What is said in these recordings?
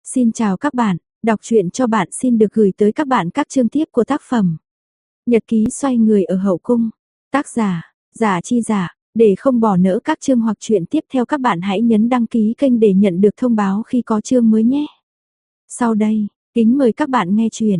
Xin chào các bạn, đọc truyện cho bạn xin được gửi tới các bạn các chương tiếp của tác phẩm Nhật ký xoay người ở hậu cung. Tác giả, Giả Chi Giả. Để không bỏ lỡ các chương hoặc truyện tiếp theo các bạn hãy nhấn đăng ký kênh để nhận được thông báo khi có chương mới nhé. Sau đây, kính mời các bạn nghe truyện.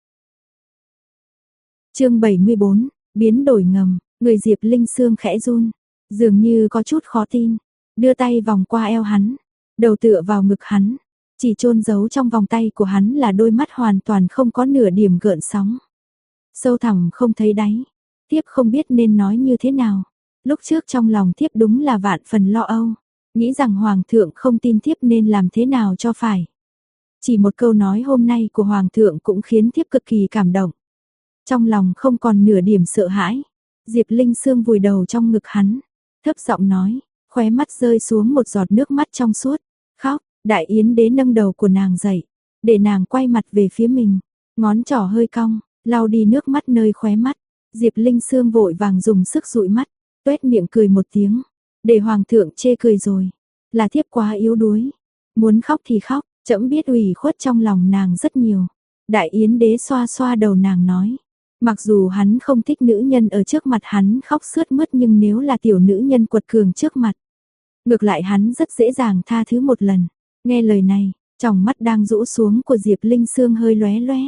Chương 74, biến đổi ngầm, người Diệp Linh Sương khẽ run, dường như có chút khó tin, đưa tay vòng qua eo hắn, đầu tựa vào ngực hắn. Chỉ chôn giấu trong vòng tay của hắn là đôi mắt hoàn toàn không có nửa điểm gợn sóng. Sâu thẳm không thấy đáy. Thiếp không biết nên nói như thế nào. Lúc trước trong lòng thiếp đúng là vạn phần lo âu. Nghĩ rằng Hoàng thượng không tin thiếp nên làm thế nào cho phải. Chỉ một câu nói hôm nay của Hoàng thượng cũng khiến thiếp cực kỳ cảm động. Trong lòng không còn nửa điểm sợ hãi. Diệp Linh Sương vùi đầu trong ngực hắn. Thấp giọng nói, khóe mắt rơi xuống một giọt nước mắt trong suốt. Khóc. Đại Yến Đế nâng đầu của nàng dậy, để nàng quay mặt về phía mình, ngón trỏ hơi cong, lau đi nước mắt nơi khóe mắt. Diệp Linh Sương vội vàng dùng sức dụi mắt, tuét miệng cười một tiếng, để Hoàng thượng chê cười rồi, là thiếp quá yếu đuối, muốn khóc thì khóc, trẫm biết ủy khuất trong lòng nàng rất nhiều. Đại Yến Đế xoa xoa đầu nàng nói, mặc dù hắn không thích nữ nhân ở trước mặt hắn khóc sướt mướt nhưng nếu là tiểu nữ nhân quật cường trước mặt, ngược lại hắn rất dễ dàng tha thứ một lần. Nghe lời này, tròng mắt đang rũ xuống của Diệp Linh Sương hơi lóe lóe.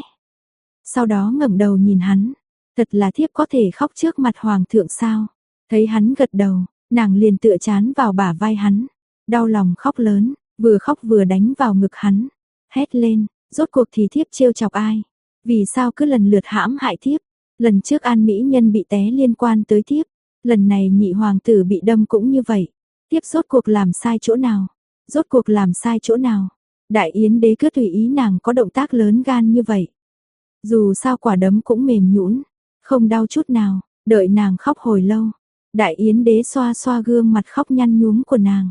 Sau đó ngẩng đầu nhìn hắn, thật là thiếp có thể khóc trước mặt Hoàng thượng sao? Thấy hắn gật đầu, nàng liền tựa chán vào bả vai hắn, đau lòng khóc lớn, vừa khóc vừa đánh vào ngực hắn, hét lên, rốt cuộc thì thiếp trêu chọc ai? Vì sao cứ lần lượt hãm hại thiếp? Lần trước An Mỹ Nhân bị té liên quan tới thiếp, lần này nhị hoàng tử bị đâm cũng như vậy, thiếp rốt cuộc làm sai chỗ nào? Rốt cuộc làm sai chỗ nào? Đại Yến Đế cứ tùy ý nàng có động tác lớn gan như vậy. Dù sao quả đấm cũng mềm nhũn, không đau chút nào, đợi nàng khóc hồi lâu. Đại Yến Đế xoa xoa gương mặt khóc nhăn nhúm của nàng.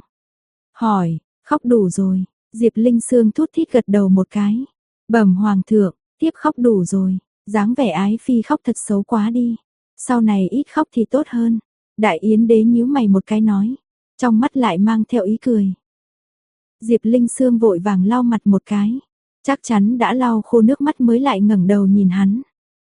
Hỏi, khóc đủ rồi. Diệp Linh Sương thút thít gật đầu một cái. Bẩm Hoàng thượng, thiếp khóc đủ rồi. Dáng vẻ ái phi khóc thật xấu quá đi. Sau này ít khóc thì tốt hơn. Đại Yến Đế nhíu mày một cái nói, trong mắt lại mang theo ý cười. Diệp Linh Sương vội vàng lau mặt một cái, chắc chắn đã lau khô nước mắt mới lại ngẩng đầu nhìn hắn.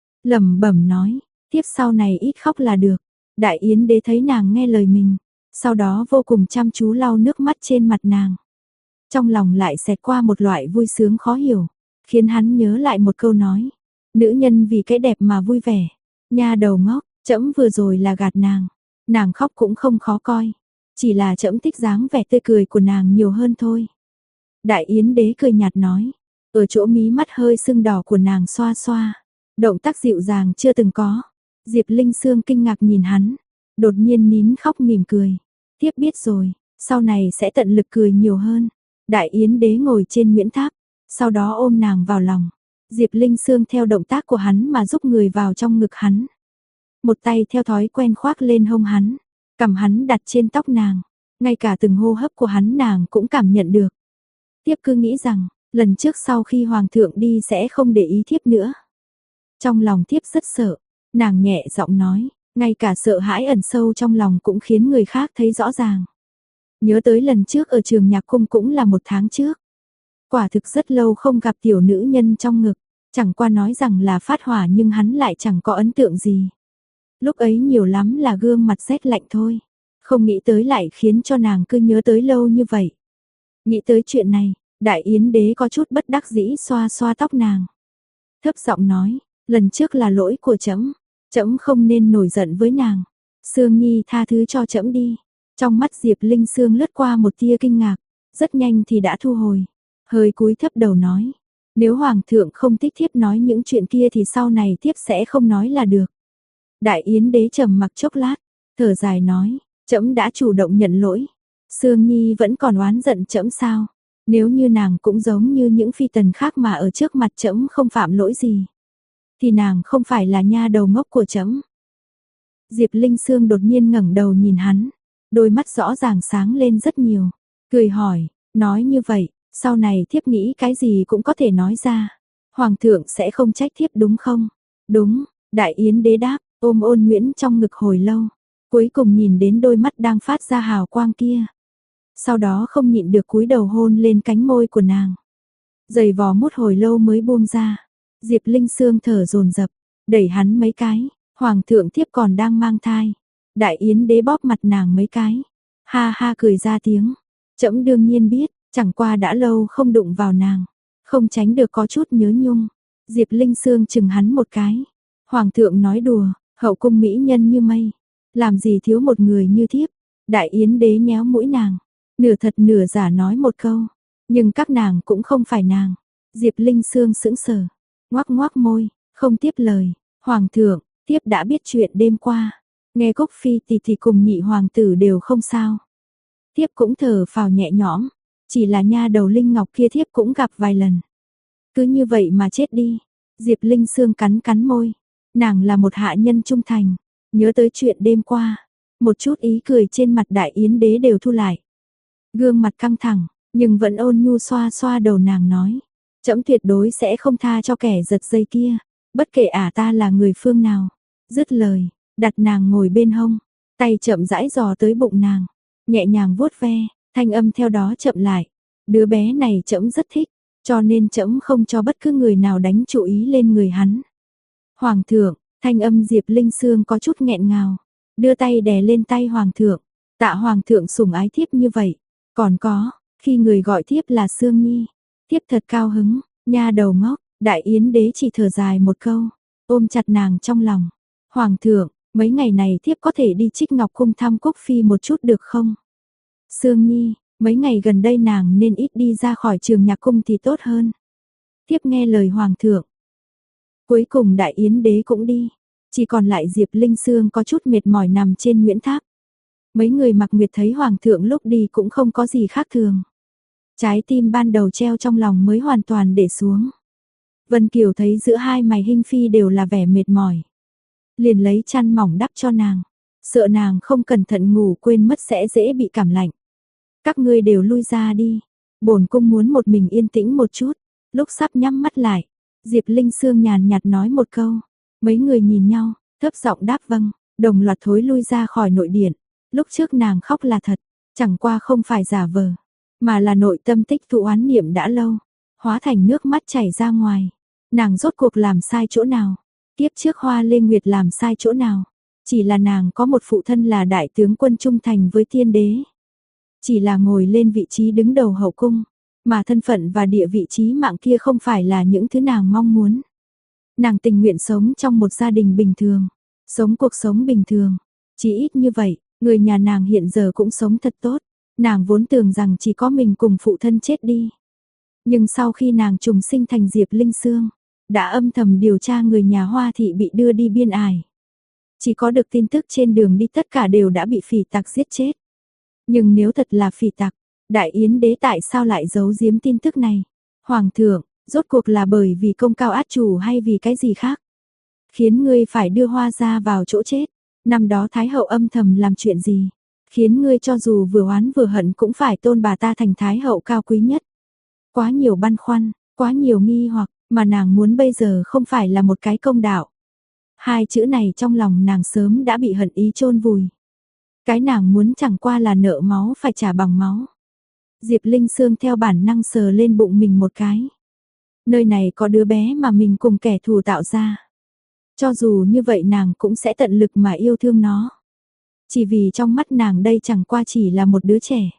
Lẩm bẩm nói, tiếp sau này ít khóc là được. Đại Yến Đế thấy nàng nghe lời mình, sau đó vô cùng chăm chú lau nước mắt trên mặt nàng. Trong lòng lại xẹt qua một loại vui sướng khó hiểu, khiến hắn nhớ lại một câu nói, nữ nhân vì cái đẹp mà vui vẻ. Nha đầu ngốc, trẫm vừa rồi là gạt nàng khóc cũng không khó coi. Chỉ là trẫm thích dáng vẻ tươi cười của nàng nhiều hơn thôi. Đại Yến Đế cười nhạt nói, ở chỗ mí mắt hơi sưng đỏ của nàng xoa xoa, động tác dịu dàng chưa từng có. Diệp Linh Sương kinh ngạc nhìn hắn, đột nhiên nín khóc mỉm cười. Tiếp biết rồi, sau này sẽ tận lực cười nhiều hơn. Đại Yến Đế ngồi trên Nguyễn Tháp, sau đó ôm nàng vào lòng. Diệp Linh Sương theo động tác của hắn mà giúp người vào trong ngực hắn. Một tay theo thói quen khoác lên hông hắn. Cằm hắn đặt trên tóc nàng, ngay cả từng hô hấp của hắn nàng cũng cảm nhận được. Tiếp cứ nghĩ rằng, lần trước sau khi Hoàng thượng đi sẽ không để ý thiếp nữa. Trong lòng thiếp rất sợ, nàng nhẹ giọng nói, ngay cả sợ hãi ẩn sâu trong lòng cũng khiến người khác thấy rõ ràng. Nhớ tới lần trước ở trường nhạc cung cũng là 1 tháng trước. Quả thực rất lâu không gặp tiểu nữ nhân trong ngực, chẳng qua nói rằng là phát hỏa nhưng hắn lại chẳng có ấn tượng gì. Lúc ấy nhiều lắm là gương mặt rét lạnh thôi, không nghĩ tới lại khiến cho nàng cứ nhớ tới lâu như vậy. Nghĩ tới chuyện này, Đại Yến Đế có chút bất đắc dĩ xoa xoa tóc nàng. Thấp giọng nói, lần trước là lỗi của trẫm, trẫm không nên nổi giận với nàng. Sương Nhi tha thứ cho trẫm đi. Trong mắt Diệp Linh Sương lướt qua một tia kinh ngạc, rất nhanh thì đã thu hồi. Hơi cúi thấp đầu nói, nếu Hoàng thượng không thích thiếp nói những chuyện kia thì sau này thiếp sẽ không nói là được. Đại Yến Đế trầm mặc chốc lát, thở dài nói, trẫm đã chủ động nhận lỗi. Sương Nhi vẫn còn oán giận trẫm sao? Nếu như nàng cũng giống như những phi tần khác mà ở trước mặt trẫm không phạm lỗi gì, thì nàng không phải là nha đầu ngốc của trẫm. Diệp Linh Sương đột nhiên ngẩng đầu nhìn hắn, đôi mắt rõ ràng sáng lên rất nhiều, cười hỏi, nói như vậy, sau này thiếp nghĩ cái gì cũng có thể nói ra. Hoàng thượng sẽ không trách thiếp đúng không? Đúng, Đại Yến Đế đáp, ôm Ôn Nguyễn trong ngực hồi lâu, cuối cùng nhìn đến đôi mắt đang phát ra hào quang kia. Sau đó không nhịn được cúi đầu hôn lên cánh môi của nàng. Giày vò mút hồi lâu mới buông ra. Diệp Linh Sương thở dồn dập, đẩy hắn mấy cái, hoàng thượng thiếp còn đang mang thai. Đại Yến đế bóp mặt nàng mấy cái, ha ha cười ra tiếng. Trẫm đương nhiên biết, chẳng qua đã lâu không đụng vào nàng, không tránh được có chút nhớ nhung. Diệp Linh Sương chừng hắn một cái. Hoàng thượng nói đùa, hậu cung mỹ nhân như mây, làm gì thiếu một người như thiếp. Đại Yến đế nhéo mũi nàng, nửa thật nửa giả nói một câu, nhưng các nàng cũng không phải nàng. Diệp Linh Sương sững sờ, ngoác ngoác môi, không tiếp lời. Hoàng thượng, thiếp đã biết chuyện đêm qua, nghe Cốc phi tỷ tỷ cùng nhị hoàng tử đều không sao. Thiếp cũng thở phào nhẹ nhõm, chỉ là nha đầu Linh Ngọc kia thiếp cũng gặp vài lần. Cứ như vậy mà chết đi. Diệp Linh Sương cắn cắn môi, nàng là một hạ nhân trung thành, nhớ tới chuyện đêm qua, một chút ý cười trên mặt Đại Yến đế đều thu lại. Gương mặt căng thẳng, nhưng vẫn ôn nhu xoa xoa đầu nàng nói, trẫm tuyệt đối sẽ không tha cho kẻ giật dây kia, bất kể ta là người phương nào. Dứt lời, đặt nàng ngồi bên hông, tay chậm rãi dò tới bụng nàng, nhẹ nhàng vuốt ve, thanh âm theo đó chậm lại. Đứa bé này trẫm rất thích, cho nên trẫm không cho bất cứ người nào đánh chú ý lên người hắn. Hoàng thượng, thanh âm Diệp Linh Sương có chút nghẹn ngào, đưa tay đè lên tay hoàng thượng, tạ hoàng thượng sủng ái thiếp như vậy. Còn có, khi người gọi thiếp là Sương Nhi, thiếp thật cao hứng. Nha đầu ngốc. Đại Yến đế chỉ thở dài một câu, ôm chặt nàng trong lòng. Hoàng thượng, mấy ngày này thiếp có thể đi Trích Ngọc cung thăm Cốc phi một chút được không? Sương Nhi, mấy ngày gần đây nàng nên ít đi ra khỏi Trường Nhạc cung thì tốt hơn. Thiếp nghe lời hoàng thượng. Cuối cùng Đại Yến đế cũng đi, chỉ còn lại Diệp Linh Sương có chút mệt mỏi nằm trên Nguyễn Tháp. Mấy người Mặc Nguyệt thấy hoàng thượng lúc đi cũng không có gì khác thường. Trái tim ban đầu treo trong lòng mới hoàn toàn để xuống. Vân Kiều thấy giữa hai mày Hinh Phi đều là vẻ mệt mỏi, liền lấy chăn mỏng đắp cho nàng, sợ nàng không cẩn thận ngủ quên mất sẽ dễ bị cảm lạnh. Các ngươi đều lui ra đi, bổn cung muốn một mình yên tĩnh một chút. Lúc sắp nhắm mắt lại, Diệp Linh Sương nhàn nhạt nói một câu, mấy người nhìn nhau, thấp giọng đáp vâng, đồng loạt thối lui ra khỏi nội điện. Lúc trước nàng khóc là thật, chẳng qua không phải giả vờ, mà là nội tâm tích tụ oán niệm đã lâu, hóa thành nước mắt chảy ra ngoài. Nàng rốt cuộc làm sai chỗ nào? Kiếp trước Hoa Lê Nguyệt làm sai chỗ nào? Chỉ là nàng có một phụ thân là đại tướng quân trung thành với tiên đế. Chỉ là ngồi lên vị trí đứng đầu hậu cung, mà thân phận và địa vị trí mạng kia không phải là những thứ nàng mong muốn. Nàng tình nguyện sống trong một gia đình bình thường, sống cuộc sống bình thường. Chỉ ít như vậy, người nhà nàng hiện giờ cũng sống thật tốt. Nàng vốn tưởng rằng chỉ có mình cùng phụ thân chết đi. Nhưng sau khi nàng trùng sinh thành Diệp Linh Sương, đã âm thầm điều tra người nhà Hoa thị bị đưa đi biên ải. Chỉ có được tin tức trên đường đi tất cả đều đã bị phỉ tặc giết chết. Nhưng nếu thật là phỉ tặc, Đại Yến đế tại sao lại giấu giếm tin tức này? Hoàng thượng, rốt cuộc là bởi vì công cao át chủ hay vì cái gì khác? Khiến ngươi phải đưa Hoa gia vào chỗ chết. Năm đó Thái hậu âm thầm làm chuyện gì? Khiến ngươi cho dù vừa oán vừa hận cũng phải tôn bà ta thành Thái hậu cao quý nhất. Quá nhiều băn khoăn, quá nhiều nghi hoặc, mà nàng muốn bây giờ không phải là một cái công đạo. Hai chữ này trong lòng nàng sớm đã bị hận ý chôn vùi. Cái nàng muốn chẳng qua là nợ máu phải trả bằng máu. Diệp Linh Sương theo bản năng sờ lên bụng mình một cái. Nơi này có đứa bé mà mình cùng kẻ thù tạo ra. Cho dù như vậy nàng cũng sẽ tận lực mà yêu thương nó. Chỉ vì trong mắt nàng đây chẳng qua chỉ là một đứa trẻ.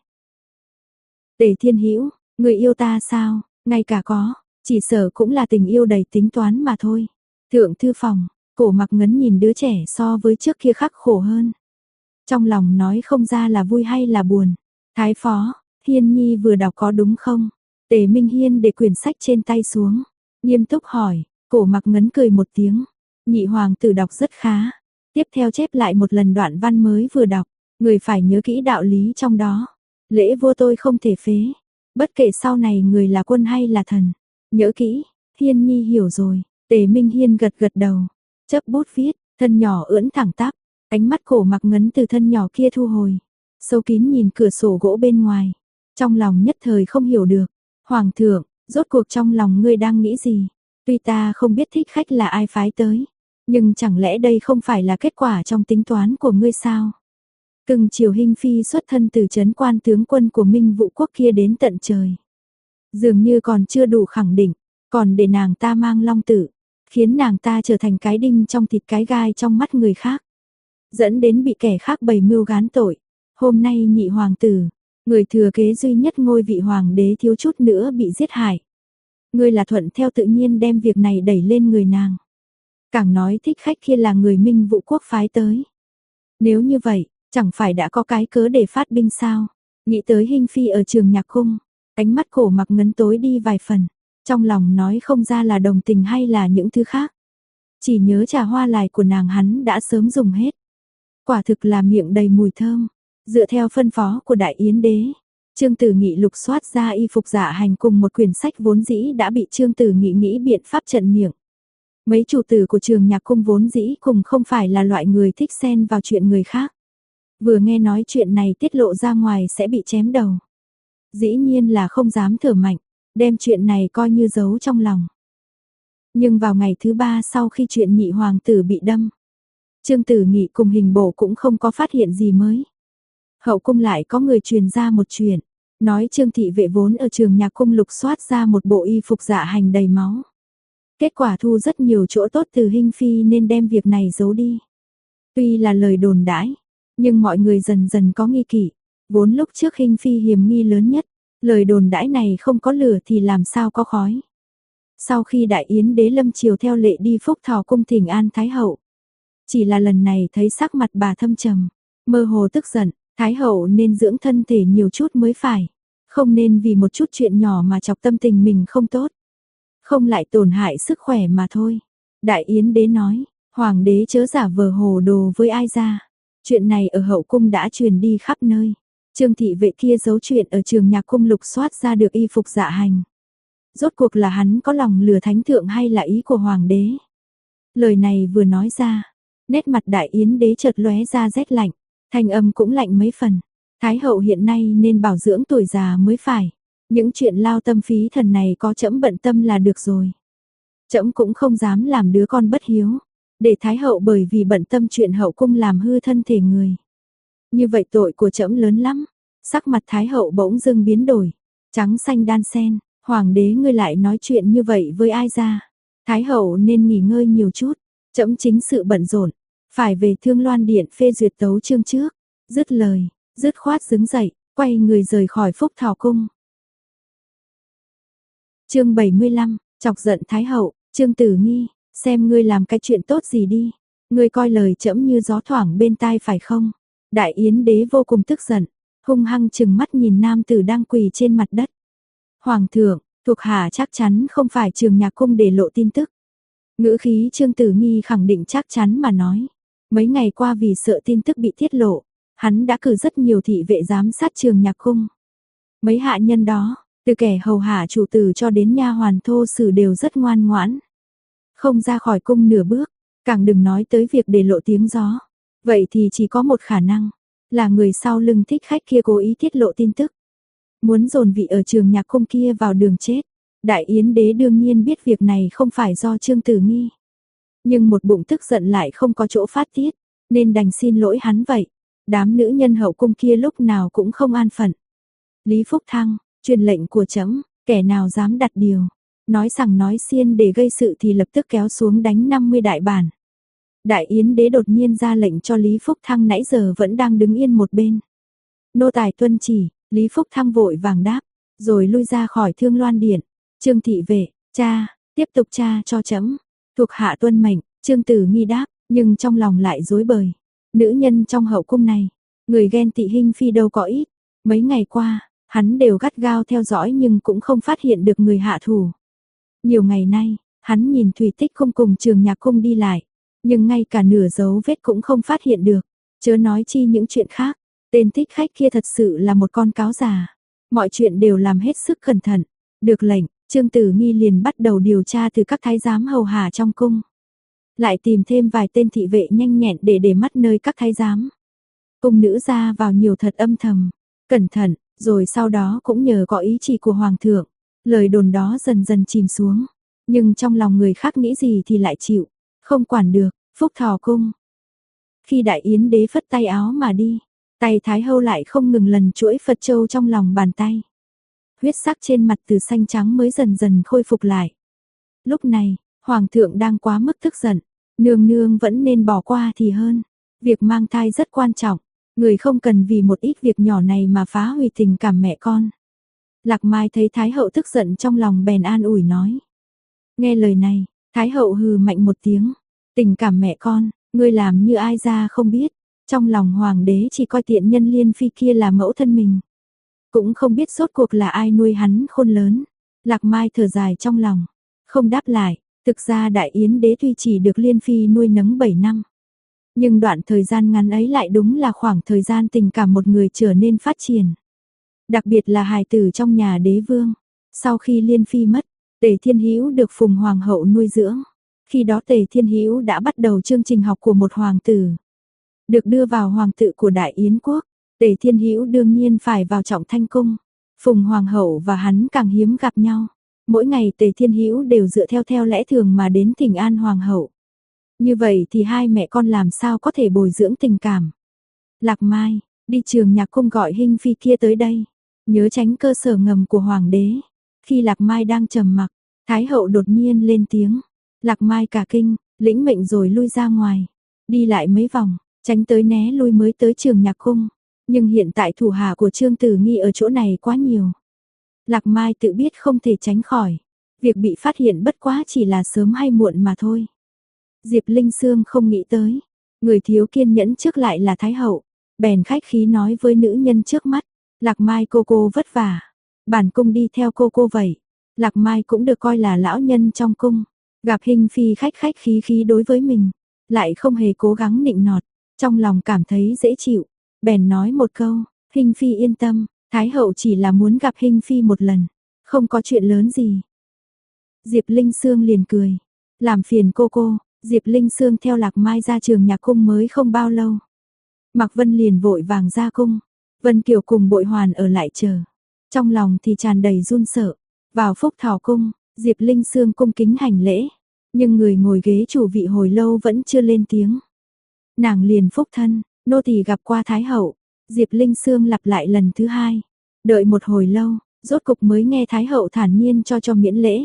Tề Thiên Hữu, người yêu ta sao? Ngay cả có, chỉ sợ cũng là tình yêu đầy tính toán mà thôi. Thượng thư phòng, Cổ Mặc Ngấn nhìn đứa trẻ so với trước kia khắc khổ hơn. Trong lòng nói không ra là vui hay là buồn. Thái phó, Hiên Nhi vừa đọc có đúng không? Tề Minh Hiên để quyển sách trên tay xuống, nghiêm túc hỏi. Cổ Mặc Ngấn cười một tiếng. Nhị hoàng tử đọc rất khá. Tiếp theo chép lại một lần đoạn văn mới vừa đọc. Người phải nhớ kỹ đạo lý trong đó. Lễ vô tôi không thể phế. Bất kể sau này người là quân hay là thần. Nhớ kỹ, Hiên Nhi hiểu rồi. Tề Minh Hiên gật gật đầu. Chấp bút viết, thân nhỏ ưỡn thẳng tắp. Ánh mắt Cổ Mặc Ngấn từ thân nhỏ kia thu hồi. Sâu kín nhìn cửa sổ gỗ bên ngoài. Trong lòng nhất thời không hiểu được. Hoàng thượng, rốt cuộc trong lòng ngươi đang nghĩ gì? Tuy ta không biết thích khách là ai phái tới. Nhưng chẳng lẽ đây không phải là kết quả trong tính toán của ngươi sao? Cưng chiều Hinh Phi xuất thân từ trấn quan tướng quân của Minh Vũ quốc kia đến tận trời. Dường như còn chưa đủ khẳng định, còn để nàng ta mang long tử, khiến nàng ta trở thành cái đinh trong thịt cái gai trong mắt người khác, dẫn đến bị kẻ khác bày mưu gán tội. Hôm nay nhị hoàng tử, người thừa kế duy nhất ngôi vị hoàng đế thiếu chút nữa bị giết hại. Ngươi là thuận theo tự nhiên đem việc này đẩy lên người nàng. Càng nói thích khách kia là người Minh Vũ quốc phái tới. Nếu như vậy, chẳng phải đã có cái cớ để phát binh sao? Nghĩ tới Hinh Phi ở Trường Nhạc Cung, ánh mắt Cổ Mặc ngấn tối đi vài phần, trong lòng nói không ra là đồng tình hay là những thứ khác. Chỉ nhớ trà hoa lài của nàng hắn đã sớm dùng hết. Quả thực là miệng đầy mùi thơm. Dựa theo phân phó của Đại Yến Đế, Trương Tử Nghị lục soát ra y phục dạ hành cùng một quyển sách vốn dĩ đã bị Trương Tử Nghị nghĩ biện pháp trận miệng. Mấy chủ tử của Trường Nhạc Cung vốn dĩ cùng không phải là loại người thích xen vào chuyện người khác. Vừa nghe nói chuyện này tiết lộ ra ngoài sẽ bị chém đầu. Dĩ nhiên là không dám thở mạnh, đem chuyện này coi như giấu trong lòng. Nhưng vào ngày thứ 3 sau khi chuyện nhị hoàng tử bị đâm, Trương Tử Nghị cùng hình bộ cũng không có phát hiện gì mới. Hậu cung lại có người truyền ra một chuyện, nói Trương thị vệ vốn ở Trường Nhạc Cung lục soát ra một bộ y phục dạ hành đầy máu. Kết quả thu rất nhiều chỗ tốt từ Hinh Phi nên đem việc này giấu đi. Tuy là lời đồn đãi, nhưng mọi người dần dần có nghi kỵ. Vốn lúc trước Hinh Phi hiểm nghi lớn nhất, lời đồn đãi này không có lửa thì làm sao có khói. Sau khi Đại Yến Đế lâm triều theo lệ đi Phúc Thọ cung thỉnh an Thái hậu, chỉ là lần này thấy sắc mặt bà thâm trầm, mơ hồ tức giận, Thái hậu nên dưỡng thân thể nhiều chút mới phải, không nên vì một chút chuyện nhỏ mà chọc tâm tình mình không tốt, không lại tổn hại sức khỏe mà thôi. Đại Yến Đế nói, hoàng đế chớ giả vờ hồ đồ với ai ra. Chuyện này ở hậu cung đã truyền đi khắp nơi. Trương thị vệ kia giấu chuyện ở Trường Nhạc Cung lục soát ra được y phục dạ hành. Rốt cuộc là hắn có lòng lừa thánh thượng hay là ý của hoàng đế? Lời này vừa nói ra, nét mặt Đại Yến Đế chợt lóe ra rét lạnh, thanh âm cũng lạnh mấy phần. Thái hậu hiện nay nên bảo dưỡng tuổi già mới phải. Những chuyện lao tâm phí thần này có trẫm bận tâm là được rồi. Trẫm cũng không dám làm đứa con bất hiếu, để Thái hậu bởi vì bận tâm chuyện hậu cung làm hư thân thể người. Như vậy tội của trẫm lớn lắm. Sắc mặt Thái hậu bỗng dưng biến đổi, trắng xanh đan xen. Hoàng đế ngươi lại nói chuyện như vậy với ai ra? Thái hậu nên nghỉ ngơi nhiều chút. Trẫm chính sự bận rộn, phải về Thương Loan điện phê duyệt tấu chương trước. Dứt lời, dứt khoát đứng dậy, quay người rời khỏi Phúc Thọ cung. Chương 75, chọc giận Thái hậu. Trương Tử Nghi, xem ngươi làm cái chuyện tốt gì đi, ngươi coi lời trẫm như gió thoảng bên tai phải không? Đại Yến Đế vô cùng tức giận, hung hăng trừng mắt nhìn nam tử đang quỳ trên mặt đất. Hoàng thượng, thuộc hạ chắc chắn không phải Trường Nhạc Cung để lộ tin tức. Ngữ khí Trương Tử Nghi khẳng định chắc chắn mà nói. Mấy ngày qua vì sợ tin tức bị tiết lộ, hắn đã cử rất nhiều thị vệ giám sát Trường Nhạc Cung. Mấy hạ nhân đó, từ kẻ hầu hạ chủ tử cho đến nha hoàn thô sử đều rất ngoan ngoãn. Không ra khỏi cung nửa bước, càng đừng nói tới việc để lộ tiếng gió. Vậy thì chỉ có một khả năng, là người sau lưng thích khách kia cố ý tiết lộ tin tức. Muốn dồn vị ở Trường Nhạc Cung kia vào đường chết. Đại Yến Đế đương nhiên biết việc này không phải do Trương Tử Nghi. Nhưng một bụng tức giận lại không có chỗ phát tiết, nên đành xin lỗi hắn vậy. Đám nữ nhân hậu cung kia lúc nào cũng không an phận. Lý Phúc Thăng, truyền lệnh của trẫm, kẻ nào dám đặt điều, nói sằng nói xiên để gây sự thì lập tức kéo xuống đánh 50 đại bản. Đại Yến Đế đột nhiên ra lệnh cho Lý Phúc Thăng nãy giờ vẫn đang đứng yên một bên. Nô tài tuân chỉ. Lý Phúc Thăng vội vàng đáp, rồi lui ra khỏi Thương Loan điện. Trương thị vệ, cha, tiếp tục cha cho trẫm. Thuộc hạ tuân mệnh. Trương Tử Nghi đáp, nhưng trong lòng lại rối bời. Nữ nhân trong hậu cung này, người ghen tị Hinh Phi đâu có ít. Mấy ngày qua, hắn đều gắt gao theo dõi nhưng cũng không phát hiện được người hạ thủ. Nhiều ngày nay, hắn nhìn Thủy Tích Cung cùng Trường Nhạc Cung đi lại, nhưng ngay cả nửa dấu vết cũng không phát hiện được. Chớ nói chi những chuyện khác. Tên thích khách kia thật sự là một con cáo già. Mọi chuyện đều làm hết sức cẩn thận. Được lệnh, Trương Tử Nghi liền bắt đầu điều tra từ các thái giám hầu hạ trong cung. Lại tìm thêm vài tên thị vệ nhanh nhẹn để mắt nơi các thái giám. Cung nữ ra vào nhiều thật âm thầm, cẩn thận, rồi sau đó cũng nhờ có ý chỉ của Hoàng thượng. Lời đồn đó dần dần chìm xuống. Nhưng trong lòng người khác nghĩ gì thì lại chịu. Không quản được, Phúc Thọ cung. Khi Đại Yến Đế phất tay áo mà đi, tay Thái hậu lại không ngừng lần chuỗi Phật châu trong lòng bàn tay. huyết sắc trên mặt từ xanh trắng mới dần dần khôi phục lại. Lúc này, Hoàng thượng đang quá mức tức giận, nương nương vẫn nên bỏ qua thì hơn. Việc mang thai rất quan trọng, người không cần vì một ít việc nhỏ này mà phá hủy tình cảm mẹ con. Lạc Mai thấy Thái hậu tức giận trong lòng bèn an ủi nói. Nghe lời này, Thái hậu hừ mạnh một tiếng, tình cảm mẹ con, ngươi làm như ai ra không biết. Trong lòng hoàng đế chỉ coi tiện nhân Liên Phi kia là mẫu thân mình. Cũng không biết rốt cuộc là ai nuôi hắn khôn lớn. Lạc Mai thở dài trong lòng, không đáp lại. Thực ra Đại Yến đế tuy chỉ được Liên Phi nuôi nấng 7 năm. Nhưng đoạn thời gian ngắn ấy lại đúng là khoảng thời gian tình cảm một người trở nên phát triển. Đặc biệt là hài tử trong nhà đế vương. Sau khi Liên Phi mất, Tề Thiên Hữu được Phùng Hoàng hậu nuôi dưỡng. Khi đó Tề Thiên Hữu đã bắt đầu chương trình học của một hoàng tử. Được đưa vào hoàng tự của Đại Yến quốc, Tề Thiên Hữu đương nhiên phải vào Trọng Thanh cung. Phùng Hoàng hậu và hắn càng hiếm gặp nhau. Mỗi ngày Tề Thiên Hữu đều dựa theo lẽ thường mà đến thỉnh an Hoàng hậu. Như vậy thì hai mẹ con làm sao có thể bồi dưỡng tình cảm. Lạc Mai, đi trường nhạc cung gọi Hinh Phi kia tới đây. Nhớ tránh cơ sở ngầm của Hoàng đế. Khi Lạc Mai đang trầm mặc, Thái hậu đột nhiên lên tiếng. Lạc Mai cả kinh, lĩnh mệnh rồi lui ra ngoài. Đi lại mấy vòng, tránh tới né lui mới tới trường nhạc cung. Nhưng hiện tại thủ hạ của Trương Tử Nghi ở chỗ này quá nhiều. Lạc Mai tự biết không thể tránh khỏi. Việc bị phát hiện bất quá chỉ là sớm hay muộn mà thôi. Diệp Linh Sương không nghĩ tới. Người thiếu kiên nhẫn trước lại là Thái hậu. Bèn khách khí nói với nữ nhân trước mắt. Lạc Mai cô vất vả. Bản cung đi theo cô vậy. Lạc Mai cũng được coi là lão nhân trong cung. Gặp Hinh Phi khách khí đối với mình. Lại không hề cố gắng nịnh nọt. Trong lòng cảm thấy dễ chịu. Bèn nói một câu. Hinh Phi yên tâm. Thái hậu chỉ là muốn gặp Hinh Phi một lần. Không có chuyện lớn gì. Diệp Linh Sương liền cười. Làm phiền cô. Diệp Linh Sương theo Lạc Mai ra trường nhạc cung mới không bao lâu. Mạc Vân liền vội vàng ra cung. Vân Kiều cùng Bội Hoàn ở lại chờ. Trong lòng thì tràn đầy run sợ. Vào Phúc Thảo cung, Diệp Linh Sương cung kính hành lễ. Nhưng người ngồi ghế chủ vị hồi lâu vẫn chưa lên tiếng. Nàng liền phúc thân, nô tỳ gặp qua Thái hậu. Diệp Linh Sương lặp lại lần thứ hai. Đợi một hồi lâu, rốt cục mới nghe Thái hậu thản nhiên cho miễn lễ.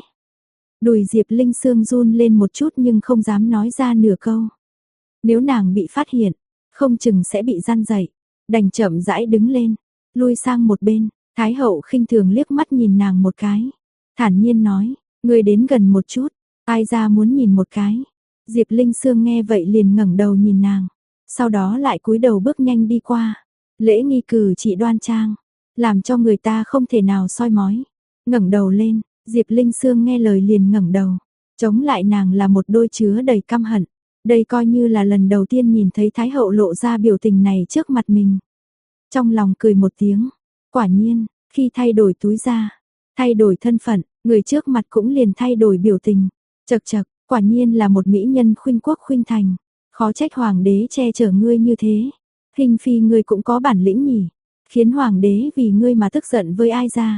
Đùi Diệp Linh Sương run lên một chút nhưng không dám nói ra nửa câu. Nếu nàng bị phát hiện, không chừng sẽ bị gian dậy. Đành chậm rãi đứng lên, lui sang một bên. Thái hậu khinh thường liếc mắt nhìn nàng một cái. Thản nhiên nói, ngươi đến gần một chút, ai ra muốn nhìn một cái. Diệp Linh Sương nghe vậy liền ngẩng đầu nhìn nàng. Sau đó lại cúi đầu bước nhanh đi qua. Lễ nghi cử chỉ đoan trang, làm cho người ta không thể nào soi mói. Ngẩng đầu lên, Diệp Linh Sương nghe lời liền ngẩng đầu. Chống lại nàng là một đôi chứa đầy căm hận. Đây coi như là lần đầu tiên nhìn thấy Thái hậu lộ ra biểu tình này trước mặt mình. Trong lòng cười một tiếng. Quả nhiên, khi thay đổi túi da, thay đổi thân phận, người trước mặt cũng liền thay đổi biểu tình. Chậc chậc, quả nhiên là một mỹ nhân khuynh quốc khuynh thành. Khó trách hoàng đế che chở ngươi như thế. Hinh Phi ngươi cũng có bản lĩnh nhỉ. Khiến hoàng đế vì ngươi mà tức giận với ai ra.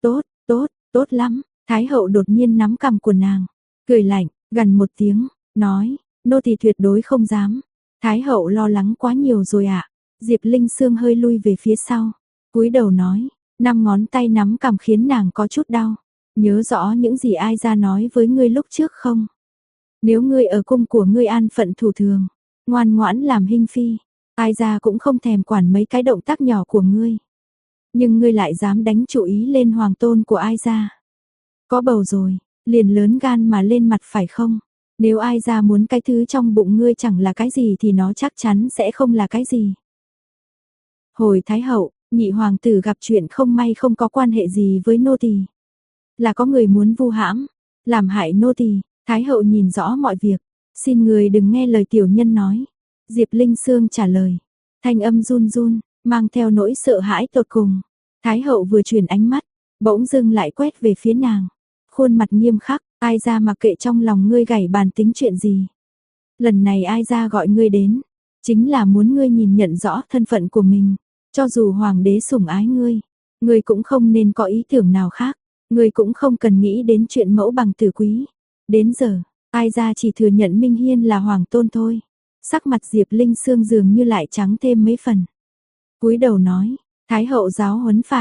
Tốt lắm. Thái hậu đột nhiên nắm cằm của nàng. Cười lạnh, gần một tiếng, nói, nô tỳ tuyệt đối không dám. Thái hậu lo lắng quá nhiều rồi ạ. Diệp Linh Sương hơi lui về phía sau. Cúi đầu nói, 5 ngón tay nắm cằm khiến nàng có chút đau. Nhớ rõ những gì ai ra nói với ngươi lúc trước không? Nếu ngươi ở cung của ngươi an phận thủ thường, ngoan ngoãn làm Hinh Phi, ai ra cũng không thèm quản mấy cái động tác nhỏ của ngươi. Nhưng ngươi lại dám đánh chủ ý lên hoàng tôn của ai ra. Có bầu rồi, liền lớn gan mà lên mặt phải không? Nếu ai ra muốn cái thứ trong bụng ngươi chẳng là cái gì thì nó chắc chắn sẽ không là cái gì. Hồi Thái hậu, nhị hoàng tử gặp chuyện không may không có quan hệ gì với nô tỳ. Là có người muốn vu hãm, làm hại nô tỳ. Thái hậu nhìn rõ mọi việc, xin người đừng nghe lời tiểu nhân nói. Diệp Linh Sương trả lời, thanh âm run run, mang theo nỗi sợ hãi tột cùng. Thái hậu vừa chuyển ánh mắt, bỗng dưng lại quét về phía nàng. Khuôn mặt nghiêm khắc, ai ra mặc kệ trong lòng ngươi gảy bàn tính chuyện gì. Lần này ai ra gọi ngươi đến, chính là muốn ngươi nhìn nhận rõ thân phận của mình. Cho dù hoàng đế sủng ái ngươi cũng không nên có ý tưởng nào khác. Ngươi cũng không cần nghĩ đến chuyện mẫu bằng tử quý. Đến giờ, ai ra chỉ thừa nhận Minh Hiên là hoàng tôn thôi. Sắc mặt Diệp Linh Sương dường như lại trắng thêm mấy phần. Cúi đầu nói, Thái hậu giáo huấn phải.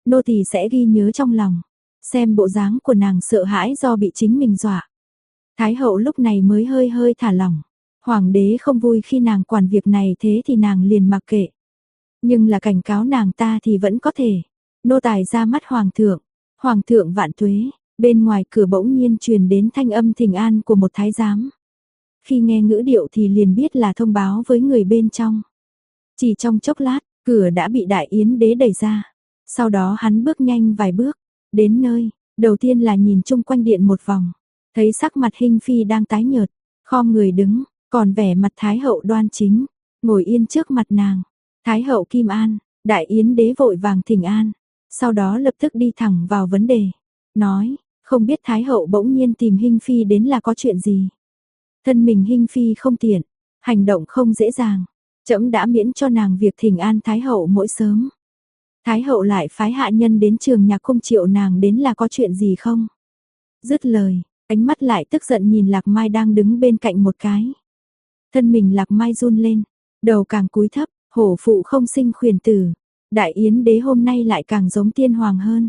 nô tỳ sẽ ghi nhớ trong lòng. Xem bộ dáng của nàng sợ hãi do bị chính mình dọa. Thái hậu lúc này mới hơi hơi thả lỏng. Hoàng đế không vui khi nàng quản việc này, thế thì nàng liền mặc kệ. Nhưng là cảnh cáo nàng ta thì vẫn có thể. Nô tài ra mắt hoàng thượng vạn tuế. Bên ngoài cửa bỗng nhiên truyền đến thanh âm thỉnh an của một thái giám. Khi nghe ngữ điệu thì liền biết là thông báo với người bên trong. Chỉ trong chốc lát, cửa đã bị Đại Yến đế đẩy ra. Sau đó hắn bước nhanh vài bước, đến nơi, đầu tiên là nhìn chung quanh điện một vòng, thấy sắc mặt Hinh Phi đang tái nhợt, khom người đứng, còn vẻ mặt Thái hậu đoan chính, ngồi yên trước mặt nàng. Thái hậu Kim An, Đại Yến đế vội vàng thỉnh an, sau đó lập tức đi thẳng vào vấn đề, nói, không biết Thái hậu bỗng nhiên tìm Hinh Phi đến là có chuyện gì. Thân mình Hinh Phi không tiện, hành động không dễ dàng, trẫm đã miễn cho nàng việc thỉnh an Thái hậu mỗi sớm. Thái hậu lại phái hạ nhân đến Trường Nhạc Cung triệu nàng đến là có chuyện gì không? Dứt lời, ánh mắt lại tức giận nhìn Lạc Mai đang đứng bên cạnh một cái. Thân mình Lạc Mai run lên, đầu càng cúi thấp, hổ phụ không sinh khuyển tử. Đại Yến đế hôm nay lại càng giống tiên hoàng hơn.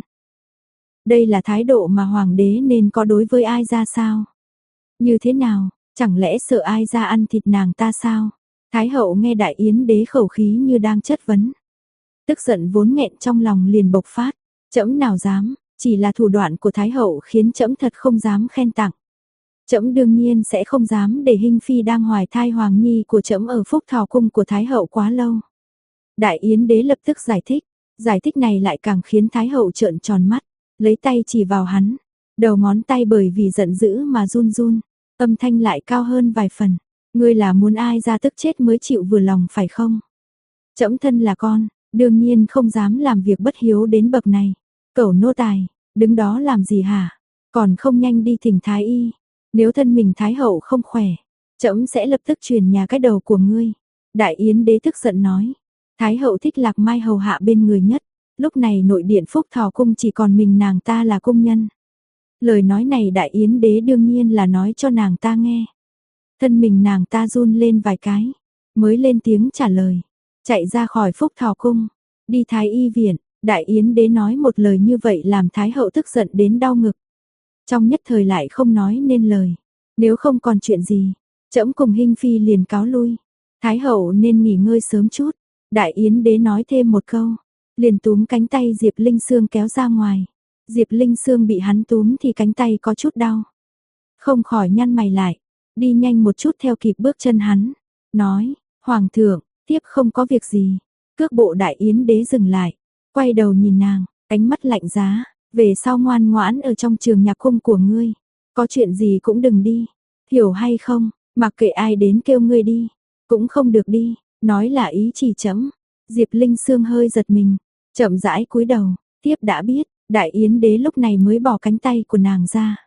Đây là thái độ mà hoàng đế nên có đối với ai ra sao? Như thế nào, chẳng lẽ sợ ai ra ăn thịt nàng ta sao? Thái hậu nghe Đại Yến đế khẩu khí như đang chất vấn. Tức giận vốn nghẹn trong lòng liền bộc phát, trẫm nào dám, chỉ là thủ đoạn của Thái hậu khiến trẫm thật không dám khen tặng. Trẫm đương nhiên sẽ không dám để Hinh Phi đang hoài thai hoàng nhi của trẫm ở Phúc Thọ cung của Thái hậu quá lâu. Đại Yến đế lập tức giải thích này lại càng khiến Thái hậu trợn tròn mắt, lấy tay chỉ vào hắn, đầu ngón tay bởi vì giận dữ mà run run, âm thanh lại cao hơn vài phần, ngươi là muốn ai ra tức chết mới chịu vừa lòng phải không? Trẫm thân là con, đương nhiên không dám làm việc bất hiếu đến bậc này. Cẩu nô tài, đứng đó làm gì hả? Còn không nhanh đi thỉnh thái y. Nếu thân mình thái hậu không khỏe, trẫm sẽ lập tức truyền nhà cái đầu của ngươi. Đại Yến đế tức giận nói. Thái hậu thích Lạc Mai hầu hạ bên người nhất. Lúc này nội điện Phúc Thọ cung chỉ còn mình nàng ta là cung nhân. Lời nói này Đại Yến đế đương nhiên là nói cho nàng ta nghe. Thân mình nàng ta run lên vài cái, mới lên tiếng trả lời. Chạy ra khỏi Phúc Thọ cung, đi Thái y viện. Đại Yến đế nói một lời như vậy làm Thái hậu tức giận đến đau ngực. Trong nhất thời lại không nói nên lời. Nếu không còn chuyện gì, trẫm cùng Hinh Phi liền cáo lui. Thái hậu nên nghỉ ngơi sớm chút. Đại Yến đế nói thêm một câu, liền túm cánh tay Diệp Linh Sương kéo ra ngoài. Diệp Linh Sương bị hắn túm thì cánh tay có chút đau. Không khỏi nhăn mày lại, đi nhanh một chút theo kịp bước chân hắn. Nói, Hoàng thượng, tiếp không có việc gì. Cước bộ Đại Yến đế dừng lại, quay đầu nhìn nàng, ánh mắt lạnh giá, về sau ngoan ngoãn ở trong Trường Nhạc Cung của ngươi, có chuyện gì cũng đừng đi, hiểu hay không, mặc kệ ai đến kêu ngươi đi, cũng không được đi, nói là ý chỉ trẫm. Diệp Linh Sương hơi giật mình, chậm rãi cúi đầu, tiếp đã biết. Đại Yến đế lúc này mới bỏ cánh tay của nàng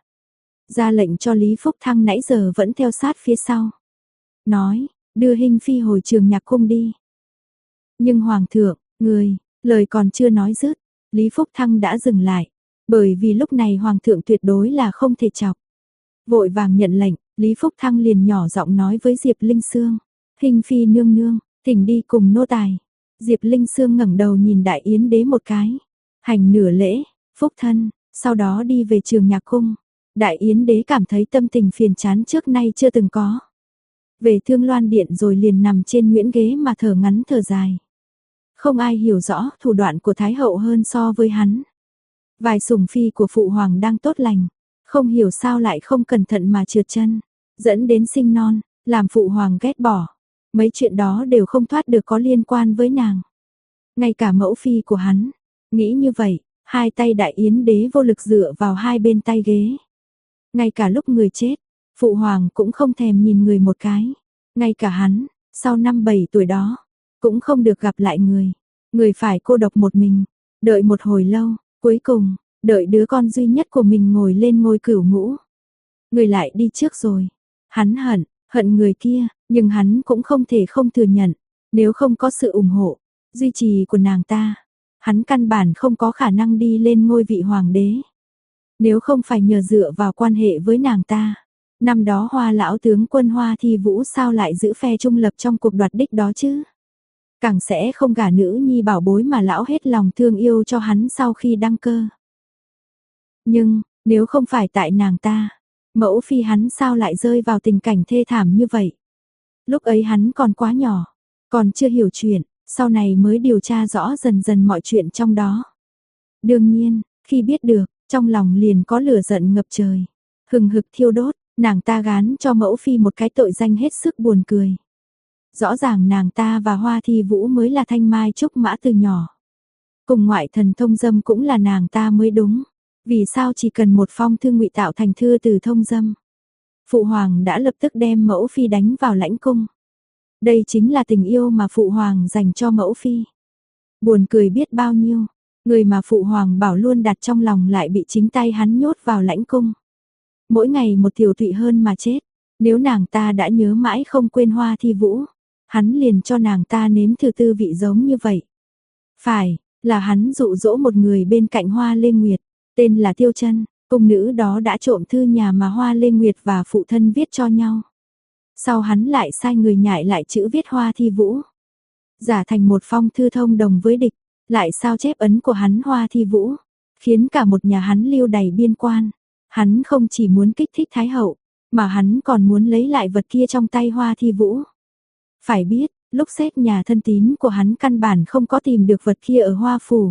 ra lệnh cho Lý Phúc Thăng nãy giờ vẫn theo sát phía sau, nói, đưa Hinh Phi hồi Trường Nhạc Cung đi. Nhưng Hoàng thượng, người, lời còn chưa nói dứt, Lý Phúc Thăng đã dừng lại, bởi vì lúc này Hoàng thượng tuyệt đối là không thể chọc. Vội vàng nhận lệnh, Lý Phúc Thăng liền nhỏ giọng nói với Diệp Linh Sương, Hinh Phi nương nương, thỉnh đi cùng nô tài. Diệp Linh Sương ngẩng đầu nhìn Đại Yến đế một cái, hành nửa lễ, phúc thân, sau đó đi về Trường Nhạc Cung. Đại Yến đế cảm thấy tâm tình phiền chán trước nay chưa từng có. Về Thương Loan điện rồi liền nằm trên nguyễn ghế mà thở ngắn thở dài. Không ai hiểu rõ thủ đoạn của Thái hậu hơn so với hắn. Vài sủng phi của phụ hoàng đang tốt lành, không hiểu sao lại không cẩn thận mà trượt chân, dẫn đến sinh non, làm phụ hoàng ghét bỏ. Mấy chuyện đó đều không thoát được có liên quan với nàng. Ngay cả mẫu phi của hắn, nghĩ như vậy, hai tay Đại Yến đế vô lực dựa vào hai bên tay ghế. Ngay cả lúc người chết, phụ hoàng cũng không thèm nhìn người một cái. Ngay cả hắn, sau năm 7 tuổi đó, cũng không được gặp lại người. Người phải cô độc một mình, đợi một hồi lâu, cuối cùng, đợi đứa con duy nhất của mình ngồi lên ngôi cửu ngũ. Người lại đi trước rồi. Hắn hận người kia, nhưng hắn cũng không thể không thừa nhận. Nếu không có sự ủng hộ, duy trì của nàng ta, hắn căn bản không có khả năng đi lên ngôi vị hoàng đế. Nếu không phải nhờ dựa vào quan hệ với nàng ta, năm đó Hoa lão tướng quân Hoa Thi Vũ sao lại giữ phe trung lập trong cuộc đoạt đích đó chứ? càng sẽ không gả nữ nhi bảo bối mà lão hết lòng thương yêu cho hắn sau khi đăng cơ. Nhưng, nếu không phải tại nàng ta, mẫu phi hắn sao lại rơi vào tình cảnh thê thảm như vậy? Lúc ấy hắn còn quá nhỏ, còn chưa hiểu chuyện, sau này mới điều tra rõ dần dần mọi chuyện trong đó. Đương nhiên, khi biết được, trong lòng liền có lửa giận ngập trời, hừng hực thiêu đốt, nàng ta gán cho mẫu phi một cái tội danh hết sức buồn cười. Rõ ràng nàng ta và Hoa Thi Vũ mới là thanh mai trúc mã từ nhỏ. Cùng ngoại thần thông dâm cũng là nàng ta mới đúng. Vì sao chỉ cần một phong thư ngụy tạo thành thư từ thông dâm? Phụ hoàng đã lập tức đem mẫu phi đánh vào lãnh cung. Đây chính là tình yêu mà phụ hoàng dành cho mẫu phi. Buồn cười biết bao nhiêu, người mà phụ hoàng bảo luôn đặt trong lòng lại bị chính tay hắn nhốt vào lãnh cung. Mỗi ngày một tiểu tụy hơn mà chết, nếu nàng ta đã nhớ mãi không quên Hoa Thi Vũ, hắn liền cho nàng ta nếm thử tư vị giống như vậy. Phải, là hắn dụ dỗ một người bên cạnh Hoa Lê Nguyệt, tên là Tiêu Chân, cung nữ đó đã trộm thư nhà mà Hoa Lê Nguyệt và phụ thân viết cho nhau. Sau hắn lại sai người nhại lại chữ viết Hoa Thi Vũ, giả thành một phong thư thông đồng với địch, lại sao chép ấn của hắn Hoa Thi Vũ, khiến cả một nhà hắn lưu đày biên quan. Hắn không chỉ muốn kích thích Thái hậu, mà hắn còn muốn lấy lại vật kia trong tay Hoa Thi Vũ. Phải biết, lúc xét nhà thân tín của hắn căn bản không có tìm được vật kia ở Hoa phủ.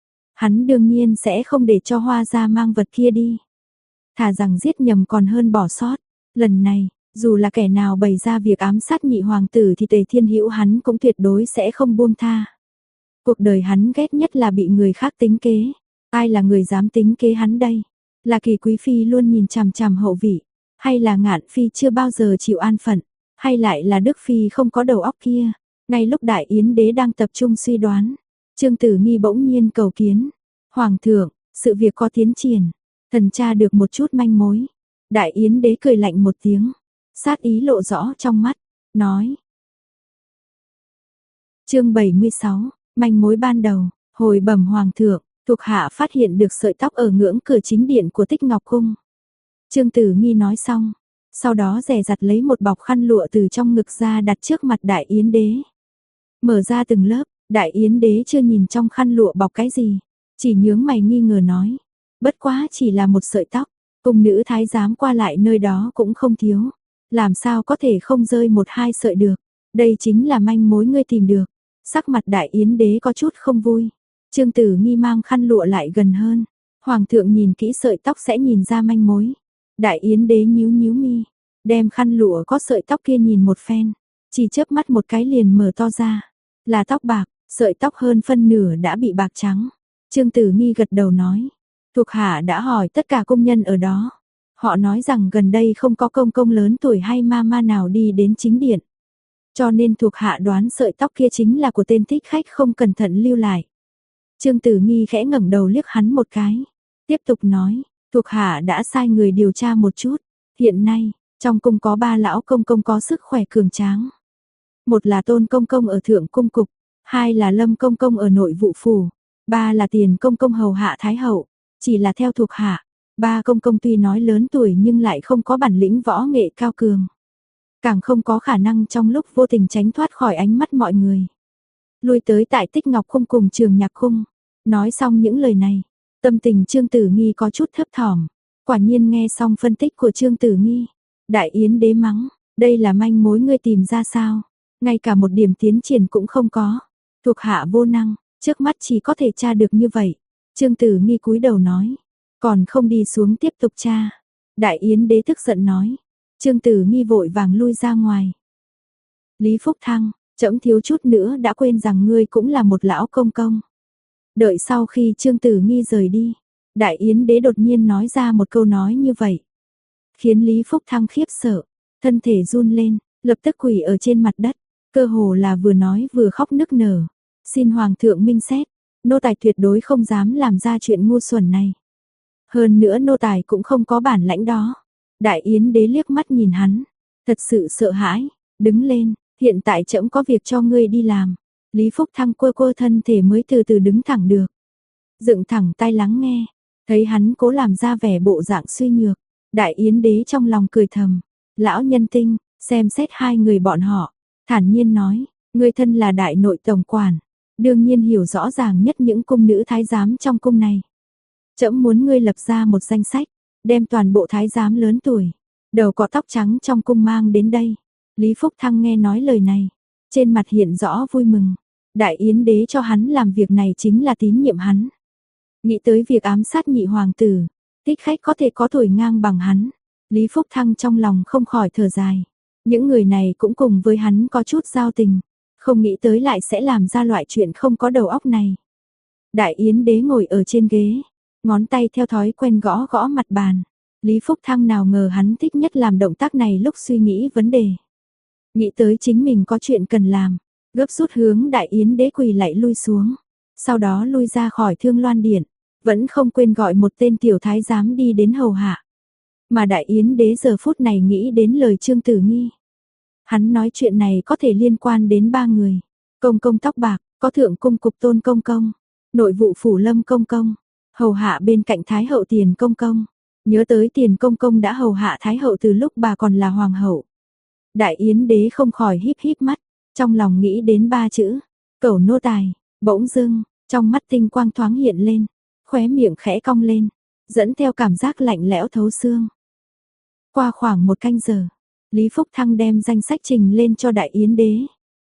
Hắn đương nhiên sẽ không để cho Hoa gia mang vật kia đi. Thà rằng giết nhầm còn hơn bỏ sót. Lần này, dù là kẻ nào bày ra việc ám sát nhị hoàng tử thì Tề Thiên Hữu hắn cũng tuyệt đối sẽ không buông tha. Cuộc đời hắn ghét nhất là bị người khác tính kế. Ai là người dám tính kế hắn đây? Là Kỳ Quý phi luôn nhìn chằm chằm hậu vị, hay là Ngạn phi chưa bao giờ chịu an phận, hay lại là Đức phi không có đầu óc kia? Ngay lúc Đại Yến đế đang tập trung suy đoán, Trương Tử Nghi bỗng nhiên cầu kiến, "Hoàng thượng, sự việc có tiến triển, thần tra được một chút manh mối." Đại Yến đế cười lạnh một tiếng, sát ý lộ rõ trong mắt, nói. Chương 76, manh mối ban đầu, hồi bẩm hoàng thượng, thuộc hạ phát hiện được sợi tóc ở ngưỡng cửa chính điện của Tích Ngọc cung. Trương Tử Nghi nói xong, sau đó dè dặt lấy một bọc khăn lụa từ trong ngực ra đặt trước mặt Đại Yến đế. Mở ra từng lớp, Đại Yến đế chưa nhìn trong khăn lụa bọc cái gì, chỉ nhướng mày nghi ngờ nói, bất quá chỉ là một sợi tóc, cung nữ thái giám qua lại nơi đó cũng không thiếu, làm sao có thể không rơi một hai sợi được, đây chính là manh mối ngươi tìm được. Sắc mặt Đại Yến đế có chút không vui. Trương Tử Nghi mang khăn lụa lại gần hơn, hoàng thượng nhìn kỹ sợi tóc sẽ nhìn ra manh mối. Đại Yến đế nhíu nhíu mi, đem khăn lụa có sợi tóc kia nhìn một phen, chỉ chớp mắt một cái liền mở to ra, là tóc bạc, sợi tóc hơn phân nửa đã bị bạc trắng. Trương Tử Nghi gật đầu nói, thuộc hạ đã hỏi tất cả công nhân ở đó, họ nói rằng gần đây không có công công lớn tuổi hay ma ma nào đi đến chính điện, cho nên thuộc hạ đoán sợi tóc kia chính là của tên thích khách không cẩn thận lưu lại. Trương Tử Nghi khẽ ngẩng đầu liếc hắn một cái, tiếp tục nói, thuộc hạ đã sai người điều tra một chút, hiện nay, trong cung có 3 lão công công có sức khỏe cường tráng. Một là Tôn công công ở Thượng cung cục, 2 là Lâm công công ở Nội vụ phủ, 3 là Tiền công công hầu hạ Thái hậu. Chỉ là theo thuộc hạ, 3 công công tuy nói lớn tuổi nhưng lại không có bản lĩnh võ nghệ cao cường, càng không có khả năng trong lúc vô tình tránh thoát khỏi ánh mắt mọi người. Lui tới tại Tích Ngọc cung cùng Trường Nhạc cung. Nói xong những lời này, tâm tình Trương Tử Nghi có chút thấp thỏm. Quả nhiên nghe xong phân tích của Trương Tử Nghi, Đại Yến đế mắng, đây là manh mối ngươi tìm ra sao? Ngay cả một điểm tiến triển cũng không có. Thuộc hạ vô năng, trước mắt chỉ có thể tra được như vậy. Trương Tử Nghi cúi đầu nói, còn không đi xuống tiếp tục tra. Đại Yến đế tức giận nói. Trương Tử Nghi vội vàng lui ra ngoài. Lý Phúc Thăng, trẫm thiếu chút nữa đã quên rằng ngươi cũng là một lão công công. Đợi sau khi Trương Tử Nghi rời đi, Đại Yến đế đột nhiên nói ra một câu nói như vậy, khiến Lý Phúc Thăng khiếp sợ, thân thể run lên, lập tức quỳ ở trên mặt đất, cơ hồ là vừa nói vừa khóc nức nở. Xin hoàng thượng minh xét, nô tài tuyệt đối không dám làm ra chuyện ngu xuẩn này. Hơn nữa nô tài cũng không có bản lãnh đó. Đại Yến đế liếc mắt nhìn hắn, thật sự sợ hãi, đứng lên, hiện tại trẫm có việc cho ngươi đi làm. Lý Phúc Thăng quơ quơ thân thể mới từ từ đứng thẳng được. Dựng thẳng tai lắng nghe, thấy hắn cố làm ra vẻ bộ dạng suy nhược. Đại Yến đế trong lòng cười thầm, lão nhân tinh, xem xét hai người bọn họ, thản nhiên nói, Ngươi thân là đại nội tổng quản, đương nhiên hiểu rõ ràng nhất những cung nữ thái giám trong cung này. Trẫm muốn ngươi lập ra một danh sách, đem toàn bộ thái giám lớn tuổi, đầu có tóc trắng trong cung mang đến đây. Lý Phúc Thăng nghe nói lời này, trên mặt hiện rõ vui mừng. Đại Yến đế cho hắn làm việc này chính là tín nhiệm hắn. Nghĩ tới việc ám sát nhị hoàng tử, Thích Khách có thể có tuổi ngang bằng hắn. Lý Phúc Thăng trong lòng không khỏi thở dài. Những người này cũng cùng với hắn có chút giao tình, không nghĩ tới lại sẽ làm ra loại chuyện không có đầu óc này. Đại Yến đế ngồi ở trên ghế, ngón tay theo thói quen gõ gõ mặt bàn. Lý Phúc Thăng nào ngờ hắn thích nhất làm động tác này lúc suy nghĩ vấn đề. Nghĩ tới chính mình có chuyện cần làm, gấp rút hướng Đại Yến đế quỳ lạy lui xuống. Sau đó lui ra khỏi Thương Loan Điện, vẫn không quên gọi một tên tiểu thái giám đi đến hầu hạ. Mà Đại Yến đế giờ phút này nghĩ đến lời Trương Tử Nghi. Hắn nói chuyện này có thể liên quan đến 3 người. Công công tóc bạc, có thượng cung cục Tôn công công, nội vụ phủ Lâm công công, hầu hạ bên cạnh Thái hậu Tiền công công. Nhớ tới Tiền công công đã hầu hạ Thái hậu từ lúc bà còn là hoàng hậu. Đại Yến đế không khỏi híp híp mắt, trong lòng nghĩ đến 3 chữ, cẩu nô tài. Bỗng dưng, trong mắt tinh quang thoáng hiện lên, khóe miệng khẽ cong lên, dẫn theo cảm giác lạnh lẽo thấu xương. Qua khoảng 1 canh giờ, Lý Phúc Thăng đem danh sách trình lên cho Đại Yến đế.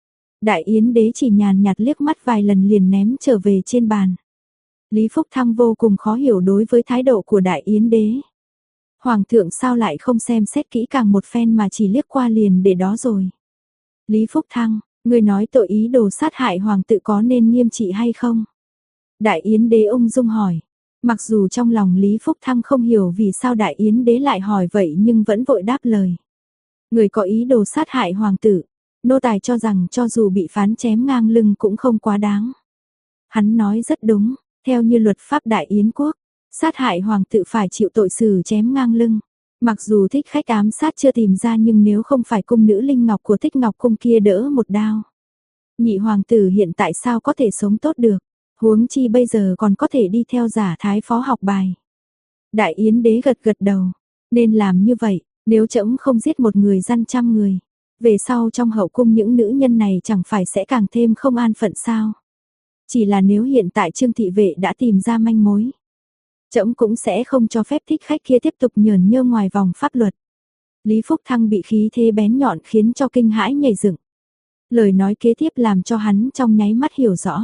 Đại Yến đế chỉ nhàn nhạt liếc mắt vài lần liền ném trở về trên bàn. Lý Phúc Thăng vô cùng khó hiểu đối với thái độ của Đại Yến đế. Hoàng thượng sao lại không xem xét kỹ càng một phen mà chỉ liếc qua liền để đó rồi. Lý Phúc Thăng, ngươi nói tội ý đồ sát hại hoàng tử có nên nghiêm trị hay không? Đại Yến đế ung dung hỏi. Mặc dù trong lòng Lý Phúc Thăng không hiểu vì sao Đại Yến đế lại hỏi vậy nhưng vẫn vội đáp lời. Người có ý đồ sát hại hoàng tử, nô tài cho rằng cho dù bị phán chém ngang lưng cũng không quá đáng. Hắn nói rất đúng, theo như luật pháp Đại Yến quốc, sát hại hoàng tử phải chịu tội xử chém ngang lưng. Mặc dù Thích Khách ám sát chưa tìm ra nhưng nếu không phải cung nữ Linh Ngọc của Thích Ngọc cung kia đỡ một đao, nhị hoàng tử hiện tại sao có thể sống tốt được, huống chi bây giờ còn có thể đi theo giả thái phó học bài. Đại Yến đế gật gật đầu, nên làm như vậy, nếu trẫm không giết một người gian trăm người, về sau trong hậu cung những nữ nhân này chẳng phải sẽ càng thêm không an phận sao? Chỉ là nếu hiện tại Trương thị vệ đã tìm ra manh mối, trẫm cũng sẽ không cho phép Thích Khách kia tiếp tục nhởn nhơ ngoài vòng pháp luật. Lý Phúc Thăng bị khí thế bén nhọn khiến cho kinh hãi nhảy dựng. Lời nói kế tiếp làm cho hắn trong nháy mắt hiểu rõ.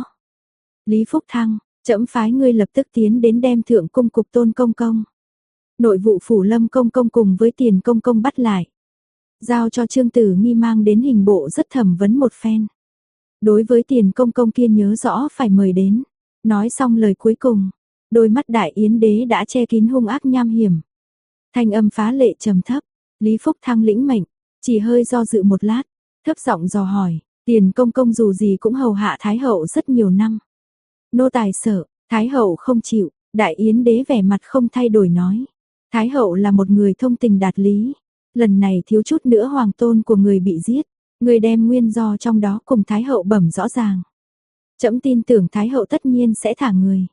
Lý Phúc Thăng, trẫm phái ngươi lập tức tiến đến đem thượng cung cục Tôn công công, nội vụ phủ Lâm công công cùng với Tiền công công bắt lại, giao cho Trương Tử Nghi mang đến hình bộ rất thẩm vấn một phen. Đối với Tiền công công kia nhớ rõ phải mời đến. Nói xong lời cuối cùng, đôi mắt Đại Yến đế đã che kín hung ác nham hiểm. Thanh âm phá lệ trầm thấp, Lý Phúc Thăng lĩnh mệnh, chỉ hơi do dự một lát, thấp giọng dò hỏi, Tiền công công dù gì cũng hầu hạ Thái hậu rất nhiều năm. Nô tài sợ, Thái hậu không chịu. Đại Yến đế vẻ mặt không thay đổi nói. Thái hậu là một người thông tình đạt lý. Lần này thiếu chút nữa hoàng tôn của người bị giết. Người đem nguyên do trong đó cùng Thái hậu bẩm rõ ràng. Trẫm tin tưởng Thái hậu tất nhiên sẽ thả người.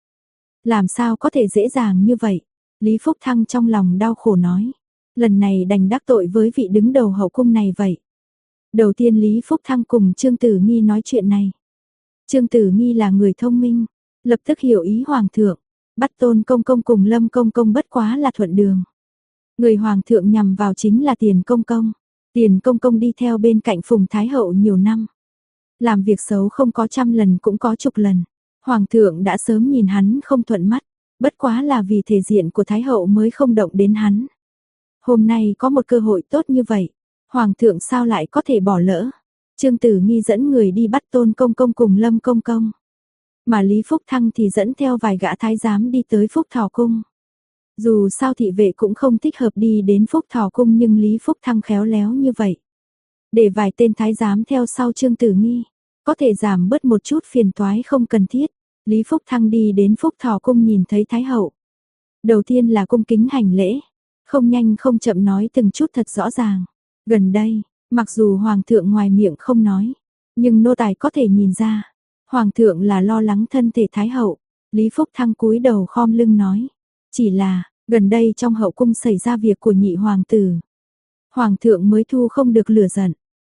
Làm sao có thể dễ dàng như vậy? Lý Phúc Thăng trong lòng đau khổ nói. Lần này đành đắc tội với vị đứng đầu hậu cung này vậy. Đầu tiên Lý Phúc Thăng cùng Trương Tử Nghi nói chuyện này. Trương Tử Nghi là người thông minh, lập tức hiểu ý hoàng thượng, bắt Tôn công công cùng Lâm công công bất quá là thuận đường. Người hoàng thượng nhằm vào chính là Tiền công công. Tiền công công đi theo bên cạnh Phùng Thái hậu nhiều năm. Làm việc xấu không có 100 lần cũng có chục lần. Hoàng thượng đã sớm nhìn hắn không thuận mắt, bất quá là vì thể diện của Thái hậu mới không động đến hắn. Hôm nay có một cơ hội tốt như vậy, hoàng thượng sao lại có thể bỏ lỡ? Trương Tử Nghi dẫn người đi bắt Tôn công công cùng Lâm công công, mà Lý Phúc Thăng thì dẫn theo vài gã thái giám đi tới Phúc Thọ cung. Dù sao thị vệ cũng không thích hợp đi đến Phúc Thọ cung nhưng Lý Phúc Thăng khéo léo như vậy, để vài tên thái giám theo sau Trương Tử Nghi, có thể giảm bớt một chút phiền toái không cần thiết. Lý Phúc Thăng đi đến Phúc Thọ cung nhìn thấy Thái hậu. Đầu tiên là cung kính hành lễ, không nhanh không chậm nói từng chút thật rõ ràng. Gần đây, mặc dù Hoàng thượng ngoài miệng không nói, nhưng nô tài có thể nhìn ra, Hoàng thượng là lo lắng thân thể Thái hậu. Lý Phúc Thăng cúi đầu khom lưng nói, chỉ là, gần đây trong hậu cung xảy ra việc của nhị hoàng tử. Hoàng thượng mới thu không được lửa giận,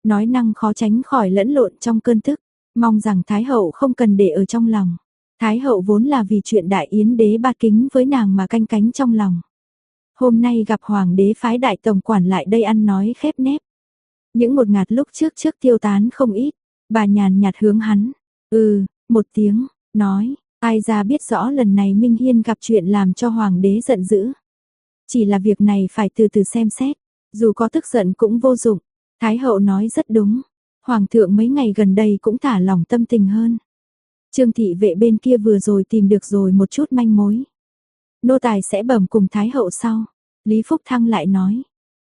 nói năng khó tránh khỏi lẫn lộn trong cơn tức, mong rằng Thái hậu không cần để ở trong lòng. Thái hậu vốn là vì chuyện Đại Yến đế ba kính với nàng mà canh cánh trong lòng. Hôm nay gặp hoàng đế phái đại tổng quản lại đây ăn nói khép nép. Những một ngạt lúc trước tiêu tán không ít, bà nhàn nhạt hướng hắn, một tiếng, nói, ai ra biết rõ lần này Minh Hiên gặp chuyện làm cho hoàng đế giận dữ. Chỉ là việc này phải từ từ xem xét, dù có tức giận cũng vô dụng. Thái hậu nói rất đúng, hoàng thượng mấy ngày gần đây cũng thả lỏng tâm tình hơn. Trương thị vệ bên kia vừa rồi tìm được rồi một chút manh mối. Nô tài sẽ bẩm cùng Thái hậu sau. Lý Phúc Thăng lại nói.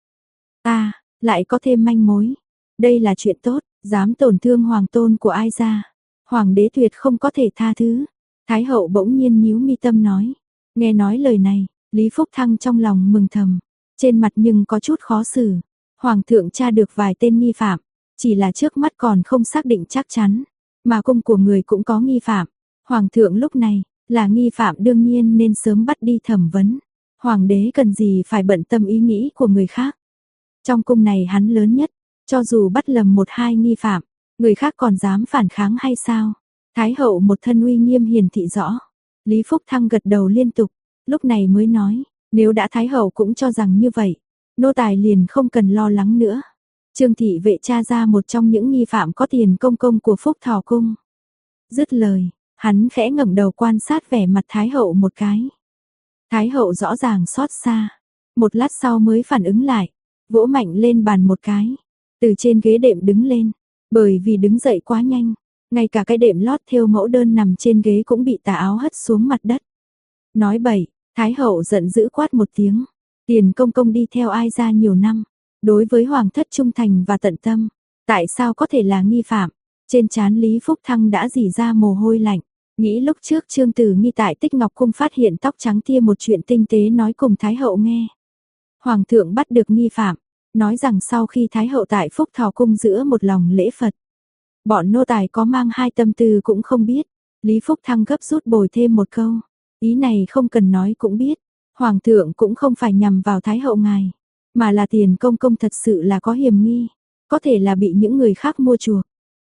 Lại có thêm manh mối. Đây là chuyện tốt, dám tổn thương hoàng tôn của ai ra. Hoàng đế tuyệt không có thể tha thứ. Thái hậu bỗng nhiên nhíu mi tâm nói. Nghe nói lời này, Lý Phúc Thăng trong lòng mừng thầm. Trên mặt nhưng có chút khó xử. Hoàng thượng tra được vài tên nghi phạm. Chỉ là trước mắt còn không xác định chắc chắn. Mà cung của người cũng có nghi phạm. Hoàng thượng lúc này là nghi phạm đương nhiên nên sớm bắt đi thẩm vấn. Hoàng đế cần gì phải bận tâm ý nghĩ của người khác. Trong cung này hắn lớn nhất, cho dù bắt lầm một hai nghi phạm, người khác còn dám phản kháng hay sao? Thái hậu một thân uy nghiêm hiển thị rõ. Lý Phúc Thăng gật đầu liên tục, lúc này mới nói, nếu đã Thái hậu cũng cho rằng như vậy, nô tài liền không cần lo lắng nữa. Trương thị vệ tra ra một trong những nghi phạm có tiền công công của Phúc Thọ cung. Dứt lời, hắn khẽ ngẩng đầu quan sát vẻ mặt Thái hậu một cái. Thái hậu rõ ràng xót xa, một lát sau mới phản ứng lại, vỗ mạnh lên bàn một cái, từ trên ghế đệm đứng lên, bởi vì đứng dậy quá nhanh, ngay cả cái đệm lót thêu mẫu đơn nằm trên ghế cũng bị tà áo hất xuống mặt đất. Nói bậy, Thái hậu giận dữ quát một tiếng, tiền công công đi theo ai ra nhiều năm, đối với hoàng thất trung thành và tận tâm, tại sao có thể là nghi phạm? Trên trán Lý Phúc Thăng đã rỉ ra mồ hôi lạnh. Nghĩ lúc trước Trương Tử Nghi tại Tích Ngọc Cung phát hiện tóc trắng tia một chuyện tinh tế nói cùng Thái hậu nghe. Hoàng thượng bắt được nghi phạm, nói rằng sau khi Thái hậu tại Phúc Thọ Cung giữa một lòng lễ Phật. Bọn nô tài có mang hai tâm tư cũng không biết. Lý Phúc Thăng gấp rút bồi thêm một câu. Ý này không cần nói cũng biết. Hoàng thượng cũng không phải nhằm vào Thái hậu ngài, mà là tiền công công thật sự là có hiểm nghi. Có thể là bị những người khác mua chuộc.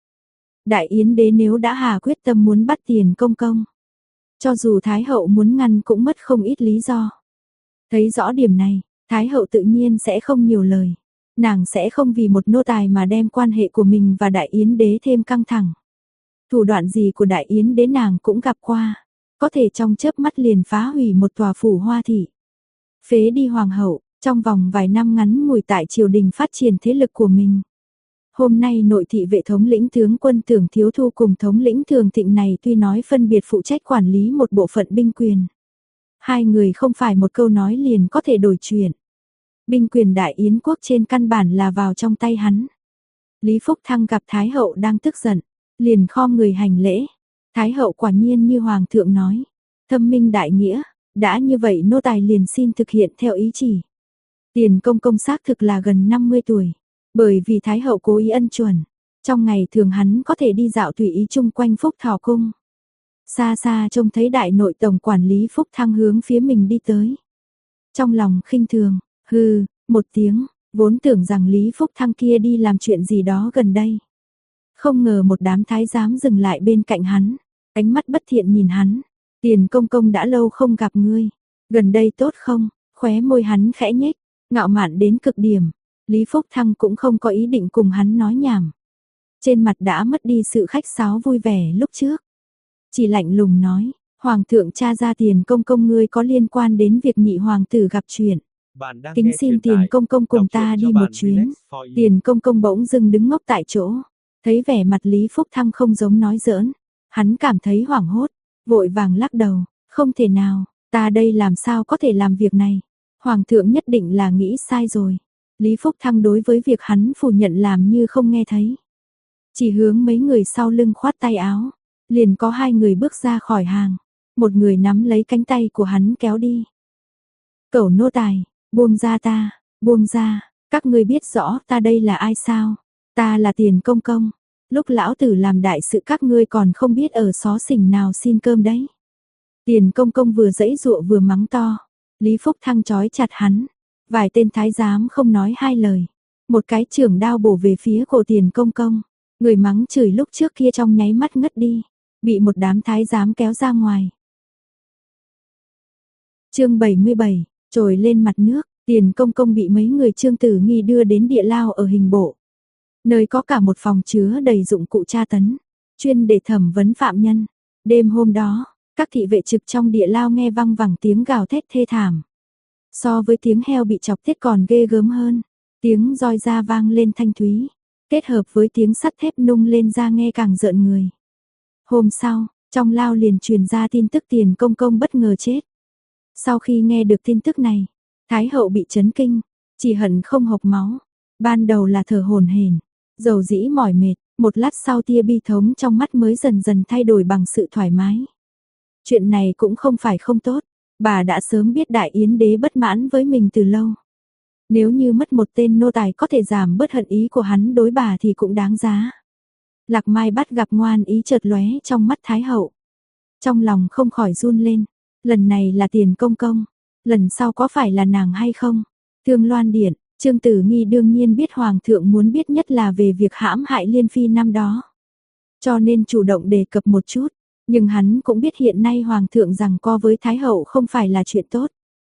Đại Yến đế nếu đã hà quyết tâm muốn bắt tiền công công, cho dù Thái hậu muốn ngăn cũng mất không ít lý do. Thấy rõ điểm này, Thái hậu tự nhiên sẽ không nhiều lời. Nàng sẽ không vì một nô tài mà đem quan hệ của mình và Đại Yến đế thêm căng thẳng. Thủ đoạn gì của Đại Yến đế nàng cũng gặp qua, có thể trong chớp mắt liền phá hủy một tòa phủ hoa thị. Phế đi hoàng hậu, trong vòng vài năm ngắn ngủi tại triều đình phát triển thế lực của mình. Hôm nay nội thị vệ thống lĩnh tướng quân Tưởng Thiếu Thu cùng thống lĩnh Thường Thịnh này tuy nói phân biệt phụ trách quản lý một bộ phận binh quyền. Hai người không phải một câu nói liền có thể đổi chuyển. Binh quyền Đại Yến quốc trên căn bản là vào trong tay hắn. Lý Phúc Thăng gặp Thái hậu đang tức giận, liền khom người hành lễ. Thái hậu quả nhiên như Hoàng thượng nói, thâm minh đại nghĩa, đã như vậy nô tài liền xin thực hiện theo ý chỉ. Tiền công công xác thực là gần 50 tuổi. Bởi vì Thái hậu cố ý ân chuẩn, trong ngày thường hắn có thể đi dạo tùy ý chung quanh Phúc Thọ Cung. Xa xa trông thấy đại nội tổng quản lý Phúc Thăng hướng phía mình đi tới. Trong lòng khinh thường, hừ, một tiếng, vốn tưởng rằng Lý Phúc Thăng kia đi làm chuyện gì đó gần đây. Không ngờ một đám thái giám dừng lại bên cạnh hắn, ánh mắt bất thiện nhìn hắn. Tiền công công đã lâu không gặp ngươi, gần đây tốt không? Khóe môi hắn khẽ nhếch, ngạo mạn đến cực điểm. Lý Phúc Thăng cũng không có ý định cùng hắn nói nhảm. Trên mặt đã mất đi sự khách sáo vui vẻ lúc trước. Chỉ lạnh lùng nói, Hoàng thượng tra ra tiền công công ngươi có liên quan đến việc nhị hoàng tử gặp chuyện. Kính xin tiền công công cùng ta đi một chuyến. Tiền công công bỗng dưng đứng ngốc tại chỗ. Thấy vẻ mặt Lý Phúc Thăng không giống nói giỡn. Hắn cảm thấy hoảng hốt, vội vàng lắc đầu. Không thể nào, ta đây làm sao có thể làm việc này. Hoàng thượng nhất định là nghĩ sai rồi. Lý Phúc Thăng đối với việc hắn phủ nhận làm như không nghe thấy. Chỉ hướng mấy người sau lưng khoát tay áo. Liền có hai người bước ra khỏi hàng. Một người nắm lấy cánh tay của hắn kéo đi. Cẩu nô tài, buông ra ta, buông ra. Các ngươi biết rõ ta đây là ai sao? Ta là tiền công công. Lúc lão tử làm đại sự các ngươi còn không biết ở xó xỉnh nào xin cơm đấy. Tiền công công vừa giãy giụa vừa mắng to. Lý Phúc Thăng trói chặt hắn. Vài tên thái giám không nói hai lời, một cái chưởng đao bổ về phía cổ Tiền Công Công. Người mắng chửi lúc trước kia trong nháy mắt ngất đi, bị một đám thái giám kéo ra ngoài. Chương 77, trồi lên mặt nước, Tiền Công Công bị mấy người Trương Tử Nghi đưa đến địa lao ở hình bộ. Nơi có cả một phòng chứa đầy dụng cụ tra tấn, chuyên để thẩm vấn phạm nhân. Đêm hôm đó, các thị vệ trực trong địa lao nghe văng vẳng tiếng gào thét thê thảm. So với tiếng heo bị chọc tiết còn ghê gớm hơn, tiếng roi da vang lên thanh thúy, kết hợp với tiếng sắt thép nung lên da nghe càng rợn người. Hôm sau, trong lao liền truyền ra tin tức Tiền Công Công bất ngờ chết. Sau khi nghe được tin tức này, Thái hậu bị chấn kinh, chỉ hận không hộc máu. Ban đầu là thở hổn hển, dầu dĩ mỏi mệt, một lát sau tia bi thống trong mắt mới dần dần thay đổi bằng sự thoải mái. Chuyện này cũng không phải không tốt, bà đã sớm biết Đại Yến đế bất mãn với mình từ lâu. Nếu như mất một tên nô tài có thể giảm bớt hận ý của hắn đối bà thì cũng đáng giá. Lạc Mai bắt gặp ngoan ý chợt lóe trong mắt Thái hậu. Trong lòng không khỏi run lên, lần này là Tiền Công Công, lần sau có phải là nàng hay không? Thương Loan Điện, Trương Tử Nghi đương nhiên biết Hoàng thượng muốn biết nhất là về việc hãm hại Liên Phi năm đó. Cho nên chủ động đề cập một chút, nhưng hắn cũng biết hiện nay Hoàng thượng giằng co với Thái hậu không phải là chuyện tốt.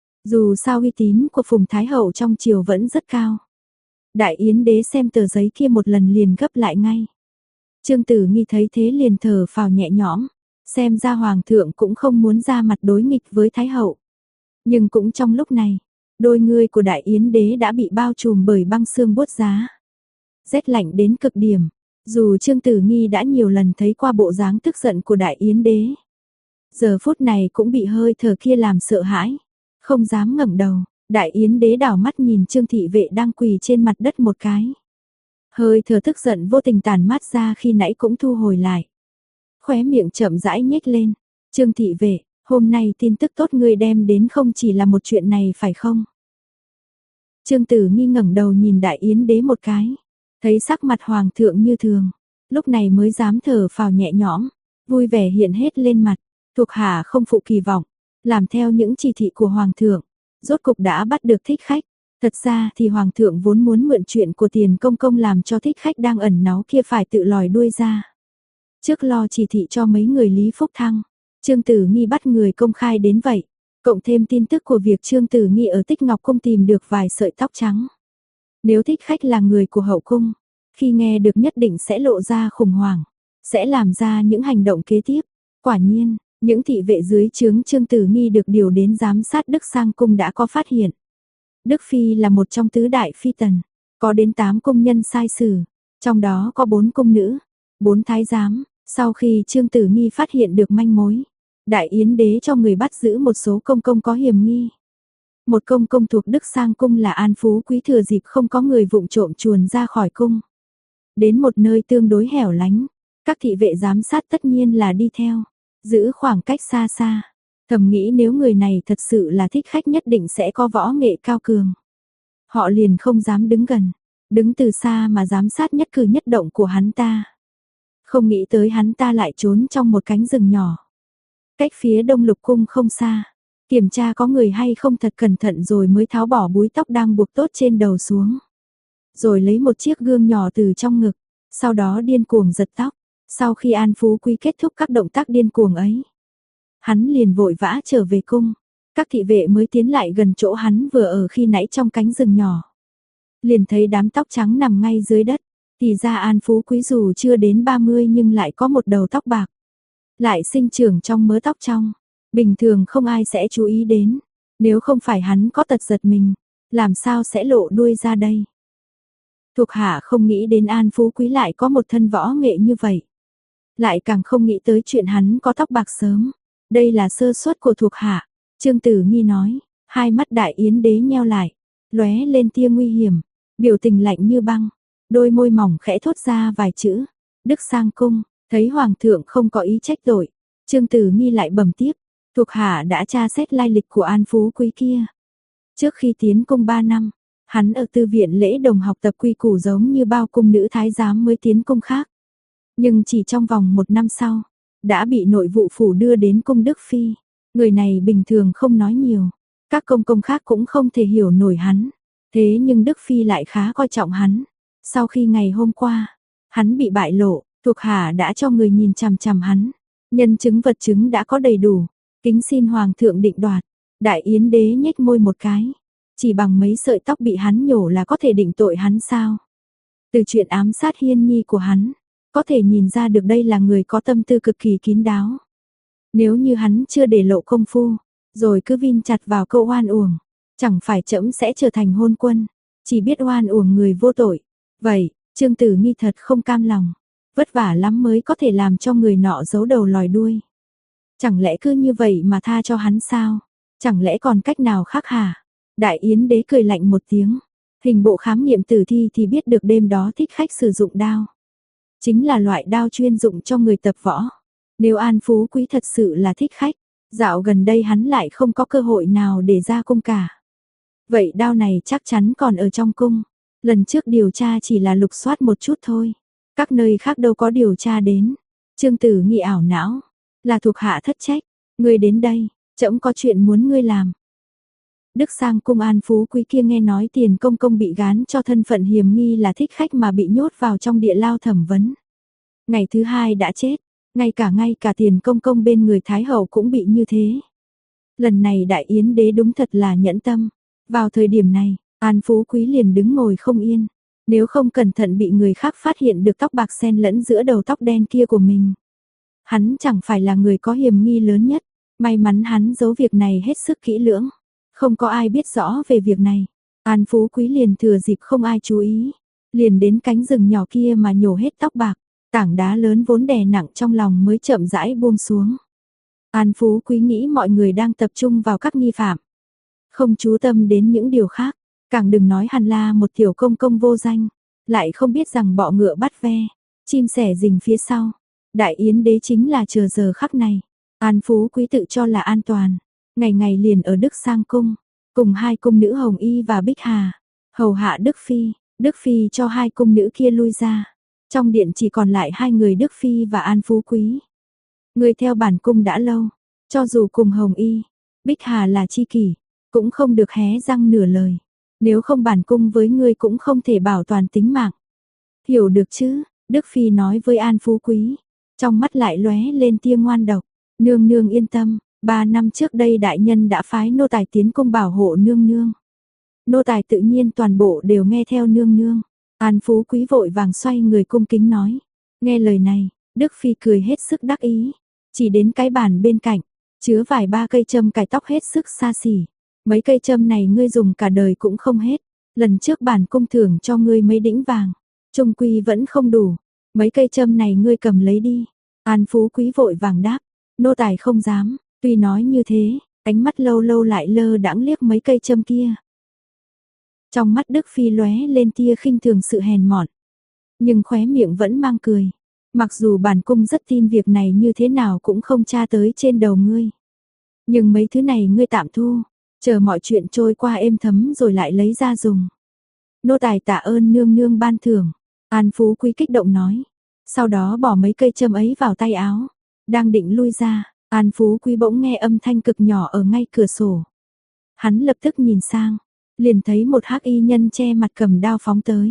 Dù sao uy tín của Phùng Thái hậu trong triều vẫn rất cao. Đại Yến đế xem tờ giấy kia một lần liền gấp lại ngay. Trương Tử Nghi thấy thế liền thở phào nhẹ nhõm, xem ra Hoàng thượng cũng không muốn ra mặt đối nghịch với Thái hậu. Nhưng cũng trong lúc này, đôi ngươi của Đại Yến đế đã bị bao trùm bởi băng sương buốt giá. Rét lạnh đến cực điểm, dù Trương Tử Nghi đã nhiều lần thấy qua bộ dáng tức giận của Đại Yến đế. Giờ phút này cũng bị hơi thở kia làm sợ hãi, không dám ngẩng đầu. Đại Yến đế đảo mắt nhìn Trương thị vệ đang quỳ trên mặt đất một cái. Hơi thở tức giận vô tình tản mát ra khi nãy cũng thu hồi lại. Khóe miệng chậm rãi nhếch lên. Trương thị vệ, hôm nay tin tức tốt ngươi đem đến không chỉ là một chuyện này phải không? Trương Tử Nghi ngẩng đầu nhìn Đại Yến đế một cái, thấy sắc mặt Hoàng thượng như thường, lúc này mới dám thở phào nhẹ nhõm, vui vẻ hiện hết lên mặt. Thuộc hạ không phụ kỳ vọng, làm theo những chỉ thị của Hoàng thượng, rốt cục đã bắt được thích khách. Thật ra thì Hoàng thượng vốn muốn mượn chuyện của Tiền Công Công làm cho thích khách đang ẩn náu kia phải tự lòi đuôi ra. Trước lo chỉ thị cho mấy người Lý Phúc Thăng, Trương Tử Nghi bắt người công khai đến vậy, cộng thêm tin tức của việc Trương Tử Nghi ở Tích Ngọc Cung tìm được vài sợi tóc trắng. Nếu thích khách là người của hậu cung, khi nghe được nhất định sẽ lộ ra khủng hoảng, sẽ làm ra những hành động kế tiếp. Quả nhiên, những thị vệ dưới trướng Trương Tử Nghi được điều đến giám sát Đức Sang Cung đã có phát hiện. Đức Phi là một trong tứ đại phi tần, có đến 8 cung nhân sai sử, trong đó có 4 cung nữ, 4 thái giám. Sau khi Trương Tử Nghi phát hiện được manh mối, Đại Yến đế cho người bắt giữ một số công công có hiểm nghi. Một công công thuộc Đức Sang Cung là An Phú Quý thừa dịp không có người vụng trộm chuồn ra khỏi cung. Đến một nơi tương đối hẻo lánh, các thị vệ giám sát tất nhiên là đi theo, giữ khoảng cách xa xa. Thầm nghĩ nếu người này thật sự là thích khách nhất định sẽ có võ nghệ cao cường. Họ liền không dám đứng gần, đứng từ xa mà giám sát nhất cử nhất động của hắn ta. Không nghĩ tới hắn ta lại trốn trong một cánh rừng nhỏ. Cách phía Đông Lục Cung không xa, kiểm tra có người hay không thật cẩn thận rồi mới tháo bỏ búi tóc đang buộc tốt trên đầu xuống. Rồi lấy một chiếc gương nhỏ từ trong ngực, sau đó điên cuồng giật tóc. Sau khi An Phú Quý kết thúc các động tác điên cuồng ấy, hắn liền vội vã trở về cung. Các thị vệ mới tiến lại gần chỗ hắn vừa ở khi nãy trong cánh rừng nhỏ. Liền thấy đám tóc trắng nằm ngay dưới đất. Thì ra An Phú Quý dù chưa đến 30 nhưng lại có một đầu tóc bạc. Lại sinh trưởng trong mớ tóc trong. Bình thường không ai sẽ chú ý đến. Nếu không phải hắn có tật giật mình, làm sao sẽ lộ đuôi ra đây? Thuộc hạ không nghĩ đến An Phú Quý lại có một thân võ nghệ như vậy. Lại càng không nghĩ tới chuyện hắn có tóc bạc sớm. Đây là sơ suất của thuộc hạ. Trương Tử Nghi nói, hai mắt Đại Yến đế nheo lại, lóe lên tia nguy hiểm, biểu tình lạnh như băng, đôi môi mỏng khẽ thốt ra vài chữ. Đức Sang Cung, thấy Hoàng thượng không có ý trách tội, Trương Tử Nghi lại bẩm tiếp, thuộc hạ đã tra xét lai lịch của An Phú Quý kia. Trước khi tiến cung 3 năm, hắn ở tư viện lễ đồng học tập quy củ giống như bao cung nữ thái giám mới tiến cung khác. Nhưng chỉ trong vòng 1 năm sau, đã bị nội vụ phủ đưa đến cung Đức Phi. Người này bình thường không nói nhiều, các công công khác cũng không thể hiểu nổi hắn. Thế nhưng Đức Phi lại khá coi trọng hắn. Sau khi ngày hôm qua, hắn bị bại lộ, thuộc hạ đã cho người nhìn chằm chằm hắn. Nhân chứng vật chứng đã có đầy đủ, kính xin Hoàng thượng định đoạt. Đại Yến đế nhếch môi một cái. Chỉ bằng mấy sợi tóc bị hắn nhổ là có thể định tội hắn sao? Từ chuyện ám sát Hiên Nhi của hắn, có thể nhìn ra được đây là người có tâm tư cực kỳ kín đáo. Nếu như hắn chưa để lộ công phu, rồi cứ vin chặt vào câu oan uổng, chẳng phải trẫm sẽ trở thành hôn quân, chỉ biết oan uổng người vô tội. Vậy, Trương Tử Nghi thật không cam lòng, vất vả lắm mới có thể làm cho người nọ giấu đầu lòi đuôi. Chẳng lẽ cứ như vậy mà tha cho hắn sao? Chẳng lẽ còn cách nào khác hả? Đại Yến đế cười lạnh một tiếng. Hình bộ khám nghiệm tử thi thì biết được đêm đó Thích Khách sử dụng đao. Chính là loại đao chuyên dụng cho người tập võ. Nếu An Phú Quý thật sự là Thích Khách, dạo gần đây hắn lại không có cơ hội nào để ra cung cả. Vậy đao này chắc chắn còn ở trong cung. Lần trước điều tra chỉ là lục soát một chút thôi. Các nơi khác đâu có điều tra đến. Trương Tử Nghi ảo não. Là thuộc hạ thất trách. Ngươi đến đây, trẫm có chuyện muốn ngươi làm. Đức Sang cung An Phú Quý kia nghe nói Tiền Công Công bị gán cho thân phận hiềm nghi là Thích Khách mà bị nhốt vào trong địa lao thẩm vấn. Ngày thứ hai đã chết, ngay cả Tiền Công Công bên người Thái Hậu cũng bị như thế. Lần này Đại Yến đế đúng thật là nhẫn tâm. Vào thời điểm này, An Phú Quý liền đứng ngồi không yên. Nếu không cẩn thận bị người khác phát hiện được tóc bạc xen lẫn giữa đầu tóc đen kia của mình. Hắn chẳng phải là người có hiềm nghi lớn nhất. May mắn hắn giấu việc này hết sức kỹ lưỡng. Không có ai biết rõ về việc này. An Phú Quý liền thừa dịp không ai chú ý. Liền đến cánh rừng nhỏ kia mà nhổ hết tóc bạc. Tảng đá lớn vốn đè nặng trong lòng mới chậm rãi buông xuống. An Phú Quý nghĩ mọi người đang tập trung vào các nghi phạm. Không chú tâm đến những điều khác. Càng đừng nói Hàn La một tiểu công công vô danh. Lại không biết rằng bọ ngựa bắt ve. Chim sẻ rình phía sau. Đại Yến đế chính là chờ giờ khắc này. An Phú Quý tự cho là an toàn. Ngày ngày liền ở Đức Sang cung. Cùng hai cung nữ Hồng Y và Bích Hà. Hầu hạ Đức Phi. Đức Phi cho hai cung nữ kia lui ra. Trong điện chỉ còn lại hai người Đức Phi và An Phú Quý. Người theo bản cung đã lâu. Cho dù cùng Hồng Y, Bích Hà là chi kỷ, cũng không được hé răng nửa lời. Nếu không bản cung với ngươi cũng không thể bảo toàn tính mạng. Hiểu được chứ? Đức Phi nói với An Phú Quý. Trong mắt lại lóe lên tia ngoan độc. Nương nương yên tâm, 3 năm trước đây đại nhân đã phái nô tài tiến cung bảo hộ nương nương. Nô tài tự nhiên toàn bộ đều nghe theo nương nương. An Phú Quý vội vàng xoay người cung kính nói. Nghe lời này, Đức Phi cười hết sức đắc ý. Chỉ đến cái bàn bên cạnh, chứa vài ba cây châm cài tóc hết sức xa xỉ. Mấy cây châm này ngươi dùng cả đời cũng không hết. Lần trước bản cung thưởng cho ngươi mấy đĩnh vàng. Trung quy vẫn không đủ. Mấy cây châm này ngươi cầm lấy đi. An Phú Quý vội vàng đáp. Nô tài không dám. Tuy nói như thế, ánh mắt lâu lâu lại lơ đãng liếc mấy cây châm kia. Trong mắt Đức Phi lóe lên tia khinh thường sự hèn mọn. Nhưng khóe miệng vẫn mang cười. Mặc dù bản cung rất tin việc này như thế nào cũng không tra tới trên đầu ngươi. Nhưng mấy thứ này ngươi tạm thu. Chờ mọi chuyện trôi qua êm thấm rồi lại lấy ra dùng. Nô tài tạ ơn nương nương ban thưởng. An Phú Quý kích động nói. Sau đó bỏ mấy cây châm ấy vào tay áo. Đang định lui ra, An Phú Quý bỗng nghe âm thanh cực nhỏ ở ngay cửa sổ. Hắn lập tức nhìn sang, liền thấy một hắc y nhân che mặt cầm đao phóng tới.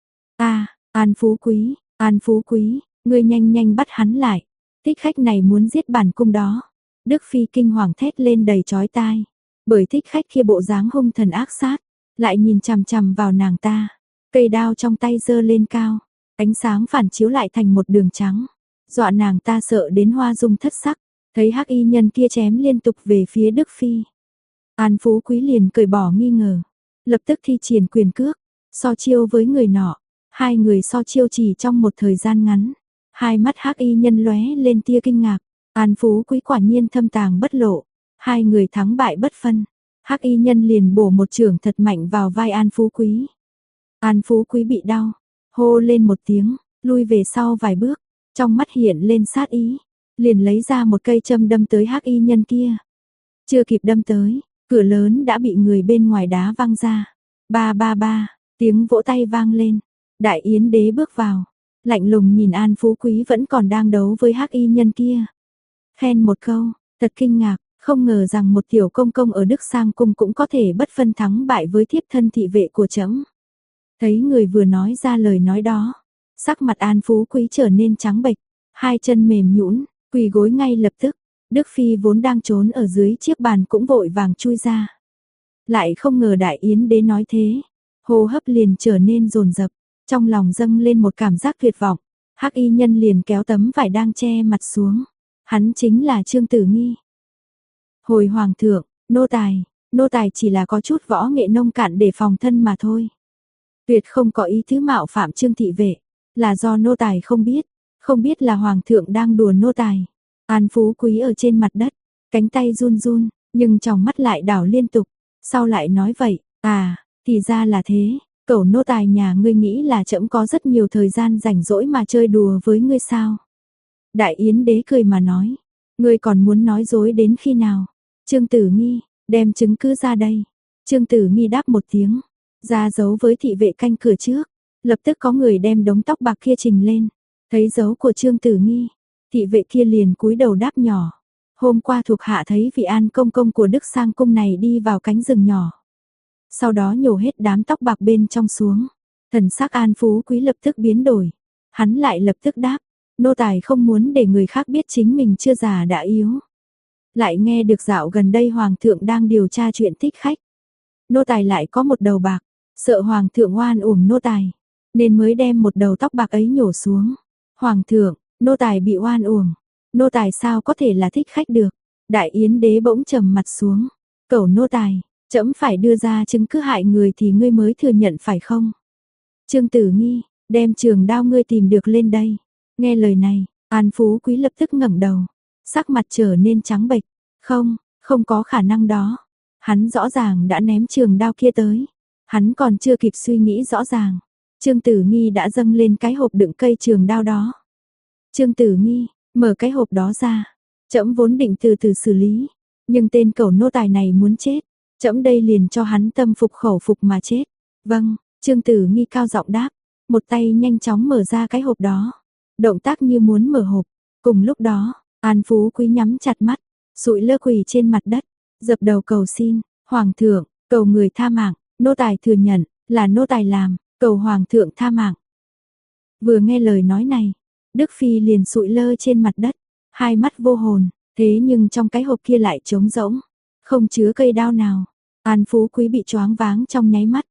An Phú Quý, ngươi nhanh nhanh bắt hắn lại. Thích Khách này muốn giết bản cung đó. Đức Phi kinh hoàng thét lên đầy chói tai. Bởi Thích Khách kia bộ dáng hung thần ác sát, lại nhìn chằm chằm vào nàng ta. Cây đao trong tay giơ lên cao, ánh sáng phản chiếu lại thành một đường trắng. Dọa nàng ta sợ đến hoa dung thất sắc, thấy hắc y nhân kia chém liên tục về phía Đức Phi. An Phú Quý liền cởi bỏ nghi ngờ, lập tức thi triển quyền cước, so chiêu với người nọ. Hai người so chiêu chỉ trong một thời gian ngắn. Hai mắt hắc y nhân lóe lên tia kinh ngạc. An Phú Quý quả nhiên thâm tàng bất lộ. Hai người thắng bại bất phân. Hắc y nhân liền bổ một chưởng thật mạnh vào vai An Phú Quý. An Phú Quý bị đau, hô lên một tiếng, lui về sau vài bước. Trong mắt hiện lên sát ý, liền lấy ra một cây châm đâm tới hắc y nhân kia. Chưa kịp đâm tới, cửa lớn đã bị người bên ngoài đá văng ra. Ba ba ba, tiếng vỗ tay vang lên. Đại Yến đế bước vào, lạnh lùng nhìn An Phú Quý vẫn còn đang đấu với hắc y nhân kia. Khen một câu, thật kinh ngạc, Không ngờ rằng một tiểu công công ở Đức Sang cung cũng có thể bất phân thắng bại với thiếp thân thị vệ của trẫm. Thấy người vừa nói ra lời nói đó, sắc mặt An Phú Quý trở nên trắng bệch, hai chân mềm nhũn, quỳ gối ngay lập tức. Đức phi vốn đang trốn ở dưới chiếc bàn cũng vội vàng chui ra. Lại không ngờ Đại Yến đế nói thế, hô hấp liền trở nên dồn dập, trong lòng dâng lên một cảm giác tuyệt vọng. Hắc y nhân liền kéo tấm vải đang che mặt xuống. Hắn chính là Trương Tử Nghi. Hồi hoàng thượng, nô tài chỉ là có chút võ nghệ nông cạn để phòng thân mà thôi. Tuyệt không có ý tứ mạo phạm Trương thị vệ, là do nô tài không biết là hoàng thượng đang đùa nô tài. An Phú Quý ở trên mặt đất, cánh tay run run, nhưng tròng mắt lại đảo liên tục, sau lại nói vậy, thì ra là thế, cẩu nô tài nhà ngươi nghĩ là trẫm có rất nhiều thời gian rảnh rỗi mà chơi đùa với ngươi sao? Đại Yến đế cười mà nói, ngươi còn muốn nói dối đến khi nào? Trương Tử Nghi, đem chứng cứ ra đây. Trương Tử Nghi đáp một tiếng, ra dấu với thị vệ canh cửa trước, lập tức có người đem đống tóc bạc kia trình lên, thấy dấu của Trương Tử Nghi, thị vệ kia liền cúi đầu đáp nhỏ. Hôm qua thuộc hạ thấy vị An công công của Đức Sang cung này đi vào cánh rừng nhỏ. Sau đó nhổ hết đám tóc bạc bên trong xuống. Thần sắc An Phú Quý lập tức biến đổi. Hắn lại lập tức đáp, nô tài không muốn để người khác biết chính mình chưa già đã yếu. Lại nghe được dạo gần đây hoàng thượng đang điều tra chuyện thích khách. Nô tài lại có một đầu bạc, sợ hoàng thượng oan uổng nô tài, nên mới đem một đầu tóc bạc ấy nhổ xuống. Hoàng thượng, nô tài bị oan uổng, nô tài sao có thể là thích khách được? Đại Yến đế bỗng trầm mặt xuống, cẩu nô tài, trẫm phải đưa ra chứng cứ hại người thì ngươi mới thừa nhận phải không? Trương Tử Nghi, đem trường đao ngươi tìm được lên đây. Nghe lời này, An Phú Quý lập tức ngẩng đầu, sắc mặt trở nên trắng bệch. Không có khả năng đó. Hắn rõ ràng đã ném trường đao kia tới. Hắn còn chưa kịp suy nghĩ rõ ràng. Trương Tử Nghi đã dâng lên cái hộp đựng cây trường đao đó. Trương Tử Nghi, mở cái hộp đó ra. Trẫm vốn định từ từ xử lý. Nhưng tên cẩu nô tài này muốn chết. Trẫm đây liền cho hắn tâm phục khẩu phục mà chết. Vâng, Trương Tử Nghi cao giọng đáp. Một tay nhanh chóng mở ra cái hộp đó. Động tác như muốn mở hộp. Cùng lúc đó, An Phú Quý nhắm chặt mắt, sụi lơ quỳ trên mặt đất, dập đầu cầu xin, hoàng thượng, cầu người tha mạng, nô tài thừa nhận, là nô tài làm, cầu hoàng thượng tha mạng. Vừa nghe lời nói này, Đức Phi liền sụi lơ trên mặt đất, hai mắt vô hồn, thế nhưng trong cái hộp kia lại trống rỗng, không chứa cây đao nào. An Phú Quý bị choáng váng trong nháy mắt.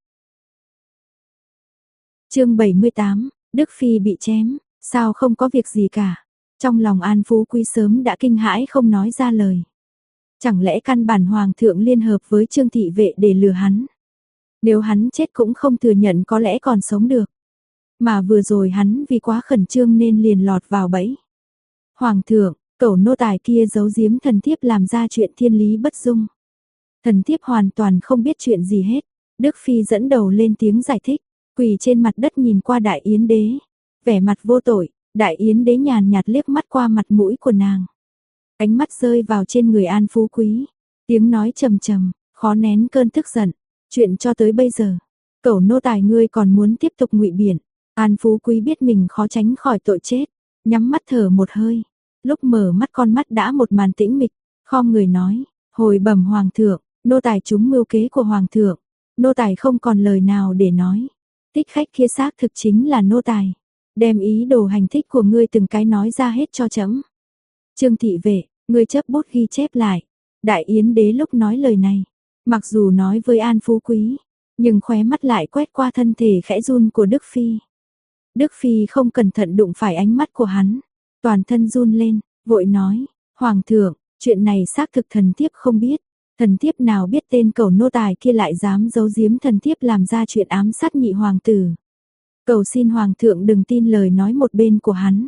Chương 78, Đức Phi bị chém, sao không có việc gì cả. Trong lòng An Phú Quý sớm đã kinh hãi không nói ra lời. Chẳng lẽ căn bản hoàng thượng liên hợp với Trương thị vệ để lừa hắn? Nếu hắn chết cũng không thừa nhận có lẽ còn sống được. Mà vừa rồi hắn vì quá khẩn trương nên liền lọt vào bẫy. Hoàng thượng, cẩu nô tài kia giấu giếm thần thiếp làm ra chuyện thiên lý bất dung. Thần thiếp hoàn toàn không biết chuyện gì hết. Đức Phi dẫn đầu lên tiếng giải thích, quỳ trên mặt đất nhìn qua Đại Yến đế, vẻ mặt vô tội. Đại Yến đế nhàn nhạt liếc mắt qua mặt mũi của nàng. Ánh mắt rơi vào trên người An Phú Quý. Tiếng nói trầm trầm, khó nén cơn tức giận. Chuyện cho tới bây giờ, cẩu nô tài ngươi còn muốn tiếp tục ngụy biện. An Phú Quý biết mình khó tránh khỏi tội chết. Nhắm mắt thở một hơi. Lúc mở mắt con mắt đã một màn tĩnh mịch. Khom người nói, hồi bẩm hoàng thượng, nô tài trúng mưu kế của hoàng thượng. Nô tài không còn lời nào để nói. Thích khách kia xác thực chính là nô tài. Đem ý đồ hành thích của ngươi từng cái nói ra hết cho trẫm. Trương thị vệ, ngươi chấp bút ghi chép lại. Đại Yến đế lúc nói lời này, mặc dù nói với An Phú Quý, nhưng khóe mắt lại quét qua thân thể khẽ run của Đức Phi. Đức Phi không cẩn thận đụng phải ánh mắt của hắn, toàn thân run lên, vội nói, hoàng thượng, chuyện này xác thực thần thiếp không biết. Thần thiếp nào biết tên cẩu nô tài kia lại dám giấu giếm thần thiếp làm ra chuyện ám sát nhị hoàng tử. Cầu xin hoàng thượng đừng tin lời nói một bên của hắn.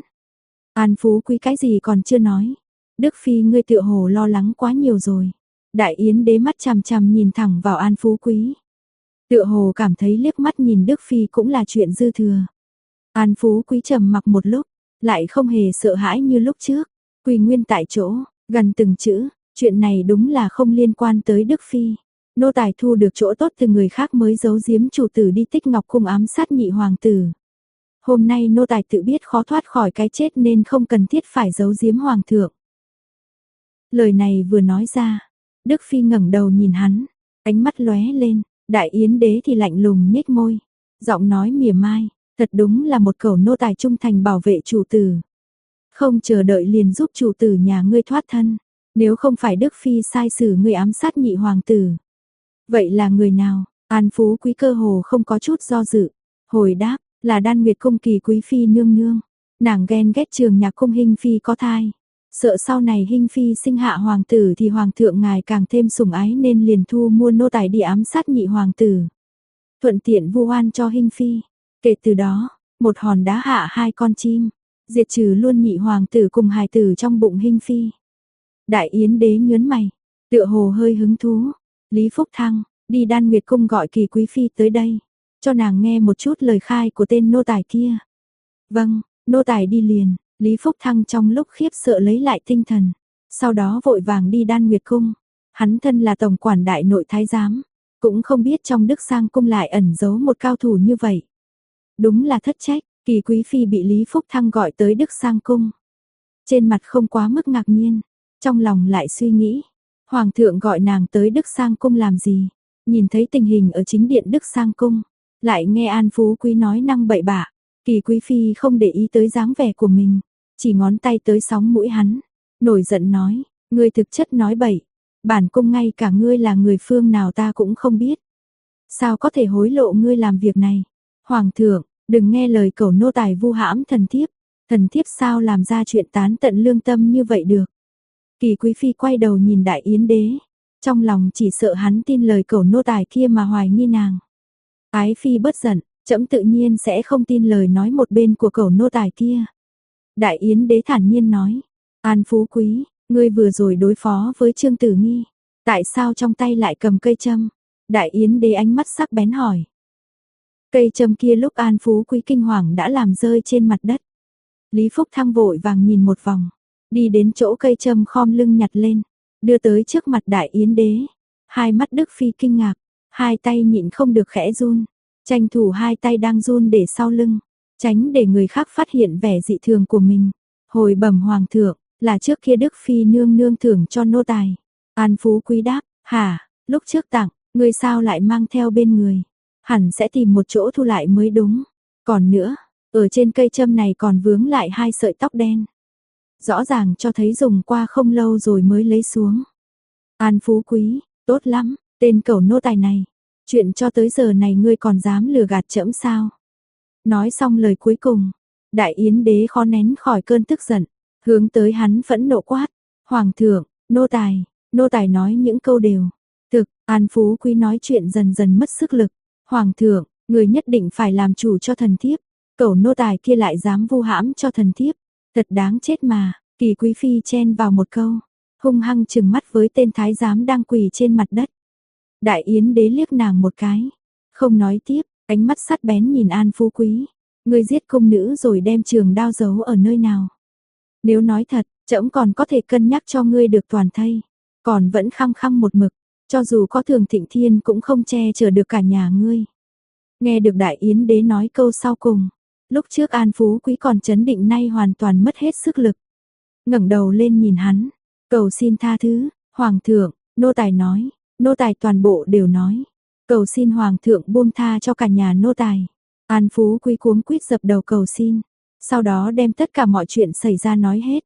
An Phú Quý cái gì còn chưa nói. Đức Phi ngươi tựa hồ lo lắng quá nhiều rồi. Đại Yến đế mắt chằm chằm nhìn thẳng vào An Phú Quý. Tựa hồ cảm thấy liếc mắt nhìn Đức Phi cũng là chuyện dư thừa. An Phú Quý trầm mặc một lúc, lại không hề sợ hãi như lúc trước. Quỳ nguyên tại chỗ, gần từng chữ, chuyện này đúng là không liên quan tới Đức Phi. Nô tài thu được chỗ tốt từ người khác mới giấu giếm chủ tử đi Tích Ngọc cung ám sát nhị hoàng tử. Hôm nay nô tài tự biết khó thoát khỏi cái chết nên không cần thiết phải giấu giếm hoàng thượng. Lời này vừa nói ra, Đức Phi ngẩng đầu nhìn hắn, ánh mắt lóe lên, Đại Yến đế thì lạnh lùng nhếch môi, giọng nói mỉa mai, thật đúng là một cẩu nô tài trung thành bảo vệ chủ tử. Không chờ đợi liền giúp chủ tử nhà ngươi thoát thân, nếu không phải Đức Phi sai xử ngươi ám sát nhị hoàng tử. Vậy là người nào? An Phú Quý cơ hồ không có chút do dự, hồi đáp, là Đan Nguyệt cung Kỳ quý phi nương nương. Nàng ghen ghét Trường Nhạc cung Hinh phi có thai, sợ sau này Hinh phi sinh hạ hoàng tử thì hoàng thượng ngài càng thêm sủng ái nên liền thu mua nô tài đi ám sát nhị hoàng tử. Thuận tiện vu oan cho Hinh phi. Kể từ đó, một hòn đá hạ hai con chim, diệt trừ luôn nhị hoàng tử cùng hài tử trong bụng Hinh phi. Đại Yến đế nhớn mày, tựa hồ hơi hứng thú. Lý Phúc Thăng, đi Đan Nguyệt cung gọi Kỳ quý phi tới đây, cho nàng nghe một chút lời khai của tên nô tài kia. Vâng, nô tài đi liền. Lý Phúc Thăng trong lúc khiếp sợ lấy lại tinh thần, sau đó vội vàng đi Đan Nguyệt cung. Hắn thân là tổng quản đại nội thái giám, cũng không biết trong Đức Sang cung lại ẩn giấu một cao thủ như vậy. Đúng là thất trách, Kỳ quý phi bị Lý Phúc Thăng gọi tới Đức Sang cung. Trên mặt không quá mức ngạc nhiên, trong lòng lại suy nghĩ, hoàng thượng gọi nàng tới Đức Sang cung làm gì? Nhìn thấy tình hình ở chính điện Đức Sang cung, lại nghe An Phú Quý nói năng bậy bạ, Kỳ quý phi không để ý tới dáng vẻ của mình, chỉ ngón tay tới sóng mũi hắn, nổi giận nói, ngươi thực chất nói bậy, bản cung ngay cả ngươi là người phương nào ta cũng không biết. Sao có thể hối lộ ngươi làm việc này? Hoàng thượng, đừng nghe lời cẩu nô tài vu hãm thần thiếp sao làm ra chuyện tán tận lương tâm như vậy được? Kỳ quý phi quay đầu nhìn Đại Yến đế, trong lòng chỉ sợ hắn tin lời cẩu nô tài kia mà hoài nghi nàng. Ái phi bất giận, trẫm tự nhiên sẽ không tin lời nói một bên của cẩu nô tài kia. Đại Yến đế thản nhiên nói, An Phú Quý, ngươi vừa rồi đối phó với Trương Tử Nghi, tại sao trong tay lại cầm cây châm? Đại Yến đế ánh mắt sắc bén hỏi. Cây châm kia lúc An Phú Quý kinh hoàng đã làm rơi trên mặt đất. Lý Phúc Thăng vội vàng nhìn một vòng, đi đến chỗ cây châm khom lưng nhặt lên, đưa tới trước mặt Đại Yến đế. Hai mắt Đức Phi kinh ngạc, hai tay nhịn không được khẽ run, tranh thủ hai tay đang run để sau lưng, tránh để người khác phát hiện vẻ dị thường của mình. Hồi bẩm hoàng thượng, là trước kia Đức Phi nương nương thưởng cho nô tài. An Phú Quý đáp, hả, lúc trước tặng, ngươi sao lại mang theo bên người? Hẳn sẽ tìm một chỗ thu lại mới đúng. Còn nữa, ở trên cây châm này còn vướng lại hai sợi tóc đen. Rõ ràng cho thấy dùng qua không lâu rồi mới lấy xuống. An Phú Quý, tốt lắm, tên cẩu nô tài này. Chuyện cho tới giờ này ngươi còn dám lừa gạt trẫm sao? Nói xong lời cuối cùng, Đại Yến đế khó nén khỏi cơn tức giận, hướng tới hắn phẫn nộ quát. Hoàng thượng, nô tài nói những câu đều. Thực, An Phú Quý nói chuyện dần dần mất sức lực. Hoàng thượng, người nhất định phải làm chủ cho thần thiếp. Cẩu nô tài kia lại dám vu hãm cho thần thiếp. Thật đáng chết mà. Kỳ quý phi chen vào một câu, hung hăng trừng mắt với tên thái giám đang quỳ trên mặt đất. Đại Yến đế liếc nàng một cái, không nói tiếp, ánh mắt sắc bén nhìn An Phú Quý. Ngươi giết công nữ rồi đem trường đao giấu ở nơi nào? Nếu nói thật, trẫm còn có thể cân nhắc cho ngươi được toàn thây, còn vẫn khăng khăng một mực, cho dù có Thường Thịnh Thiên cũng không che chở được cả nhà ngươi. Nghe được Đại Yến đế nói câu sau cùng, lúc trước An Phú Quý còn trấn định nay hoàn toàn mất hết sức lực. Ngẩng đầu lên nhìn hắn, cầu xin tha thứ, hoàng thượng, nô tài nói, nô tài toàn bộ đều nói, cầu xin hoàng thượng buông tha cho cả nhà nô tài. An Phú Quý cuống quýt dập đầu cầu xin, sau đó đem tất cả mọi chuyện xảy ra nói hết.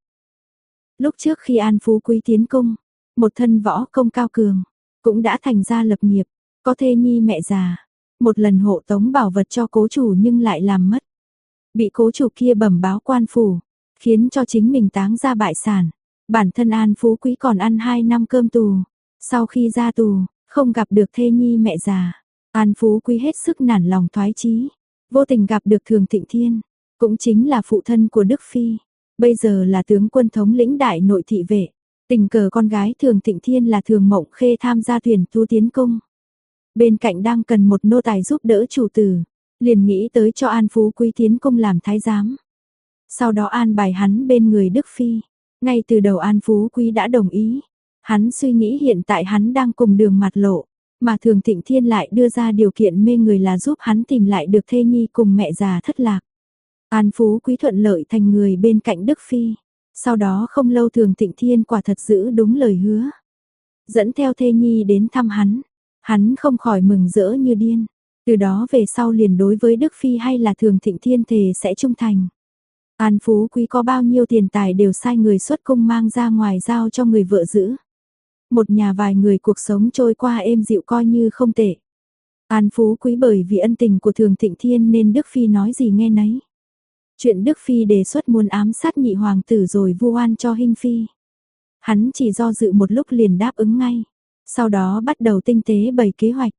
Lúc trước khi An Phú Quý tiến cung, một thân võ công cao cường, cũng đã thành gia lập nghiệp, có thê nhi mẹ già, một lần hộ tống bảo vật cho cố chủ nhưng lại làm mất. Bị cố chủ kia bẩm báo quan phủ, khiến cho chính mình táng ra bại sản. Bản thân An Phú Quý còn ăn 2 năm cơm tù. Sau khi ra tù, không gặp được thê nhi mẹ già. An Phú Quý hết sức nản lòng thoái chí, vô tình gặp được Thường Thịnh Thiên, cũng chính là phụ thân của Đức Phi. Bây giờ là tướng quân thống lĩnh đại nội thị vệ. Tình cờ con gái Thường Thịnh Thiên là Thường Mộng Khê tham gia thuyền tu tiến cung. Bên cạnh đang cần một nô tài giúp đỡ chủ tử, liền nghĩ tới cho An Phú Quý tiến cung làm thái giám. Sau đó an bài hắn bên người Đức Phi. Ngay từ đầu An Phú Quý đã đồng ý. Hắn suy nghĩ hiện tại hắn đang cùng đường mặt lộ, mà Thường Thịnh Thiên lại đưa ra điều kiện mê người là giúp hắn tìm lại được thê nhi cùng mẹ già thất lạc. An Phú Quý thuận lợi thành người bên cạnh Đức Phi. Sau đó không lâu Thường Thịnh Thiên quả thật giữ đúng lời hứa. Dẫn theo thê nhi đến thăm hắn không khỏi mừng rỡ như điên. Từ đó về sau liền đối với Đức Phi hay là Thường Thịnh Thiên thề sẽ trung thành. An Phú Quý có bao nhiêu tiền tài đều sai người xuất cung mang ra ngoài giao cho người vợ giữ. Một nhà vài người cuộc sống trôi qua êm dịu coi như không tệ. An Phú Quý bởi vì ân tình của Thường Thịnh Thiên nên Đức Phi nói gì nghe nấy. Chuyện Đức Phi đề xuất muốn ám sát nhị hoàng tử rồi vu oan cho Hinh Phi. Hắn chỉ do dự một lúc liền đáp ứng ngay. Sau đó bắt đầu tinh tế bày kế hoạch.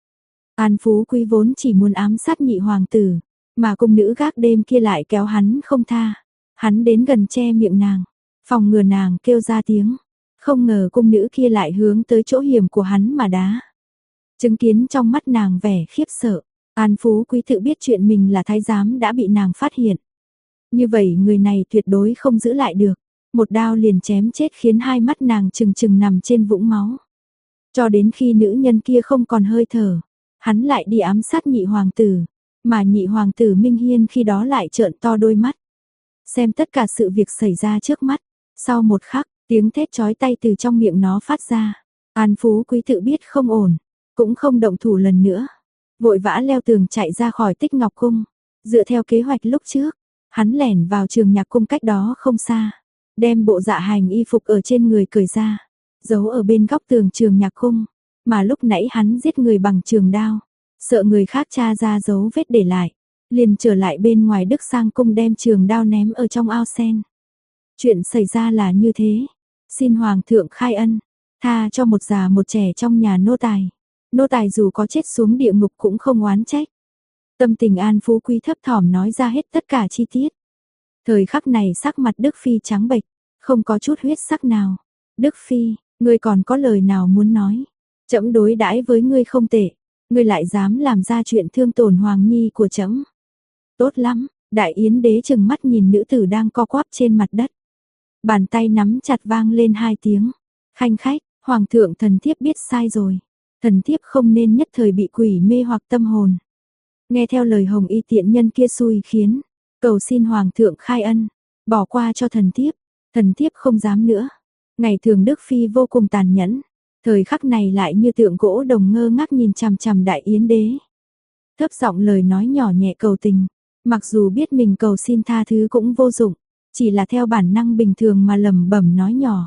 An Phú Quý vốn chỉ muốn ám sát nhị hoàng tử, mà cung nữ gác đêm kia lại kéo hắn không tha. Hắn đến gần che miệng nàng, phòng ngừa nàng kêu ra tiếng. Không ngờ cung nữ kia lại hướng tới chỗ hiểm của hắn mà đá. Chứng kiến trong mắt nàng vẻ khiếp sợ, An Phú Quý tự biết chuyện mình là thái giám đã bị nàng phát hiện. Như vậy người này tuyệt đối không giữ lại được. Một đao liền chém chết khiến hai mắt nàng trừng trừng nằm trên vũng máu. Cho đến khi nữ nhân kia không còn hơi thở, hắn lại đi ám sát nhị hoàng tử. Mà nhị hoàng tử Minh Hiên khi đó lại trợn to đôi mắt. Xem tất cả sự việc xảy ra trước mắt. Sau một khắc, tiếng thét chói tai từ trong miệng nó phát ra. An Phú Quý tự biết không ổn, cũng không động thủ lần nữa. Vội vã leo tường chạy ra khỏi Tích Ngọc Cung. Dựa theo kế hoạch lúc trước, hắn lẻn vào Trường Nhạc Cung cách đó không xa. Đem bộ dạ hành y phục ở trên người cởi ra, giấu ở bên góc tường Trường Nhạc Cung. Mà lúc nãy hắn giết người bằng trường đao, sợ người khác tra ra dấu vết để lại, liền trở lại bên ngoài Đức Sang Cung đem trường đao ném ở trong ao sen. Chuyện xảy ra là như thế, xin Hoàng thượng khai ân, tha cho một già một trẻ trong nhà nô tài. Nô tài dù có chết xuống địa ngục cũng không oán trách. Tâm tình An Phú Quý thấp thỏm nói ra hết tất cả chi tiết. Thời khắc này sắc mặt Đức Phi trắng bệch, không có chút huyết sắc nào. Đức Phi, ngươi còn có lời nào muốn nói? Trẫm đối đãi với ngươi không tệ, ngươi lại dám làm ra chuyện thương tổn hoàng nhi của trẫm. Tốt lắm, Đại Yến đế trừng mắt nhìn nữ tử đang co quắp trên mặt đất. Bàn tay nắm chặt vang lên 2 tiếng. Khanh khách, Hoàng thượng thần thiếp biết sai rồi. Thần thiếp không nên nhất thời bị quỷ mê hoặc tâm hồn. Nghe theo lời hồng y tiện nhân kia xui khiến. Cầu xin Hoàng thượng khai ân, bỏ qua cho thần thiếp không dám nữa. Ngày thường Đức Phi vô cùng tàn nhẫn. Thời khắc này lại như tượng gỗ đồng ngơ ngác nhìn chằm chằm Đại Yến đế. Thấp giọng lời nói nhỏ nhẹ cầu tình. Mặc dù biết mình cầu xin tha thứ cũng vô dụng. Chỉ là theo bản năng bình thường mà lẩm bẩm nói nhỏ.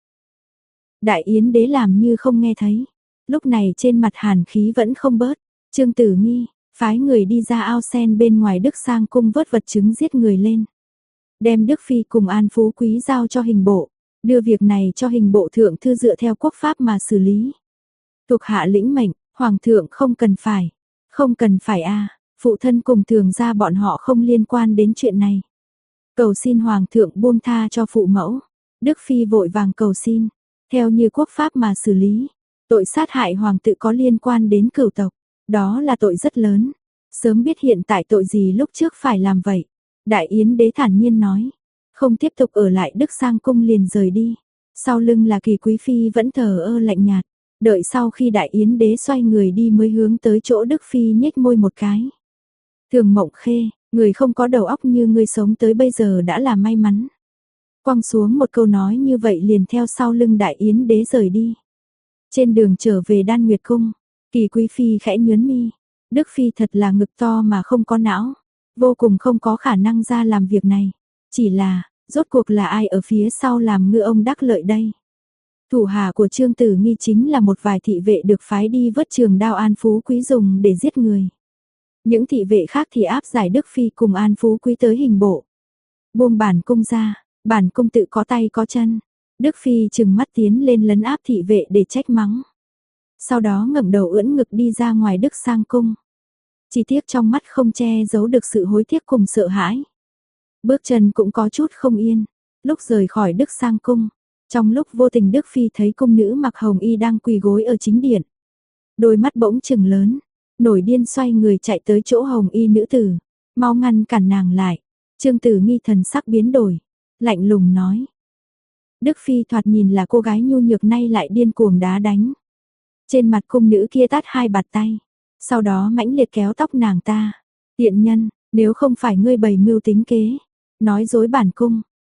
Đại Yến đế làm như không nghe thấy. Lúc này trên mặt hàn khí vẫn không bớt. Trương Tử Nghi phái người đi ra ao sen bên ngoài Đức Sang Cung vớt vật chứng giết người lên. Đem Đức Phi cùng An Phú Quý giao cho hình bộ. Đưa việc này cho hình bộ thượng thư dựa theo quốc pháp mà xử lý. Thuộc hạ lĩnh mệnh, Hoàng thượng không cần phải phụ thân cùng Thường gia bọn họ không liên quan đến chuyện này. Cầu xin Hoàng thượng buông tha cho phụ mẫu. Đức Phi vội vàng cầu xin, theo như quốc pháp mà xử lý. Tội sát hại hoàng tử có liên quan đến cửu tộc, đó là tội rất lớn. Sớm biết hiện tại tội gì lúc trước phải làm vậy. Đại Yến đế thản nhiên nói, không tiếp tục ở lại Đức Sang Cung liền rời đi. Sau lưng là Kỳ Quý Phi vẫn thờ ơ lạnh nhạt. Đợi sau khi Đại Yến đế xoay người đi mới hướng tới chỗ Đức Phi nhếch môi một cái. Thường Mộng Khê, người không có đầu óc như ngươi sống tới bây giờ đã là may mắn. Quăng xuống một câu nói như vậy liền theo sau lưng Đại Yến đế rời đi. Trên đường trở về Đan Nguyệt Cung, Kỳ Quý Phi khẽ nhướng mi. Đức Phi thật là ngực to mà không có não, vô cùng không có khả năng ra làm việc này. Chỉ là, rốt cuộc là ai ở phía sau làm ngư ông đắc lợi đây? Thủ hạ của Trương Tử Nghi chính là một vài thị vệ được phái đi vớt trường đao An Phú Quý dùng để giết người. Những thị vệ khác thì áp giải Đức Phi cùng An Phú Quý tới hình bộ. Buông bản cung ra, bản cung tự có tay có chân. Đức Phi trừng mắt tiến lên lấn áp thị vệ để trách mắng. Sau đó ngẩng đầu ưỡn ngực đi ra ngoài Đức Sang Cung. Chỉ tiếc trong mắt không che giấu được sự hối tiếc cùng sợ hãi. Bước chân cũng có chút không yên. Lúc rời khỏi Đức Sang Cung, trong lúc vô tình Đức Phi thấy cung nữ mặc hồng y đang quỳ gối ở chính điện. Đôi mắt bỗng trừng lớn, nổi điên xoay người chạy tới chỗ hồng y nữ tử, mau ngăn cản nàng lại. Trương Tử Nghi thần sắc biến đổi, lạnh lùng nói. Đức Phi thoạt nhìn là cô gái nhu nhược nay lại điên cuồng đá đánh. Trên mặt cung nữ kia tát 2 bạt tay, sau đó mãnh liệt kéo tóc nàng ta. Tiện nhân, nếu không phải ngươi bày mưu tính kế, nói dối bản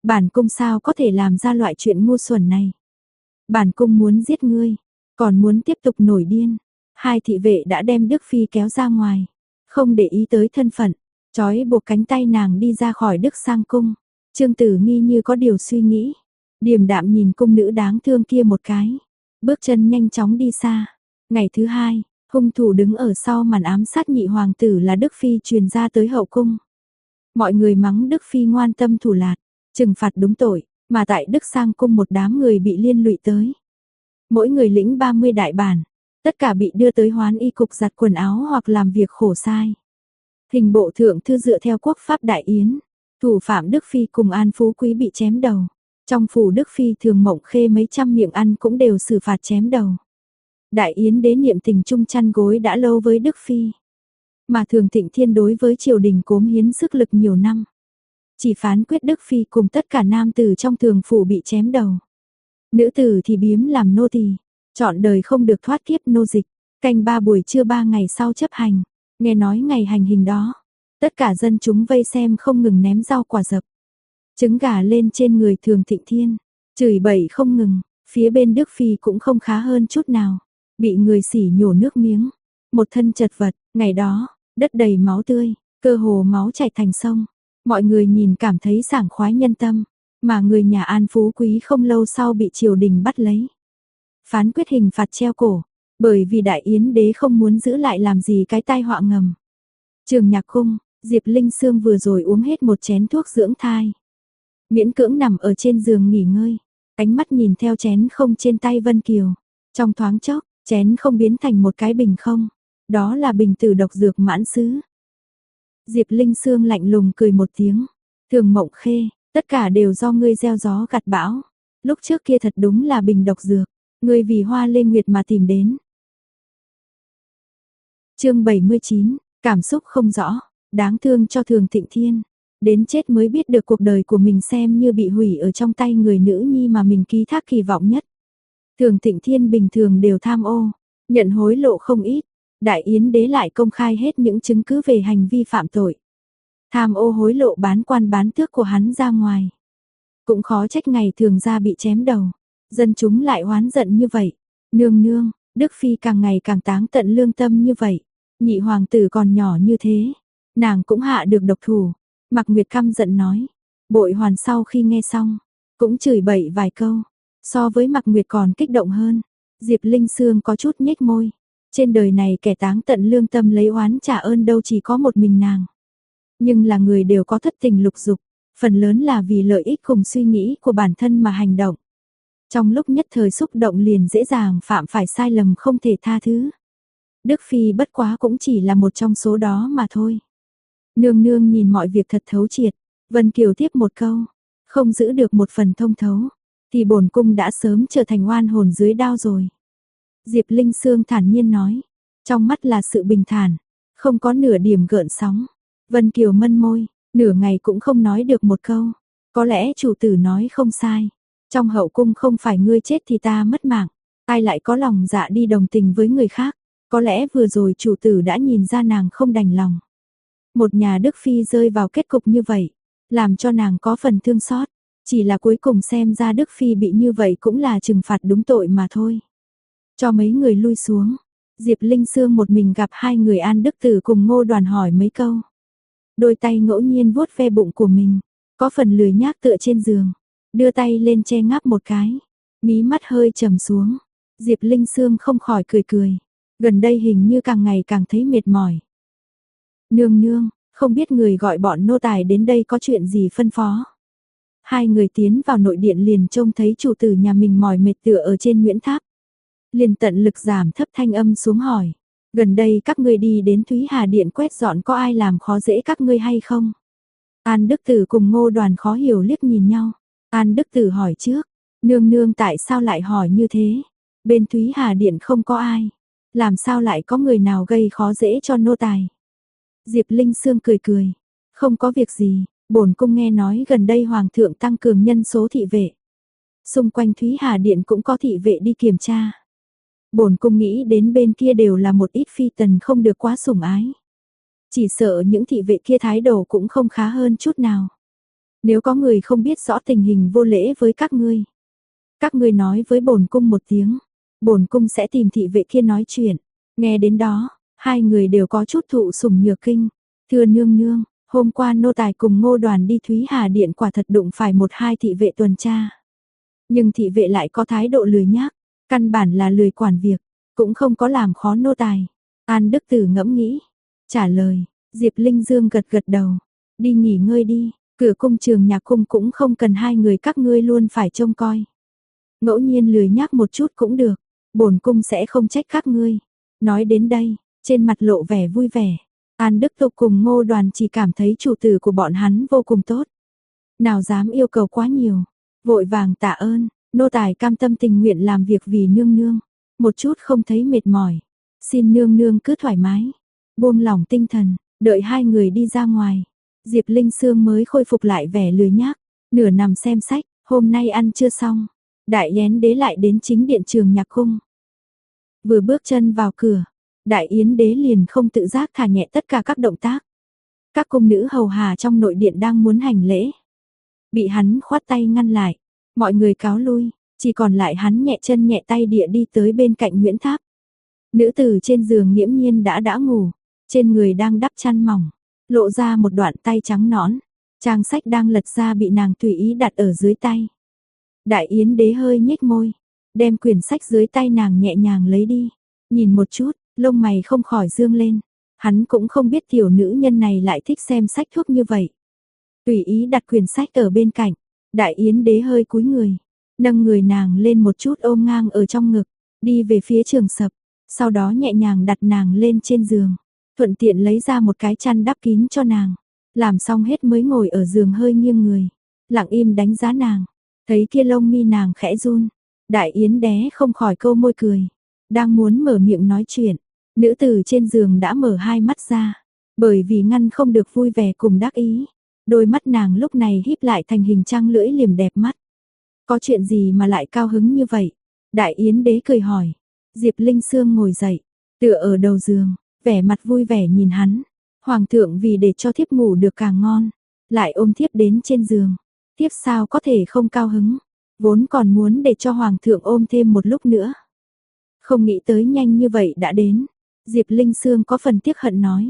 Bản cung sao có thể làm ra loại chuyện ngu xuẩn này. Bản cung muốn giết ngươi, còn muốn tiếp tục nổi điên. Hai thị vệ đã đem Đức Phi kéo ra ngoài, không để ý tới thân phận, trói buộc cánh tay nàng đi ra khỏi Đức Sang cung. Trương Tử Nghi như có điều suy nghĩ, điềm đạm nhìn cung nữ đáng thương kia một cái, bước chân nhanh chóng đi xa. Ngày thứ hai, hung thủ đứng ở sau màn ám sát nhị hoàng tử là Đức Phi truyền ra tới hậu cung. Mọi người mắng Đức Phi ngoan tâm thủ lạt, trừng phạt đúng tội, mà tại Đức Sang cung một đám người bị liên lụy tới. Mỗi người lĩnh 30 đại bản, tất cả bị đưa tới hoán y cục giặt quần áo hoặc làm việc khổ sai. Hình bộ thượng thư dựa theo quốc pháp đại yến, thủ phạm Đức Phi cùng An Phú Quý bị chém đầu. Trong phủ Đức Phi Thường Mộng Khê mấy trăm miệng ăn cũng đều xử phạt chém đầu. Đại yến đế niệm tình chung chăn gối đã lâu với Đức Phi. Mà Thường Thịnh Thiên đối với triều đình cốm hiến sức lực nhiều năm. Chỉ phán quyết Đức Phi cùng tất cả nam tử trong thường phủ bị chém đầu. Nữ tử thì biếm làm nô tỳ, chọn đời không được thoát kiếp nô dịch. Canh 3 buổi trưa 3 ngày sau chấp hành. Nghe nói ngày hành hình đó, tất cả dân chúng vây xem không ngừng ném rau quả dập. Trứng gà lên trên người Thường Thịnh Thiên, chửi bậy không ngừng, phía bên Đức Phi cũng không khá hơn chút nào, bị người sỉ nhổ nước miếng, một thân chật vật. Ngày đó, đất đầy máu tươi, cơ hồ máu chảy thành sông, mọi người nhìn cảm thấy sảng khoái nhân tâm, mà người nhà An Phú Quý không lâu sau bị triều đình bắt lấy. Phán quyết hình phạt treo cổ, bởi vì Đại Yến đế không muốn giữ lại làm gì cái tai họa ngầm. Trường Nhạc Cung, Diệp Linh Sương vừa rồi uống hết một chén thuốc dưỡng thai. Miễn cưỡng nằm ở trên giường nghỉ ngơi, ánh mắt nhìn theo chén không trên tay Vân Kiều. Trong thoáng chốc, chén không biến thành một cái bình không. Đó là bình tử độc dược mãn sứ. Diệp Linh Sương lạnh lùng cười một tiếng. Thường Mộng Khê, tất cả đều do ngươi gieo gió gặt bão. Lúc trước kia thật đúng là bình độc dược. Ngươi vì Hoa Lê Nguyệt mà tìm đến. Chương 79, cảm xúc không rõ, đáng thương cho Thường Thịnh Thiên. Đến chết mới biết được cuộc đời của mình xem như bị hủy ở trong tay người nữ nhi mà mình ký thác kỳ vọng nhất. Thường Thịnh Thiên bình thường đều tham ô, nhận hối lộ không ít. Đại Yến đế lại công khai hết những chứng cứ về hành vi phạm tội. Tham ô hối lộ bán quan bán tước của hắn ra ngoài. Cũng khó trách ngày thường ra bị chém đầu. Dân chúng lại oán giận như vậy. Nương nương, Đức Phi càng ngày càng táng tận lương tâm như vậy. Nhị hoàng tử còn nhỏ như thế, nàng cũng hạ được độc thủ. Mạc Nguyệt căm giận nói. Bội Hoàn sau khi nghe xong, cũng chửi bậy vài câu. So với Mạc Nguyệt còn kích động hơn. Diệp Linh Sương có chút nhếch môi. Trên đời này kẻ táng tận lương tâm lấy oán trả ơn đâu chỉ có một mình nàng. Nhưng là người đều có thất tình lục dục, phần lớn là vì lợi ích cùng suy nghĩ của bản thân mà hành động. Trong lúc nhất thời xúc động liền dễ dàng phạm phải sai lầm không thể tha thứ. Đức Phi bất quá cũng chỉ là một trong số đó mà thôi. Nương nương nhìn mọi việc thật thấu triệt. Vân Kiều tiếp một câu, không giữ được một phần thông thấu, thì bổn cung đã sớm trở thành oan hồn dưới đao rồi. Diệp Linh Sương thản nhiên nói, trong mắt là sự bình thản, không có nửa điểm gợn sóng. Vân Kiều mân môi, nửa ngày cũng không nói được một câu. Có lẽ chủ tử nói không sai. Trong hậu cung không phải ngươi chết thì ta mất mạng. Ai lại có lòng dạ đi đồng tình với người khác. Có lẽ vừa rồi chủ tử đã nhìn ra nàng không đành lòng. Một nhà Đức Phi rơi vào kết cục như vậy, làm cho nàng có phần thương xót. Chỉ là cuối cùng xem ra Đức Phi bị như vậy cũng là trừng phạt đúng tội mà thôi. Cho mấy người lui xuống, Diệp Linh Sương một mình gặp hai người An Đức Tử cùng Ngô Đoàn hỏi mấy câu. Đôi tay ngẫu nhiên vuốt ve bụng của mình, có phần lười nhác tựa trên giường, đưa tay lên che ngáp một cái, mí mắt hơi trầm xuống. Diệp Linh Sương không khỏi cười cười, gần đây hình như càng ngày càng thấy mệt mỏi. Nương nương, không biết người gọi bọn nô tài đến đây có chuyện gì phân phó. Hai người tiến vào nội điện liền trông thấy chủ tử nhà mình mỏi mệt tựa ở trên Nguyễn Tháp. Liền tận lực giảm thấp thanh âm xuống hỏi, gần đây các ngươi đi đến Thúy Hà Điện quét dọn có ai làm khó dễ các ngươi hay không? An Đức Tử cùng Ngô Đoàn khó hiểu liếc nhìn nhau. An Đức Tử hỏi trước, nương nương tại sao lại hỏi như thế? Bên Thúy Hà Điện không có ai, làm sao lại có người nào gây khó dễ cho nô tài? Diệp Linh Sương cười cười, không có việc gì, bổn cung nghe nói gần đây hoàng thượng tăng cường nhân số thị vệ. Xung quanh Thúy Hà Điện cũng có thị vệ đi kiểm tra. Bổn cung nghĩ đến bên kia đều là một ít phi tần không được quá sủng ái. Chỉ sợ những thị vệ kia thái độ cũng không khá hơn chút nào. Nếu có người không biết rõ tình hình vô lễ với các ngươi nói với bổn cung một tiếng, bổn cung sẽ tìm thị vệ kia nói chuyện. Nghe đến đó, hai người đều có chút thụ sủng nhược kinh. Thưa nương nương, hôm qua nô tài cùng Ngô Đoàn đi Thúy Hà Điện quả thật đụng phải một hai thị vệ tuần tra. Nhưng thị vệ lại có thái độ lười nhác, căn bản là lười quản việc, cũng không có làm khó nô tài. An Đức Tử ngẫm nghĩ, trả lời, Diệp Linh Dương gật gật đầu, đi nghỉ ngơi đi, cửa cung Trường Nhạc cung cũng không cần hai người các ngươi luôn phải trông coi. Ngẫu nhiên lười nhác một chút cũng được, bổn cung sẽ không trách các ngươi. Nói đến đây, trên mặt lộ vẻ vui vẻ, An Đức Tục cùng Ngô Đoàn chỉ cảm thấy chủ tử của bọn hắn vô cùng tốt. Nào dám yêu cầu quá nhiều, vội vàng tạ ơn, nô tài cam tâm tình nguyện làm việc vì nương nương, một chút không thấy mệt mỏi. Xin nương nương cứ thoải mái, buông lỏng tinh thần, đợi hai người đi ra ngoài. Diệp Linh Sương mới khôi phục lại vẻ lười nhác, nửa nằm xem sách, hôm nay ăn chưa xong. Đại Yến Đế lại đến chính điện Trường Nhạc cung. Vừa bước chân vào cửa, Đại Yến Đế liền không tự giác thả nhẹ tất cả các động tác. Các cung nữ hầu hà trong nội điện đang muốn hành lễ, bị hắn khoát tay ngăn lại. Mọi người cáo lui, chỉ còn lại hắn nhẹ chân nhẹ tay địa đi tới bên cạnh Nguyễn Tháp. Nữ tử trên giường nghiễm nhiên đã ngủ, trên người đang đắp chăn mỏng, lộ ra một đoạn tay trắng nõn. Trang sách đang lật ra bị nàng tùy ý đặt ở dưới tay. Đại Yến Đế hơi nhếch môi, đem quyển sách dưới tay nàng nhẹ nhàng lấy đi, nhìn một chút, lông mày không khỏi dương lên. Hắn cũng không biết tiểu nữ nhân này lại thích xem sách thuốc như vậy. Tùy ý đặt quyển sách ở bên cạnh, Đại Yến Đế hơi cúi người, nâng người nàng lên một chút ôm ngang ở trong ngực, đi về phía Trường Sập, sau đó nhẹ nhàng đặt nàng lên trên giường, thuận tiện lấy ra một cái chăn đắp kín cho nàng. Làm xong hết mới ngồi ở giường hơi nghiêng người, lặng im đánh giá nàng. Thấy kia lông mi nàng khẽ run, Đại Yến Đế không khỏi câu môi cười, đang muốn mở miệng nói chuyện, nữ tử trên giường đã mở hai mắt ra, bởi vì ngăn không được vui vẻ cùng đắc ý, đôi mắt nàng lúc này híp lại thành hình trăng lưỡi liềm đẹp mắt. Có chuyện gì mà lại cao hứng như vậy? Đại Yến Đế cười hỏi. Diệp Linh Sương ngồi dậy, tựa ở đầu giường, vẻ mặt vui vẻ nhìn hắn. Hoàng thượng vì để cho thiếp ngủ được càng ngon, lại ôm thiếp đến trên giường. Thiếp sao có thể không cao hứng, vốn còn muốn để cho Hoàng thượng ôm thêm một lúc nữa. Không nghĩ tới nhanh như vậy đã đến. Diệp Linh Sương có phần tiếc hận nói.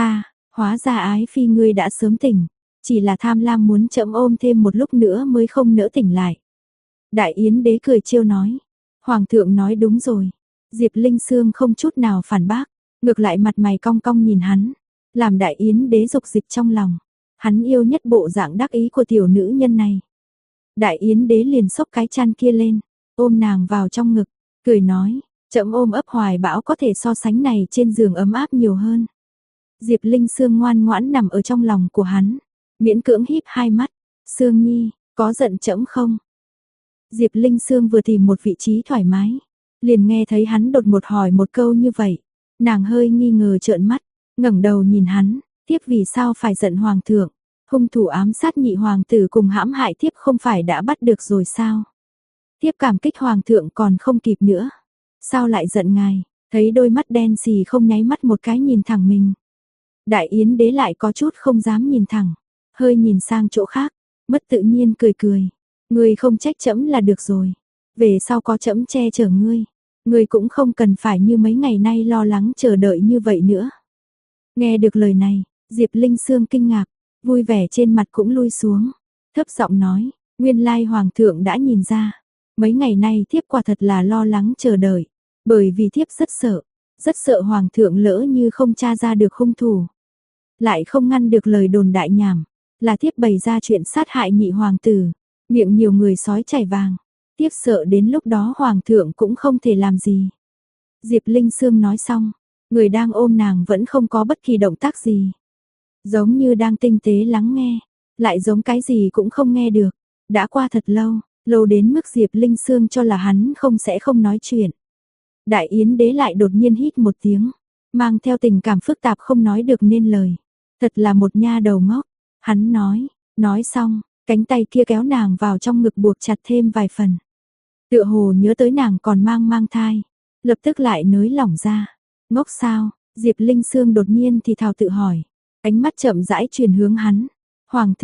Hóa ra ái phi ngươi đã sớm tỉnh, chỉ là tham lam muốn trẫm ôm thêm một lúc nữa mới không nỡ tỉnh lại. Đại Yến Đế cười trêu nói. Hoàng thượng nói đúng rồi. Diệp Linh Sương không chút nào phản bác, ngược lại mặt mày cong cong nhìn hắn, làm Đại Yến Đế dục dịch trong lòng. Hắn yêu nhất bộ dạng đắc ý của tiểu nữ nhân này. Đại Yến Đế liền xốc cái chăn kia lên, ôm nàng vào trong ngực, cười nói, trẫm ôm ấp hoài bão có thể so sánh này trên giường ấm áp nhiều hơn. Diệp Linh Sương ngoan ngoãn nằm ở trong lòng của hắn, miễn cưỡng híp hai mắt, Sương Nhi, có giận trẫm không? Diệp Linh Sương vừa tìm một vị trí thoải mái, liền nghe thấy hắn đột ngột hỏi một câu như vậy, nàng hơi nghi ngờ trợn mắt, ngẩng đầu nhìn hắn, thiếp vì sao phải giận hoàng thượng? Hung thủ ám sát nhị hoàng tử cùng hãm hại thiếp không phải đã bắt được rồi sao? Thiếp cảm kích hoàng thượng còn không kịp nữa, sao lại giận ngài? Thấy đôi mắt đen xì không nháy mắt một cái nhìn thẳng mình. Đại Yến Đế lại có chút không dám nhìn thẳng, hơi nhìn sang chỗ khác, mất tự nhiên cười cười. Ngươi không trách trẫm là được rồi, về sau có trẫm che chở ngươi, ngươi cũng không cần phải như mấy ngày nay lo lắng chờ đợi như vậy nữa. Nghe được lời này, Diệp Linh Sương kinh ngạc, vui vẻ trên mặt cũng lui xuống, thấp giọng nói, nguyên lai hoàng thượng đã nhìn ra, mấy ngày nay thiếp quả thật là lo lắng chờ đợi, bởi vì thiếp rất sợ hoàng thượng lỡ như không tra ra được hung thủ, lại không ngăn được lời đồn đại nhảm, là thiếp bày ra chuyện sát hại nhị hoàng tử, miệng nhiều người sói chảy vàng, thiếp sợ đến lúc đó hoàng thượng cũng không thể làm gì. Diệp Linh Sương nói xong, người đang ôm nàng vẫn không có bất kỳ động tác gì, giống như đang tinh tế lắng nghe, lại giống cái gì cũng không nghe được. Đã qua thật lâu đến mức Diệp Linh Sương cho là hắn không nói chuyện. Đại Yến Đế lại đột nhiên hít một tiếng, mang theo tình cảm phức tạp không nói được nên lời. Thật là một nha đầu ngốc, hắn nói xong, cánh tay kia kéo nàng vào trong ngực buộc chặt thêm vài phần. Tựa hồ nhớ tới nàng còn mang thai, lập tức lại nới lỏng ra. Ngốc sao? Diệp Linh Sương đột nhiên thì thào tự hỏi, ánh mắt chậm rãi chuyển hướng hắn. Hoàng thượng,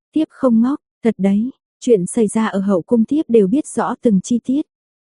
Thiếp không ngốc, thật đấy, chuyện xảy ra ở hậu cung thiếp đều biết rõ từng chi tiết.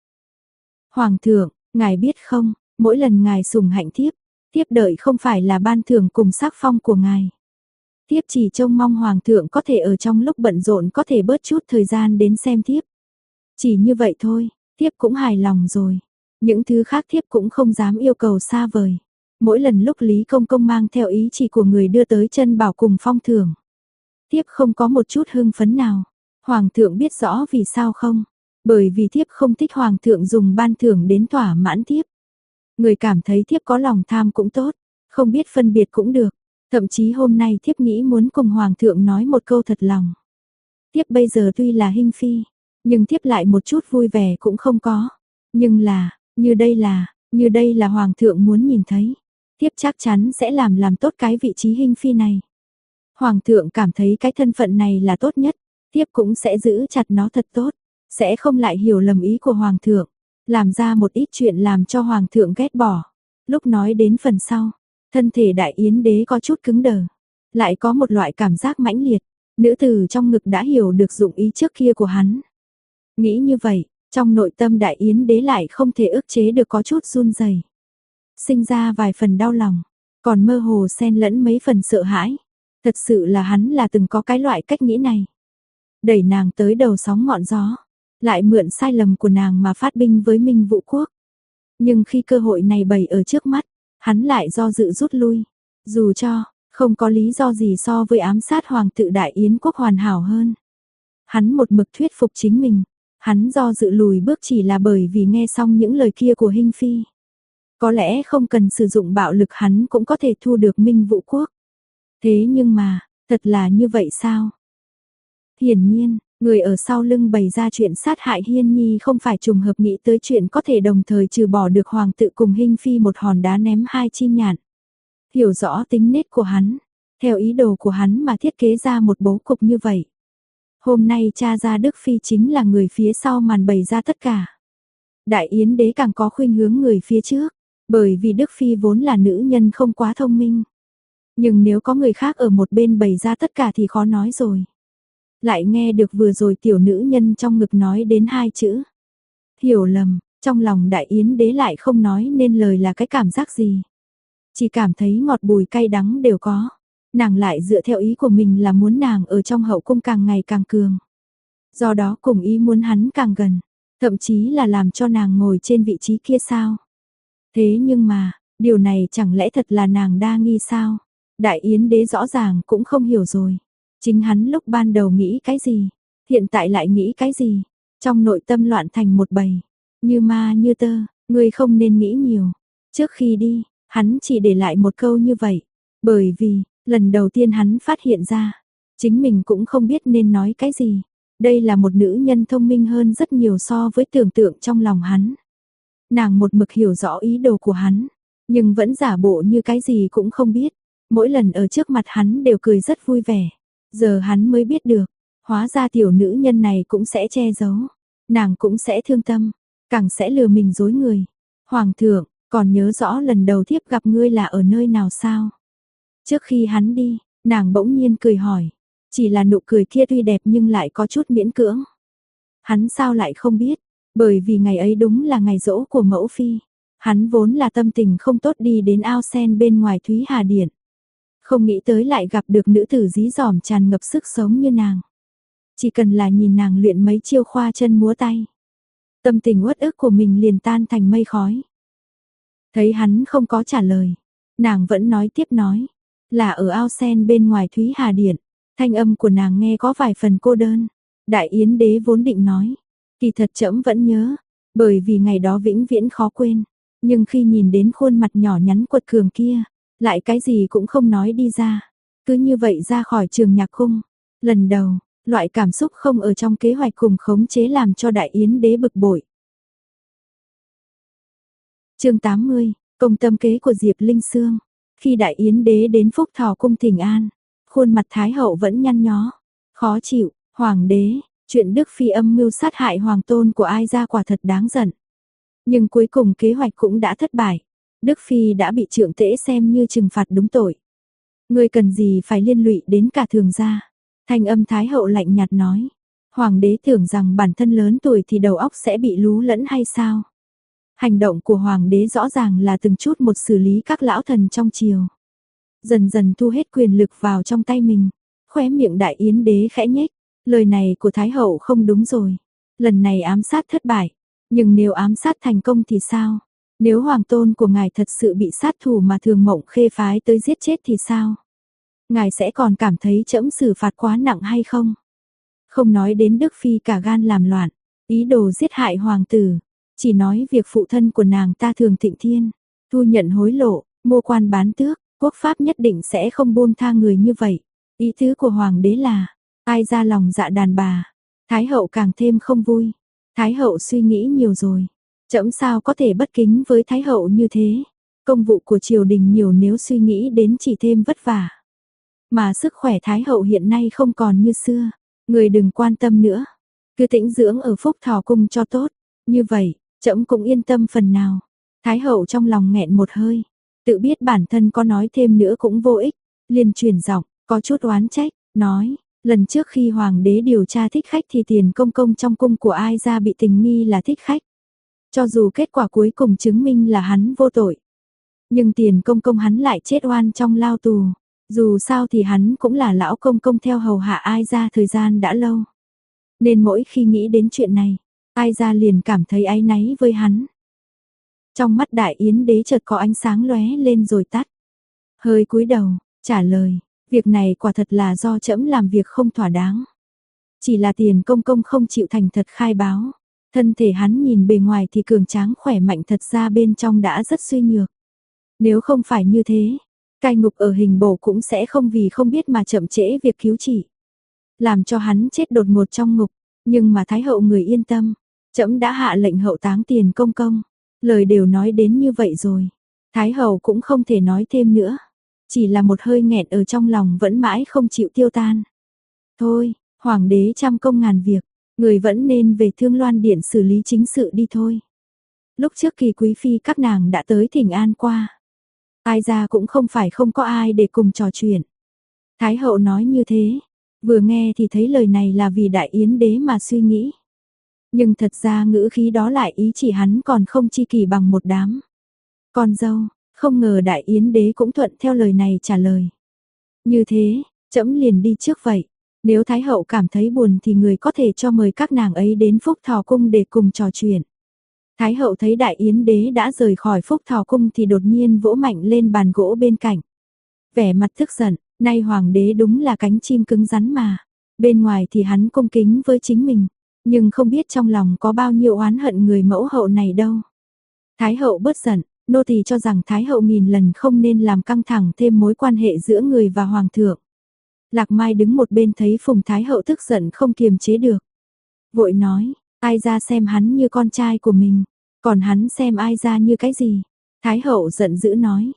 Hoàng thượng, ngài biết không, mỗi lần ngài sủng hạnh thiếp, thiếp đợi không phải là ban thưởng cùng sắc phong của ngài. Thiếp chỉ trông mong hoàng thượng có thể ở trong lúc bận rộn có thể bớt chút thời gian đến xem thiếp. Chỉ như vậy thôi, thiếp cũng hài lòng rồi. Những thứ khác thiếp cũng không dám yêu cầu xa vời. Mỗi lần lúc Lý Công Công mang theo ý chỉ của người đưa tới chân bảo cùng phong thưởng, thiếp không có một chút hưng phấn nào. Hoàng thượng biết rõ vì sao không? Bởi vì thiếp không thích hoàng thượng dùng ban thưởng đến thỏa mãn thiếp. Người cảm thấy thiếp có lòng tham cũng tốt, không biết phân biệt cũng được. Thậm chí hôm nay thiếp nghĩ muốn cùng hoàng thượng nói một câu thật lòng. Thiếp bây giờ tuy là hinh phi, nhưng thiếp lại một chút vui vẻ cũng không có. Nhưng là, như đây là hoàng thượng muốn nhìn thấy. Thiếp chắc chắn sẽ làm tốt cái vị trí hinh phi này. Hoàng thượng cảm thấy cái thân phận này là tốt nhất, thiếp cũng sẽ giữ chặt nó thật tốt, sẽ không lại hiểu lầm ý của hoàng thượng, làm ra một ít chuyện làm cho hoàng thượng ghét bỏ. Lúc nói đến phần sau, thân thể Đại Yến đế có chút cứng đờ, lại có một loại cảm giác mãnh liệt, nữ tử trong ngực đã hiểu được dụng ý trước kia của hắn. Nghĩ như vậy, trong nội tâm Đại Yến đế lại không thể ức chế được có chút run rẩy, sinh ra vài phần đau lòng, còn mơ hồ xen lẫn mấy phần sợ hãi. Thật sự là hắn là từng có cái loại cách nghĩ này. Đẩy nàng tới đầu sóng ngọn gió, lại mượn sai lầm của nàng mà phát binh với Minh Vũ Quốc. Nhưng khi cơ hội này bày ở trước mắt, hắn lại do dự rút lui. Dù cho, không có lý do gì so với ám sát hoàng tự Đại Yến quốc hoàn hảo hơn. Hắn một mực thuyết phục chính mình, hắn do dự lùi bước chỉ là bởi vì nghe xong những lời kia của Hinh Phi. Có lẽ không cần sử dụng bạo lực hắn cũng có thể thu được Minh Vũ Quốc. Thế nhưng mà, thật là như vậy sao? Hiển nhiên, người ở sau lưng bày ra chuyện sát hại Hiên Nhi không phải trùng hợp nghĩ tới chuyện có thể đồng thời trừ bỏ được hoàng tự cùng Hinh Phi một hòn đá ném hai chim nhạn. Hiểu rõ tính nết của hắn, theo ý đồ của hắn mà thiết kế ra một bố cục như vậy. Hôm nay cha ra Đức Phi chính là người phía sau màn bày ra tất cả. Đại Yến đế càng có khuynh hướng người phía trước, bởi vì Đức Phi vốn là nữ nhân không quá thông minh. Nhưng nếu có người khác ở một bên bày ra tất cả thì khó nói rồi. Lại nghe được vừa rồi tiểu nữ nhân trong ngực nói đến hai chữ. Hiểu lầm, trong lòng Đại Yến đế lại không nói nên lời là cái cảm giác gì. Chỉ cảm thấy ngọt bùi cay đắng đều có. Nàng lại dựa theo ý của mình là muốn nàng ở trong hậu cung càng ngày càng cường. Do đó cùng ý muốn hắn càng gần, thậm chí là làm cho nàng ngồi trên vị trí kia sao. Thế nhưng mà, điều này chẳng lẽ thật là nàng đa nghi sao? Đại Yến đế rõ ràng cũng không hiểu rồi. Chính hắn lúc ban đầu nghĩ cái gì, hiện tại lại nghĩ cái gì, trong nội tâm loạn thành một bầy, như ma như tơ, ngươi không nên nghĩ nhiều. Trước khi đi, hắn chỉ để lại một câu như vậy, bởi vì, lần đầu tiên hắn phát hiện ra, chính mình cũng không biết nên nói cái gì. Đây là một nữ nhân thông minh hơn rất nhiều so với tưởng tượng trong lòng hắn. Nàng một mực hiểu rõ ý đồ của hắn, nhưng vẫn giả bộ như cái gì cũng không biết. Mỗi lần ở trước mặt hắn đều cười rất vui vẻ. Giờ hắn mới biết được, hóa ra tiểu nữ nhân này cũng sẽ che giấu, nàng cũng sẽ thương tâm, càng sẽ lừa mình dối người. Hoàng thượng, còn nhớ rõ lần đầu thiếp gặp ngươi là ở nơi nào sao? Trước khi hắn đi, nàng bỗng nhiên cười hỏi, chỉ là nụ cười kia tuy đẹp nhưng lại có chút miễn cưỡng. Hắn sao lại không biết, bởi vì ngày ấy đúng là ngày giỗ của mẫu phi. Hắn vốn là tâm tình không tốt đi đến ao sen bên ngoài Thúy Hà Điện. Không nghĩ tới lại gặp được nữ tử dí dỏm tràn ngập sức sống như nàng. Chỉ cần là nhìn nàng luyện mấy chiêu khoa chân múa tay, tâm tình uất ức của mình liền tan thành mây khói. Thấy hắn không có trả lời, nàng vẫn nói tiếp nói, là ở ao sen bên ngoài Thúy Hà Điện. Thanh âm của nàng nghe có vài phần cô đơn. Đại Yến đế vốn định nói, kỳ thật trẫm vẫn nhớ, bởi vì ngày đó vĩnh viễn khó quên. Nhưng khi nhìn đến khuôn mặt nhỏ nhắn quật cường kia, lại cái gì cũng không nói đi ra. Cứ như vậy ra khỏi trường nhạc cung. Lần đầu, loại cảm xúc không ở trong kế hoạch cùng khống chế làm cho Đại Yến đế bực bội. Chương 80, công tâm kế của Diệp Linh Sương. Khi Đại Yến đế đến Phúc Thọ cung thỉnh an, khuôn mặt Thái hậu vẫn nhăn nhó, khó chịu. Hoàng đế, chuyện Đức Phi âm mưu sát hại hoàng tôn của ai ra quả thật đáng giận. Nhưng cuối cùng kế hoạch cũng đã thất bại. Đức Phi đã bị trượng tễ xem như trừng phạt đúng tội. Ngươi cần gì phải liên lụy đến cả thường gia. Thanh âm Thái hậu lạnh nhạt nói. Hoàng đế tưởng rằng bản thân lớn tuổi thì đầu óc sẽ bị lú lẫn hay sao? Hành động của hoàng đế rõ ràng là từng chút một xử lý các lão thần trong triều. Dần dần thu hết quyền lực vào trong tay mình. Khóe miệng đại yến đế khẽ nhếch. Lời này của Thái hậu không đúng rồi. Lần này ám sát thất bại. Nhưng nếu ám sát thành công thì sao? Nếu hoàng tôn của ngài thật sự bị sát thủ mà Thường Mộng Khê phái tới giết chết thì sao? Ngài sẽ còn cảm thấy trẫm xử phạt quá nặng hay không? Không nói đến Đức Phi cả gan làm loạn, ý đồ giết hại hoàng tử. Chỉ nói việc phụ thân của nàng ta Thường Thịnh Thiên, thu nhận hối lộ, mua quan bán tước, quốc pháp nhất định sẽ không buông tha người như vậy. Ý tứ của hoàng đế là, ai ra lòng dạ đàn bà. Thái hậu càng thêm không vui. Thái hậu suy nghĩ nhiều rồi. Trẫm sao có thể bất kính với Thái hậu như thế. Công vụ của triều đình nhiều nếu suy nghĩ đến chỉ thêm vất vả. Mà sức khỏe Thái hậu hiện nay không còn như xưa. Người đừng quan tâm nữa. Cứ tĩnh dưỡng ở Phúc Thọ Cung cho tốt. Như vậy, trẫm cũng yên tâm phần nào. Thái hậu trong lòng nghẹn một hơi. Tự biết bản thân có nói thêm nữa cũng vô ích. Liền chuyển giọng, có chút oán trách, nói. Lần trước khi hoàng đế điều tra thích khách thì Tiền Công Công trong cung của ai ra bị tình nghi là thích khách. Cho dù kết quả cuối cùng chứng minh là hắn vô tội. Nhưng Tiền Công Công hắn lại chết oan trong lao tù. Dù sao thì hắn cũng là lão công công theo hầu hạ ai ra thời gian đã lâu. Nên mỗi khi nghĩ đến chuyện này, ai ra liền cảm thấy áy náy với hắn. Trong mắt đại yến đế chợt có ánh sáng lóe lên rồi tắt. Hơi cúi đầu, trả lời, việc này quả thật là do trẫm làm việc không thỏa đáng. Chỉ là Tiền Công Công không chịu thành thật khai báo. Thân thể hắn nhìn bề ngoài thì cường tráng khỏe mạnh, thật ra bên trong đã rất suy nhược. Nếu không phải như thế, cai ngục ở Hình Bổ cũng sẽ không vì không biết mà chậm trễ việc cứu trị. Làm cho hắn chết đột ngột trong ngục, nhưng mà Thái hậu người yên tâm, trẫm đã hạ lệnh hậu táng Tiền Công Công. Lời đều nói đến như vậy rồi, Thái hậu cũng không thể nói thêm nữa. Chỉ là một hơi nghẹn ở trong lòng vẫn mãi không chịu tiêu tan. Thôi, hoàng đế trăm công ngàn việc, người vẫn nên về Thương Loan Điện xử lý chính sự đi thôi. Lúc trước Kỳ quý phi các nàng đã tới thỉnh an qua. Ai ra cũng không phải không có ai để cùng trò chuyện. Thái hậu nói như thế, vừa nghe thì thấy lời này là vì đại yến đế mà suy nghĩ. Nhưng thật ra ngữ khí đó lại ý chỉ hắn còn không chi kỷ bằng một đám. Con dâu, không ngờ đại yến đế cũng thuận theo lời này trả lời. Như thế, trẫm liền đi trước vậy. Nếu Thái hậu cảm thấy buồn thì người có thể cho mời các nàng ấy đến Phúc Thọ Cung để cùng trò chuyện. Thái hậu thấy đại yến đế đã rời khỏi Phúc Thọ Cung thì đột nhiên vỗ mạnh lên bàn gỗ bên cạnh. Vẻ mặt tức giận, nay hoàng đế đúng là cánh chim cứng rắn mà. Bên ngoài thì hắn cung kính với chính mình, nhưng không biết trong lòng có bao nhiêu oán hận người mẫu hậu này đâu. Thái hậu bớt giận, nô tỳ cho rằng Thái hậu nghìn lần không nên làm căng thẳng thêm mối quan hệ giữa người và hoàng thượng. Lạc Mai đứng một bên thấy Phùng Thái hậu tức giận không kiềm chế được. Vội nói, ai ra xem hắn như con trai của mình, còn hắn xem ai ra như cái gì. Thái hậu giận dữ nói.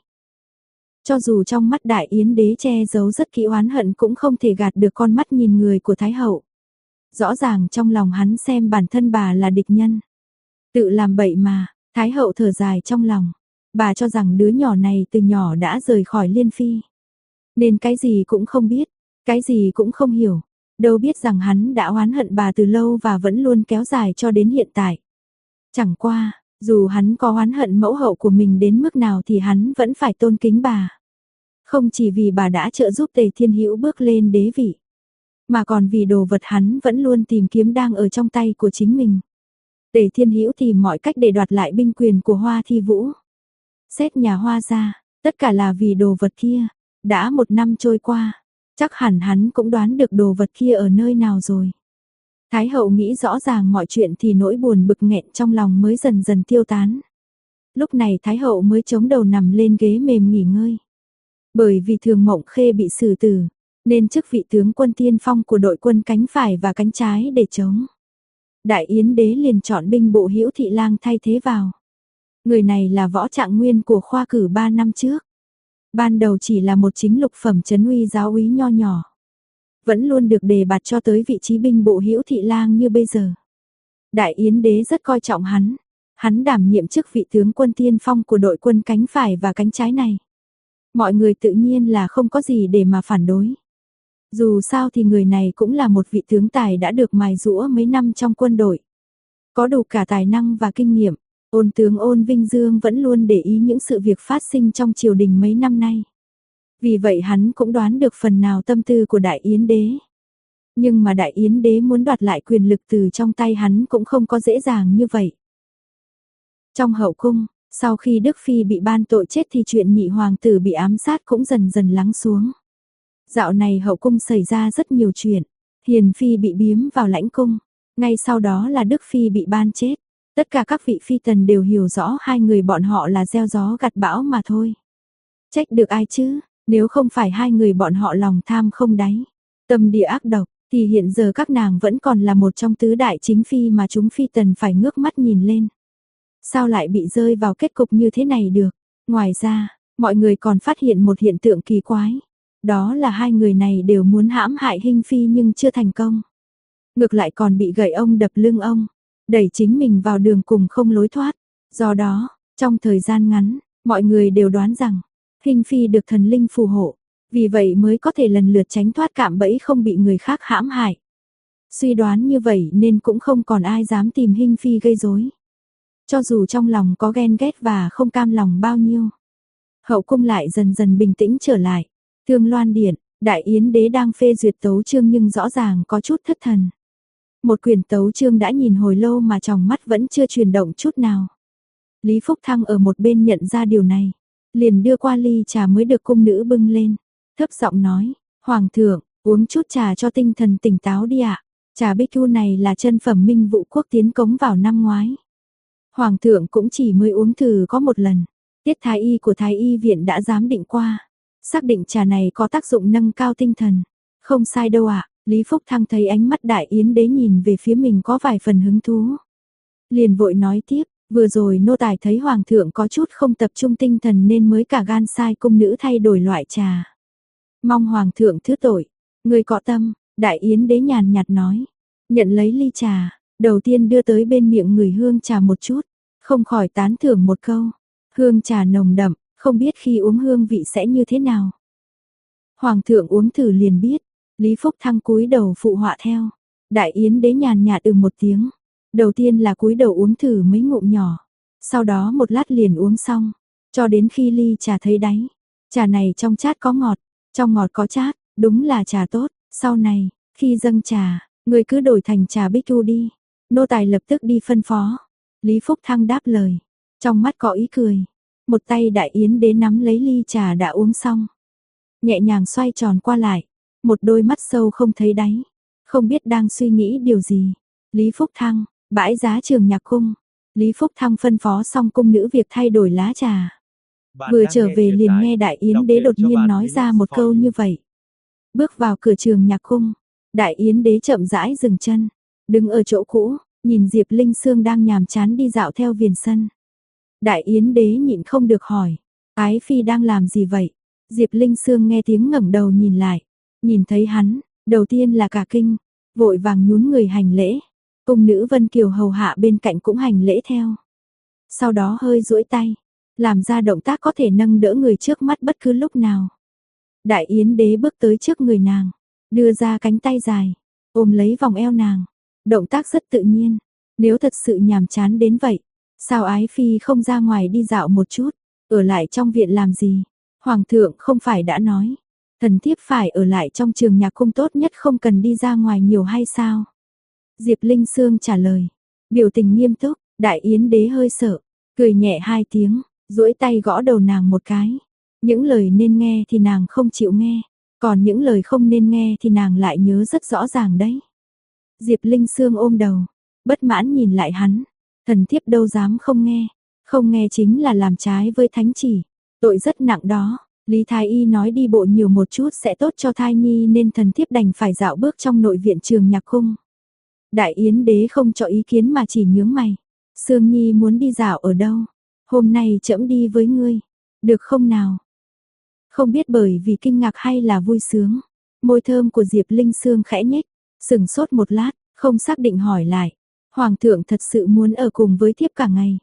Cho dù trong mắt đại yến đế che giấu rất kỹ oán hận cũng không thể gạt được con mắt nhìn người của Thái hậu. Rõ ràng trong lòng hắn xem bản thân bà là địch nhân. Tự làm bậy mà, Thái hậu thở dài trong lòng. Bà cho rằng đứa nhỏ này từ nhỏ đã rời khỏi Liên Phi. Nên cái gì cũng không biết, cái gì cũng không hiểu. Đâu biết rằng hắn đã oán hận bà từ lâu và vẫn luôn kéo dài cho đến hiện tại. Chẳng qua, dù hắn có oán hận mẫu hậu của mình đến mức nào thì hắn vẫn phải tôn kính bà. Không chỉ vì bà đã trợ giúp Tề Thiên Hữu bước lên đế vị, mà còn vì đồ vật hắn vẫn luôn tìm kiếm đang ở trong tay của chính mình. Tề Thiên Hữu tìm mọi cách để đoạt lại binh quyền của Hoa Thi Vũ. Xét nhà Hoa ra, tất cả là vì đồ vật kia. Đã 1 năm trôi qua, chắc hẳn hắn cũng đoán được đồ vật kia ở nơi nào rồi. Thái hậu nghĩ rõ ràng mọi chuyện thì nỗi buồn bực nghẹn trong lòng mới dần dần tiêu tán. Lúc này Thái hậu mới chống đầu nằm lên ghế mềm nghỉ ngơi. Bởi vì Thường Mộng Khê bị xử tử, nên chức vị tướng quân tiên phong của đội quân cánh phải và cánh trái để chống. Đại yến đế liền chọn binh bộ Hữu Thị Lang thay thế vào. Người này là Võ Trạng Nguyên của khoa cử 3 năm trước. Ban đầu chỉ là một chính lục phẩm trấn uy giáo úy nho nhỏ. Vẫn luôn được đề bạt cho tới vị trí binh bộ Hữu Thị Lang như bây giờ. Đại yến đế rất coi trọng hắn. Hắn đảm nhiệm chức vị tướng quân tiên phong của đội quân cánh phải và cánh trái này. Mọi người tự nhiên là không có gì để mà phản đối. Dù sao thì người này cũng là một vị tướng tài đã được mài giũa mấy năm trong quân đội. Có đủ cả tài năng và kinh nghiệm, Ôn tướng Ôn Vinh Dương vẫn luôn để ý những sự việc phát sinh trong triều đình mấy năm nay. Vì vậy hắn cũng đoán được phần nào tâm tư của Đại Yến đế. Nhưng mà Đại Yến đế muốn đoạt lại quyền lực từ trong tay hắn cũng không có dễ dàng như vậy. Trong hậu cung, sau khi Đức Phi bị ban tội chết thì chuyện nhị hoàng tử bị ám sát cũng dần dần lắng xuống. Dạo này hậu cung xảy ra rất nhiều chuyện. Hiền Phi bị biếm vào lãnh cung. Ngay sau đó là Đức Phi bị ban chết. Tất cả các vị phi tần đều hiểu rõ hai người bọn họ là gieo gió gặt bão mà thôi. Trách được ai chứ, nếu không phải hai người bọn họ lòng tham không đáy, tâm địa ác độc, thì hiện giờ các nàng vẫn còn là một trong tứ đại chính phi mà chúng phi tần phải ngước mắt nhìn lên. Sao lại bị rơi vào kết cục như thế này được? Ngoài ra, mọi người còn phát hiện một hiện tượng kỳ quái. Đó là hai người này đều muốn hãm hại Hinh Phi nhưng chưa thành công. Ngược lại còn bị gậy ông đập lưng ông, đẩy chính mình vào đường cùng không lối thoát. Do đó, trong thời gian ngắn, mọi người đều đoán rằng Hinh Phi được thần linh phù hộ, vì vậy mới có thể lần lượt tránh thoát cạm bẫy không bị người khác hãm hại. Suy đoán như vậy nên cũng không còn ai dám tìm Hinh Phi gây rối. Cho dù trong lòng có ghen ghét và không cam lòng bao nhiêu. Hậu cung lại dần dần bình tĩnh trở lại. Thương Loan Điện, Đại Yến đế đang phê duyệt tấu chương nhưng rõ ràng có chút thất thần. Một quyển tấu chương đã nhìn hồi lâu mà tròng mắt vẫn chưa chuyển động chút nào. Lý Phúc Thăng ở một bên nhận ra điều này, liền đưa qua ly trà mới được cung nữ bưng lên, thấp giọng nói, Hoàng thượng, uống chút trà cho tinh thần tỉnh táo đi ạ. Trà bích thu này là chân phẩm Minh Vũ Quốc tiến cống vào năm ngoái. Hoàng thượng cũng chỉ mới uống thử có một lần. Tiết thái y của thái y viện đã giám định qua, xác định trà này có tác dụng nâng cao tinh thần. Không sai đâu ạ. Lý Phúc Thăng thấy ánh mắt Đại Yến đế nhìn về phía mình có vài phần hứng thú. Liền vội nói tiếp, vừa rồi nô tài thấy hoàng thượng có chút không tập trung tinh thần nên mới cả gan sai cung nữ thay đổi loại trà. Mong hoàng thượng thứ tội, người có tâm. Đại Yến đế nhàn nhạt nói, nhận lấy ly trà, đầu tiên đưa tới bên miệng người hương trà một chút, không khỏi tán thưởng một câu. Hương trà nồng đậm, không biết khi uống hương vị sẽ như thế nào. Hoàng thượng uống thử liền biết. Lý Phúc Thăng cúi đầu phụ họa theo. Đại Yến đế nhàn nhạt một tiếng. Đầu tiên là cúi đầu uống thử mấy ngụm nhỏ. Sau đó một lát liền uống xong. Cho đến khi ly trà thấy đáy. Trà này trong chát có ngọt, trong ngọt có chát, đúng là trà tốt. Sau này, khi dâng trà, người cứ đổi thành trà bích thu đi. Nô tài lập tức đi phân phó. Lý Phúc Thăng đáp lời. Trong mắt có ý cười. Một tay Đại Yến đế nắm lấy ly trà đã uống xong. Nhẹ nhàng xoay tròn qua lại. Một đôi mắt sâu không thấy đáy. Không biết đang suy nghĩ điều gì. Lý Phúc Thăng, bãi giá Trường Nhạc Cung. Lý Phúc Thăng phân phó xong cung nữ việc thay đổi lá trà. Vừa trở về liền nghe Đại Yến đế đột nhiên nói ra một câu như vậy. Bước vào cửa Trường Nhạc Cung, Đại Yến đế chậm rãi dừng chân, đứng ở chỗ cũ, nhìn Diệp Linh Sương đang nhàm chán đi dạo theo viền sân. Đại Yến đế nhịn không được hỏi, Ái Phi đang làm gì vậy? Diệp Linh Sương nghe tiếng ngẩng đầu nhìn lại, nhìn thấy hắn, đầu tiên là cả kinh, vội vàng nhún người hành lễ. Cung nữ Vân Kiều hầu hạ bên cạnh cũng hành lễ theo. Sau đó hơi duỗi tay, làm ra động tác có thể nâng đỡ người trước mắt bất cứ lúc nào. Đại Yến đế bước tới trước người nàng, đưa ra cánh tay dài, ôm lấy vòng eo nàng. Động tác rất tự nhiên, nếu thật sự nhàm chán đến vậy, sao Ái Phi không ra ngoài đi dạo một chút, ở lại trong viện làm gì? Hoàng thượng không phải đã nói, thần thiếp phải ở lại trong Trường Nhạc Cung tốt nhất không cần đi ra ngoài nhiều hay sao? Diệp Linh Sương trả lời, biểu tình nghiêm túc. Đại Yến đế hơi sợ, cười nhẹ hai tiếng, duỗi tay gõ đầu nàng một cái. Những lời nên nghe thì nàng không chịu nghe, còn những lời không nên nghe thì nàng lại nhớ rất rõ ràng đấy. Diệp Linh Sương ôm đầu, bất mãn nhìn lại hắn, thần thiếp đâu dám không nghe chính là làm trái với thánh chỉ, tội rất nặng đó. Lý Thái Y nói đi bộ nhiều một chút sẽ tốt cho thai nhi nên thần thiếp đành phải dạo bước trong nội viện Trường Nhạc Cung. Đại Yến đế không cho ý kiến mà chỉ nhướng mày. Sương Nhi muốn đi dạo ở đâu? Hôm nay trẫm đi với ngươi, được không nào? Không biết bởi vì kinh ngạc hay là vui sướng, môi thơm của Diệp Linh Sương khẽ nhếch, sững sốt một lát, không xác định hỏi lại. Hoàng thượng thật sự muốn ở cùng với thiếp cả ngày?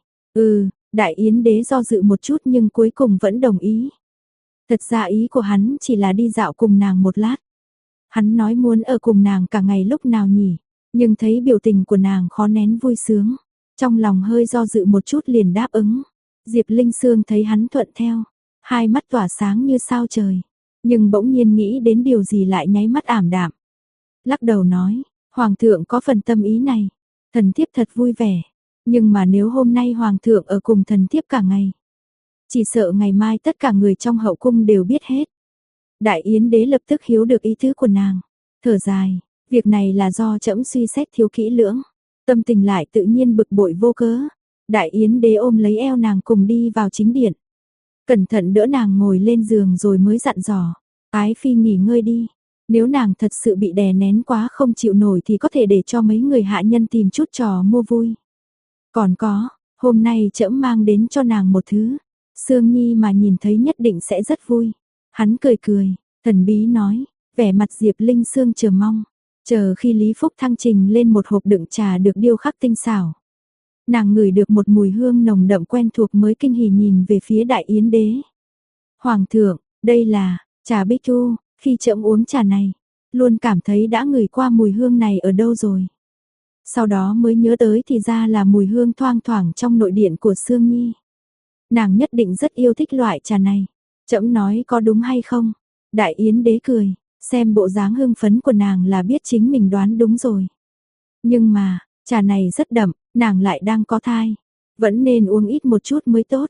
Đại Yến đế do dự một chút nhưng cuối cùng vẫn đồng ý. Thật ra ý của hắn chỉ là đi dạo cùng nàng một lát. Hắn nói muốn ở cùng nàng cả ngày lúc nào nhỉ, nhưng thấy biểu tình của nàng khó nén vui sướng, trong lòng hơi do dự một chút liền đáp ứng. Diệp Linh Sương thấy hắn thuận theo, hai mắt tỏa sáng như sao trời, nhưng bỗng nhiên nghĩ đến điều gì lại nháy mắt ảm đạm. Lắc đầu nói, Hoàng thượng có phần tâm ý này, thần thiếp thật vui vẻ, nhưng mà nếu hôm nay Hoàng thượng ở cùng thần thiếp cả ngày, chỉ sợ ngày mai tất cả người trong hậu cung đều biết hết. Đại Yến đế lập tức hiểu được ý tứ của nàng, thở dài, việc này là do trẫm suy xét thiếu kỹ lưỡng, tâm tình lại tự nhiên bực bội vô cớ. Đại Yến đế ôm lấy eo nàng cùng đi vào chính điện, cẩn thận đỡ nàng ngồi lên giường rồi mới dặn dò, Ái phi nghỉ ngơi đi, nếu nàng thật sự bị đè nén quá không chịu nổi thì có thể để cho mấy người hạ nhân tìm chút trò mua vui. Còn có, hôm nay trẫm mang đến cho nàng một thứ, Sương Nhi mà nhìn thấy nhất định sẽ rất vui. Hắn cười cười, thần bí nói, vẻ mặt Diệp Linh Sương chờ mong, chờ khi Lý Phúc thăng trình lên một hộp đựng trà được điêu khắc tinh xảo. Nàng ngửi được một mùi hương nồng đậm quen thuộc mới kinh hỉ nhìn về phía Đại Yến đế. Hoàng thượng, đây là trà Bích Thu, khi trẫm uống trà này, luôn cảm thấy đã ngửi qua mùi hương này ở đâu rồi. Sau đó mới nhớ tới thì ra là mùi hương thoang thoảng trong nội điện của Sương Nhi. Nàng nhất định rất yêu thích loại trà này. Trẫm nói có đúng hay không? Đại Yến đế cười, xem bộ dáng hưng phấn của nàng là biết chính mình đoán đúng rồi. Nhưng mà, trà này rất đậm, nàng lại đang có thai, vẫn nên uống ít một chút mới tốt.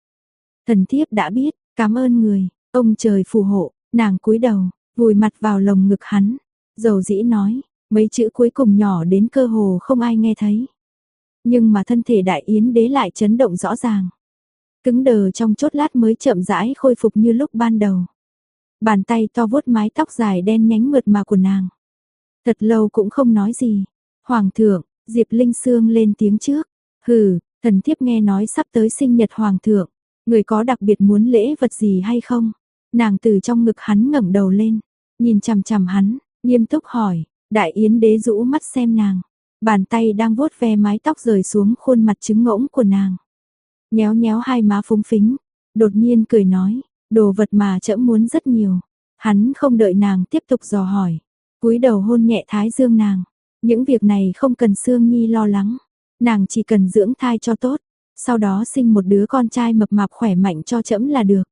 Thần thiếp đã biết, cảm ơn người, ông trời phù hộ. Nàng cúi đầu, vùi mặt vào lồng ngực hắn, dầu dĩ nói, mấy chữ cuối cùng nhỏ đến cơ hồ không ai nghe thấy. Nhưng mà thân thể Đại Yến đế lại chấn động rõ ràng. Cứng đờ trong chốt lát mới chậm rãi khôi phục như lúc ban đầu. Bàn tay to vuốt mái tóc dài đen nhánh mượt mà của nàng. Thật lâu cũng không nói gì. Hoàng thượng, Diệp Linh Sương lên tiếng trước. Hừ, thần thiếp nghe nói sắp tới sinh nhật Hoàng thượng. Người có đặc biệt muốn lễ vật gì hay không? Nàng từ trong ngực hắn ngẩng đầu lên, nhìn chằm chằm hắn, nghiêm túc hỏi. Đại Yến đế rũ mắt xem nàng, bàn tay đang vuốt ve mái tóc rời xuống khuôn mặt trứng ngỗng của nàng. Nhéo nhéo hai má phúng phính, đột nhiên cười nói, đồ vật mà trẫm muốn rất nhiều. Hắn không đợi nàng tiếp tục dò hỏi, cúi đầu hôn nhẹ thái dương nàng. Những việc này không cần Sương Nhi lo lắng, nàng chỉ cần dưỡng thai cho tốt, sau đó sinh một đứa con trai mập mạp khỏe mạnh cho trẫm là được.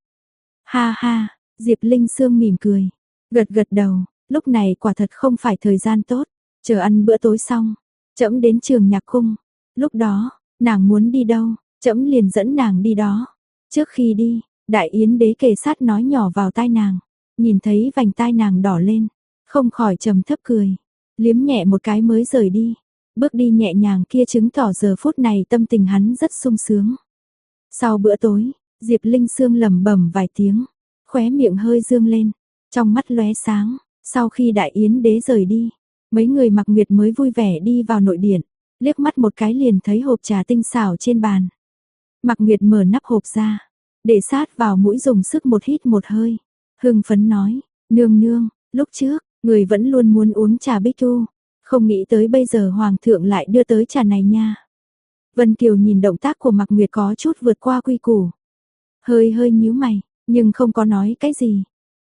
Ha ha, Diệp Linh Sương mỉm cười, gật gật đầu, lúc này quả thật không phải thời gian tốt, chờ ăn bữa tối xong, trẫm đến Trường Nhạc Cung, lúc đó, nàng muốn đi đâu, trẫm liền dẫn nàng đi đó. Trước khi đi, Đại Yến đế kề sát nói nhỏ vào tai nàng, nhìn thấy vành tai nàng đỏ lên, không khỏi trầm thấp cười, liếm nhẹ một cái mới rời đi. Bước đi nhẹ nhàng kia chứng tỏ giờ phút này tâm tình hắn rất sung sướng. Sau bữa tối, Diệp Linh Sương lẩm bẩm vài tiếng, khóe miệng hơi dương lên, trong mắt lóe sáng. Sau khi Đại Yến đế rời đi, mấy người Mặc Nguyệt mới vui vẻ đi vào nội điện, liếc mắt một cái liền thấy hộp trà tinh xảo trên bàn. Mặc Nguyệt mở nắp hộp ra, để sát vào mũi dùng sức một hít một hơi, hưng phấn nói, nương nương, lúc trước, người vẫn luôn muốn uống trà Bích Thu, không nghĩ tới bây giờ Hoàng thượng lại đưa tới trà này nha. Vân Kiều nhìn động tác của Mặc Nguyệt có chút vượt qua quy củ, hơi hơi nhíu mày, nhưng không có nói cái gì.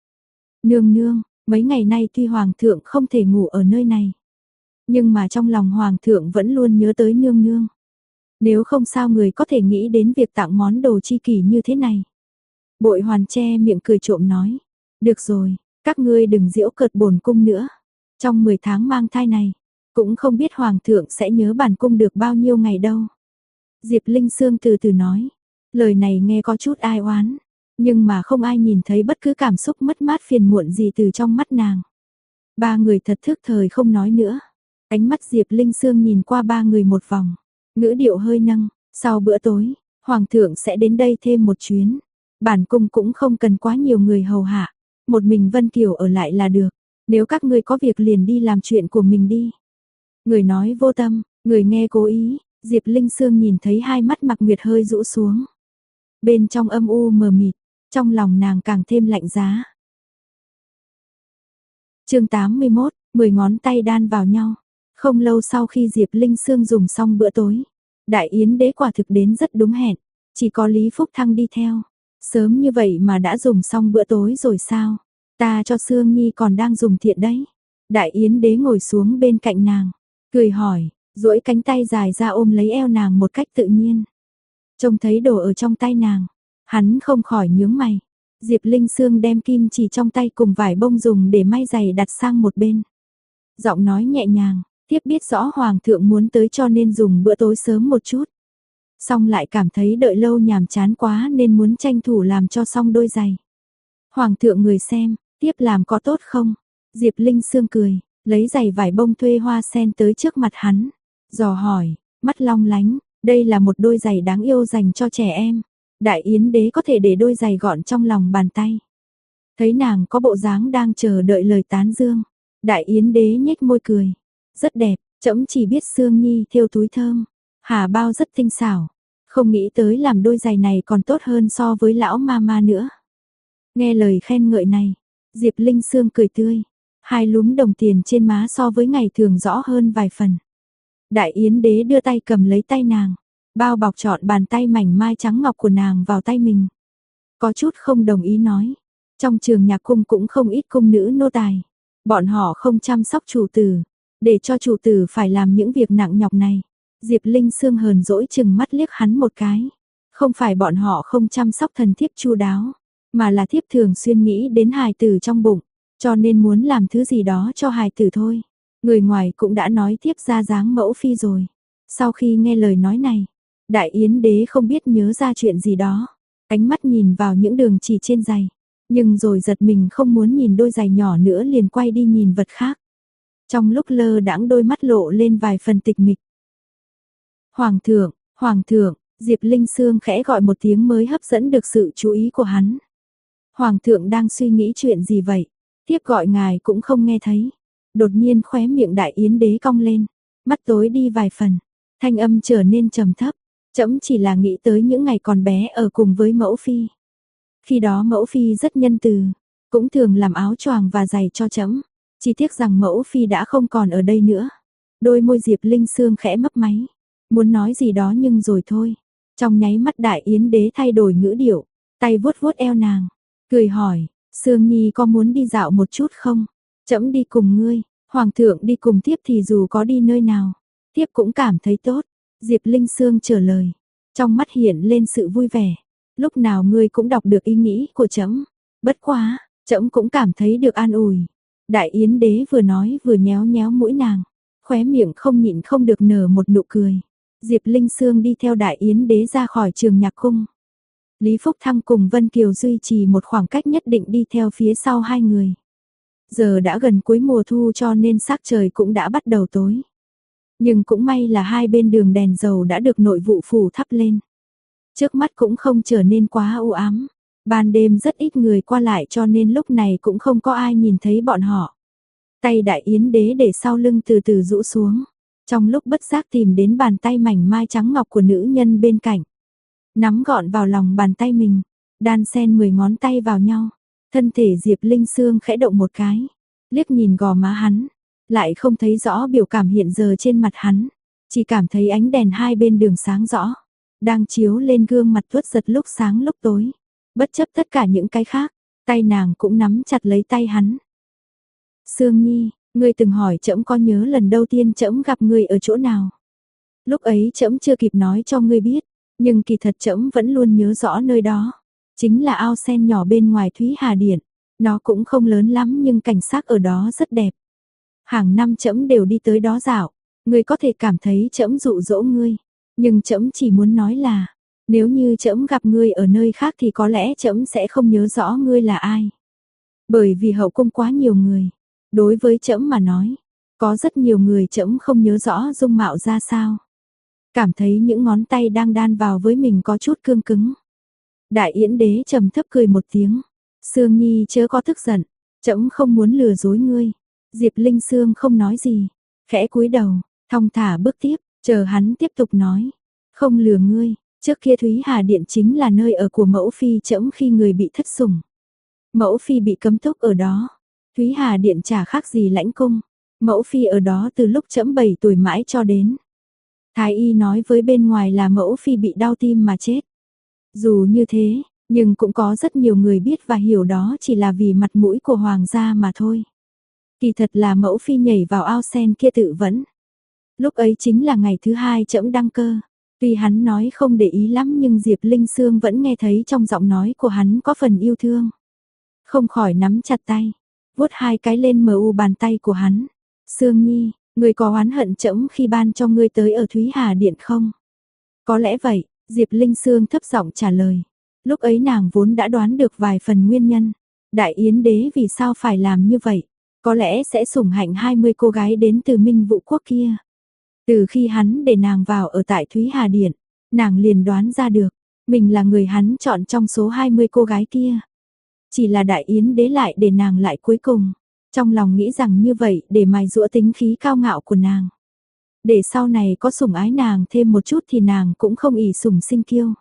Nương nương, mấy ngày nay tuy Hoàng thượng không thể ngủ ở nơi này, nhưng mà trong lòng Hoàng thượng vẫn luôn nhớ tới nương nương. Nếu không sao người có thể nghĩ đến việc tặng món đồ chi kỷ như thế này. Bội Hoàn che miệng cười trộm nói, được rồi, các ngươi đừng giễu cợt bổn cung nữa. Trong 10 tháng mang thai này, cũng không biết Hoàng thượng sẽ nhớ bản cung được bao nhiêu ngày đâu. Diệp Linh Sương từ từ nói, lời này nghe có chút ai oán, nhưng mà không ai nhìn thấy bất cứ cảm xúc mất mát phiền muộn gì từ trong mắt nàng. Ba người thật thức thời không nói nữa. Ánh mắt Diệp Linh Sương nhìn qua ba người một vòng, ngữ điệu hơi nâng, sau bữa tối, Hoàng thượng sẽ đến đây thêm một chuyến. Bản cung cũng không cần quá nhiều người hầu hạ, một mình Vân Kiều ở lại là được. Nếu các ngươi có việc liền đi làm chuyện của mình đi. Người nói vô tâm, người nghe cố ý. Diệp Linh Sương nhìn thấy hai mắt Mặc Nguyệt hơi rũ xuống. Bên trong âm u mờ mịt, trong lòng nàng càng thêm lạnh giá. Chương 81, 10 ngón tay đan vào nhau. Không lâu sau khi Diệp Linh Sương dùng xong bữa tối, Đại Yến đế quả thực đến rất đúng hẹn, chỉ có Lý Phúc Thăng đi theo. Sớm như vậy mà đã dùng xong bữa tối rồi sao? Ta cho Sương Nhi còn đang dùng thiện đấy. Đại Yến đế ngồi xuống bên cạnh nàng, cười hỏi, duỗi cánh tay dài ra ôm lấy eo nàng một cách tự nhiên. Trông thấy đồ ở trong tay nàng, hắn không khỏi nhướng mày. Diệp Linh Sương đem kim chỉ trong tay cùng vải bông dùng để may giày đặt sang một bên. Giọng nói nhẹ nhàng, tiếp biết rõ hoàng thượng muốn tới cho nên dùng bữa tối sớm một chút. Xong lại cảm thấy đợi lâu nhàm chán quá nên muốn tranh thủ làm cho xong đôi giày. Hoàng thượng người xem, tiếp làm có tốt không? Diệp Linh Sương cười, lấy giày vải bông thuê hoa sen tới trước mặt hắn. Dò hỏi, mắt long lánh, đây là một đôi giày đáng yêu dành cho trẻ em. Đại Yến đế có thể để đôi giày gọn trong lòng bàn tay. Thấy nàng có bộ dáng đang chờ đợi lời tán dương. Đại Yến đế nhếch môi cười. Rất đẹp, trẫm chỉ biết Sương Nhi thêu túi thơm. Hà bao rất tinh xảo. Không nghĩ tới làm đôi giày này còn tốt hơn so với lão mama nữa. Nghe lời khen ngợi này, Diệp Linh Sương cười tươi. Hai lúm đồng tiền trên má so với ngày thường rõ hơn vài phần. Đại Yến đế đưa tay cầm lấy tay nàng. Bao bọc trọn bàn tay mảnh mai trắng ngọc của nàng vào tay mình. Có chút không đồng ý nói. Trong trường nhạc cung cũng không ít cung nữ nô tài. Bọn họ không chăm sóc chủ tử. Để cho chủ tử phải làm những việc nặng nhọc này. Diệp Linh Sương hờn dỗi chừng mắt liếc hắn một cái. Không phải bọn họ không chăm sóc thần thiếp chu đáo. Mà là thiếp thường xuyên nghĩ đến hài tử trong bụng. Cho nên muốn làm thứ gì đó cho hài tử thôi. Người ngoài cũng đã nói thiếp ra dáng mẫu phi rồi. Sau khi nghe lời nói này, Đại Yến đế không biết nhớ ra chuyện gì đó. Ánh mắt nhìn vào những đường chỉ trên giày. Nhưng rồi giật mình không muốn nhìn đôi giày nhỏ nữa liền quay đi nhìn vật khác. Trong lúc lơ đãng đôi mắt lộ lên vài phần tịch mịch. Hoàng thượng, Diệp Linh Sương khẽ gọi một tiếng mới hấp dẫn được sự chú ý của hắn. Hoàng thượng đang suy nghĩ chuyện gì vậy? Tiếp gọi ngài cũng không nghe thấy. Đột nhiên khóe miệng Đại Yến đế cong lên. Mắt tối đi vài phần. Thanh âm trở nên trầm thấp. Trẫm chỉ là nghĩ tới những ngày còn bé ở cùng với mẫu phi. Khi đó mẫu phi rất nhân từ, cũng thường làm áo choàng và giày cho trẫm. Chỉ tiếc rằng mẫu phi đã không còn ở đây nữa. Đôi môi Diệp Linh Sương khẽ mấp máy, muốn nói gì đó nhưng rồi thôi. Trong nháy mắt Đại Yến đế thay đổi ngữ điệu, tay vuốt vuốt eo nàng, cười hỏi, Sương Nhi có muốn đi dạo một chút không? Trẫm đi cùng ngươi. Hoàng thượng đi cùng tiếp thì dù có đi nơi nào, tiếp cũng cảm thấy tốt. Diệp Linh Sương trả lời, trong mắt hiện lên sự vui vẻ. Lúc nào ngươi cũng đọc được ý nghĩ của trẫm. Bất quá, trẫm cũng cảm thấy được an ủi. Đại Yến đế vừa nói vừa nhéo nhéo mũi nàng, khóe miệng không nhịn không được nở một nụ cười. Diệp Linh Sương đi theo Đại Yến đế ra khỏi trường nhạc cung. Lý Phúc Thăng cùng Vân Kiều duy trì một khoảng cách nhất định đi theo phía sau hai người. Giờ đã gần cuối mùa thu cho nên sắc trời cũng đã bắt đầu tối. Nhưng cũng may là hai bên đường đèn dầu đã được nội vụ phủ thắp lên. Trước mắt cũng không trở nên quá u ám. Ban đêm rất ít người qua lại cho nên lúc này cũng không có ai nhìn thấy bọn họ. Tay Đại Yến đế để sau lưng từ từ rũ xuống. Trong lúc bất giác tìm đến bàn tay mảnh mai trắng ngọc của nữ nhân bên cạnh. Nắm gọn vào lòng bàn tay mình, đan xen 10 ngón tay vào nhau. Thân thể Diệp Linh Sương khẽ động một cái, liếc nhìn gò má hắn, lại không thấy rõ biểu cảm hiện giờ trên mặt hắn, chỉ cảm thấy ánh đèn hai bên đường sáng rõ, đang chiếu lên gương mặt tuốt giật lúc sáng lúc tối. Bất chấp tất cả những cái khác, tay nàng cũng nắm chặt lấy tay hắn. Sương Nhi, ngươi từng hỏi trẫm có nhớ lần đầu tiên trẫm gặp ngươi ở chỗ nào? Lúc ấy trẫm chưa kịp nói cho ngươi biết, nhưng kỳ thật trẫm vẫn luôn nhớ rõ nơi đó. Chính là ao sen nhỏ bên ngoài Thúy Hà Điện. Nó cũng không lớn lắm nhưng cảnh sắc ở đó rất đẹp. Hàng năm trẫm đều đi tới đó dạo. Ngươi có thể cảm thấy trẫm dụ dỗ ngươi. Nhưng trẫm chỉ muốn nói là, nếu như trẫm gặp ngươi ở nơi khác thì có lẽ trẫm sẽ không nhớ rõ ngươi là ai. Bởi vì hậu cung quá nhiều người. Đối với trẫm mà nói, có rất nhiều người trẫm không nhớ rõ dung mạo ra sao. Cảm thấy những ngón tay đang đan vào với mình có chút cương cứng. Đại Yến đế trầm thấp cười một tiếng. Sương Nhi chớ có tức giận, trẫm không muốn lừa dối ngươi. Diệp Linh Sương không nói gì, khẽ cúi đầu, thong thả bước tiếp, chờ hắn tiếp tục nói. Không lừa ngươi, trước kia Thúy Hà Điện chính là nơi ở của mẫu phi trẫm khi người bị thất sủng. Mẫu phi bị cấm túc ở đó. Thúy Hà Điện chả khác gì lãnh cung. Mẫu phi ở đó từ lúc trẫm 7 tuổi mãi cho đến. Thái y nói với bên ngoài là mẫu phi bị đau tim mà chết. Dù như thế, nhưng cũng có rất nhiều người biết và hiểu đó chỉ là vì mặt mũi của hoàng gia mà thôi. Kỳ thật là mẫu phi nhảy vào ao sen kia tự vẫn. Lúc ấy chính là ngày thứ 2 trẫm đăng cơ. Tuy hắn nói không để ý lắm nhưng Diệp Linh Sương vẫn nghe thấy trong giọng nói của hắn có phần yêu thương. Không khỏi nắm chặt tay, vuốt 2 cái lên mờ u bàn tay của hắn. Sương Nhi, ngươi có oán hận trẫm khi ban cho ngươi tới ở Thúy Hà Điện không? Có lẽ vậy, Diệp Linh Sương thấp giọng trả lời. Lúc ấy nàng vốn đã đoán được vài phần nguyên nhân. Đại Yến đế vì sao phải làm như vậy? Có lẽ sẽ sủng hạnh 20 cô gái đến từ Minh Vũ quốc kia. Từ khi hắn để nàng vào ở tại Thúy Hà Điện, nàng liền đoán ra được, mình là người hắn chọn trong số 20 cô gái kia. Chỉ là Đại Yến đế lại để nàng lại cuối cùng, trong lòng nghĩ rằng như vậy để mài giũa tính khí cao ngạo của nàng. Để sau này có sủng ái nàng thêm một chút thì nàng cũng không ỷ sủng sinh kiêu.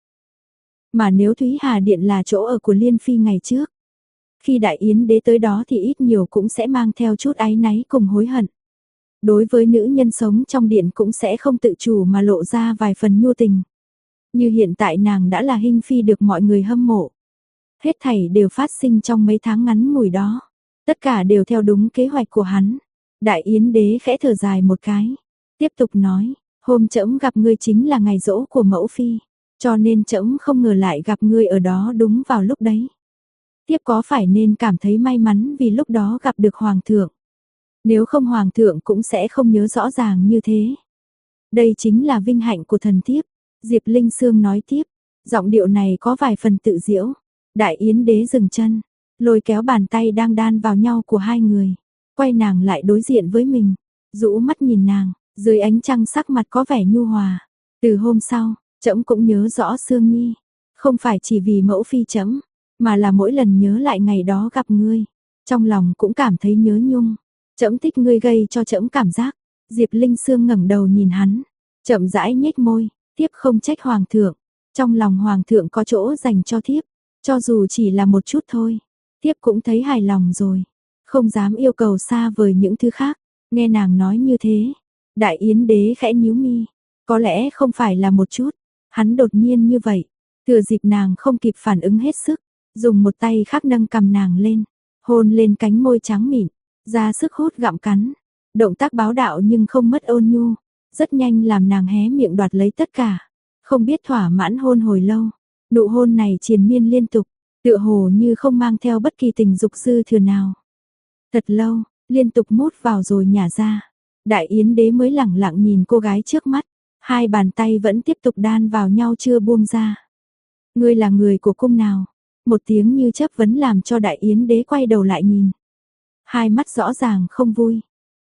Mà nếu Thúy Hà Điện là chỗ ở của Liên Phi ngày trước, khi Đại Yến đế tới đó thì ít nhiều cũng sẽ mang theo chút áy náy cùng hối hận. Đối với nữ nhân sống trong điện cũng sẽ không tự chủ mà lộ ra vài phần nhu tình. Như hiện tại nàng đã là Hinh Phi được mọi người hâm mộ. Hết thảy đều phát sinh trong mấy tháng ngắn ngủi đó. Tất cả đều theo đúng kế hoạch của hắn. Đại Yến đế khẽ thở dài một cái. Tiếp tục nói, hôm trẫm gặp ngươi chính là ngày giỗ của mẫu phi. Cho nên trẫm không ngờ lại gặp ngươi ở đó đúng vào lúc đấy. Tiếp có phải nên cảm thấy may mắn vì lúc đó gặp được hoàng thượng. Nếu không hoàng thượng cũng sẽ không nhớ rõ ràng như thế. Đây chính là vinh hạnh của thần thiếp. Diệp Linh Sương nói tiếp, giọng điệu này có vài phần tự giễu. Đại Yến đế dừng chân, lôi kéo bàn tay đang đan vào nhau của hai người, quay nàng lại đối diện với mình, rũ mắt nhìn nàng, dưới ánh trăng sắc mặt có vẻ nhu hòa. Từ hôm sau, trẫm cũng nhớ rõ Sương Nhi, không phải chỉ vì mẫu phi trẫm, mà là mỗi lần nhớ lại ngày đó gặp ngươi, trong lòng cũng cảm thấy nhớ nhung. Trẫm thích ngươi gây cho trẫm cảm giác. Diệp Linh Sương ngẩng đầu nhìn hắn, chậm rãi nhếch môi, thiếp không trách hoàng thượng, trong lòng hoàng thượng có chỗ dành cho thiếp, cho dù chỉ là một chút thôi, thiếp cũng thấy hài lòng rồi, không dám yêu cầu xa vời những thứ khác. Nghe nàng nói như thế, Đại Yến đế khẽ nhíu mi, có lẽ không phải là một chút, hắn đột nhiên như vậy, thừa dịp nàng không kịp phản ứng hết sức, dùng một tay khác nâng cằm nàng lên, hôn lên cánh môi trắng mịn, ra sức hút gặm cắn, động tác bá đạo nhưng không mất ôn nhu, rất nhanh làm nàng hé miệng đoạt lấy tất cả, không biết thỏa mãn hôn hồi lâu. Nụ hôn này triền miên liên tục, tựa hồ như không mang theo bất kỳ tình dục dư thừa nào. Thật lâu, liên tục mút vào rồi nhả ra. Đại Yến đế mới lẳng lặng nhìn cô gái trước mắt, hai bàn tay vẫn tiếp tục đan vào nhau chưa buông ra. Ngươi là người của cung nào? Một tiếng như chớp vấn làm cho Đại Yến đế quay đầu lại nhìn. Hai mắt rõ ràng không vui.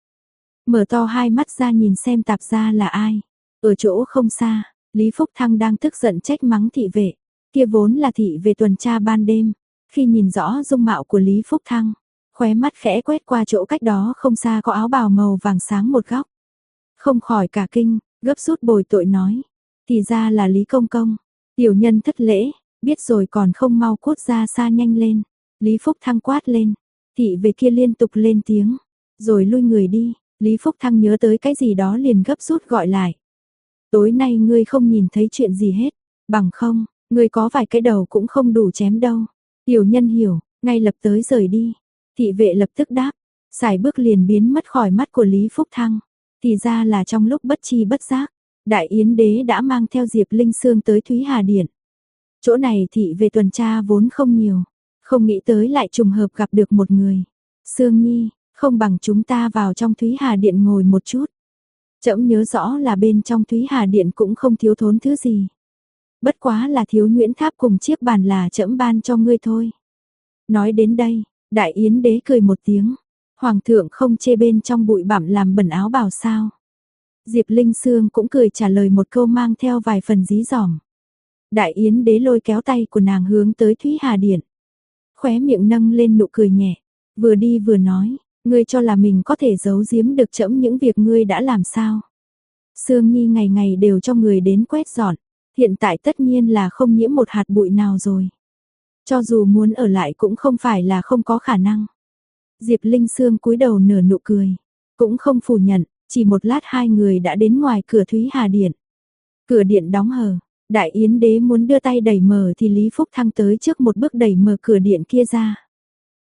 Mở to hai mắt ra nhìn xem tạp gia là ai. Ở chỗ không xa, Lý Phúc Thăng đang tức giận trách mắng thị vệ. Kia vốn là thị vệ tuần tra ban đêm. Khi nhìn rõ dung mạo của Lý Phúc Thăng, khóe mắt khẽ quét qua chỗ cách đó không xa có áo bào màu vàng sáng một góc. Không khỏi cả kinh, gấp rút bồi tội nói. Thì ra là Lý Công Công. Tiểu nhân thất lễ, biết rồi còn không mau cút ra xa nhanh lên. Lý Phúc Thăng quát lên. Thị vệ kia liên tục lên tiếng, rồi lui người đi. Lý Phúc Thăng nhớ tới cái gì đó liền gấp rút gọi lại. Tối nay ngươi không nhìn thấy chuyện gì hết, bằng không, ngươi có vài cái đầu cũng không đủ chém đâu. Tiểu nhân hiểu, ngay lập tới rời đi. Thị vệ lập tức đáp, xài bước liền biến mất khỏi mắt của Lý Phúc Thăng. Thì ra là trong lúc bất chi bất giác, Đại Yến đế đã mang theo Diệp Linh Sương tới Thúy Hà Điện. Chỗ này thị vệ tuần tra vốn không nhiều, không nghĩ tới lại trùng hợp gặp được một người. Sương Nhi, không bằng chúng ta vào trong Thúy Hà Điện ngồi một chút. Trẫm nhớ rõ là bên trong Thúy Hà Điện cũng không thiếu thốn thứ gì. Bất quá là thiếu nhuyễn tháp cùng chiếc bàn là trẫm ban cho ngươi thôi. Nói đến đây, Đại Yến đế cười một tiếng. Hoàng thượng không chê bên trong bụi bặm làm bẩn áo bào sao. Diệp Linh Sương cũng cười trả lời một câu mang theo vài phần dí dỏm. Đại Yến đế lôi kéo tay của nàng hướng tới Thúy Hà Điện. Khóe miệng nâng lên nụ cười nhẹ, vừa đi vừa nói, ngươi cho là mình có thể giấu giếm được trẫm những việc ngươi đã làm sao? Sương Nhi ngày ngày đều cho người đến quét dọn, hiện tại tất nhiên là không nhiễm một hạt bụi nào rồi. Cho dù muốn ở lại cũng không phải là không có khả năng. Diệp Linh Sương cúi đầu nở nụ cười, cũng không phủ nhận, chỉ một lát hai người đã đến ngoài cửa Thúy Hà Điện. Cửa điện đóng hờ, Đại Yến đế muốn đưa tay đẩy mở thì Lý Phúc Thăng tới trước một bước đẩy mở cửa điện kia ra.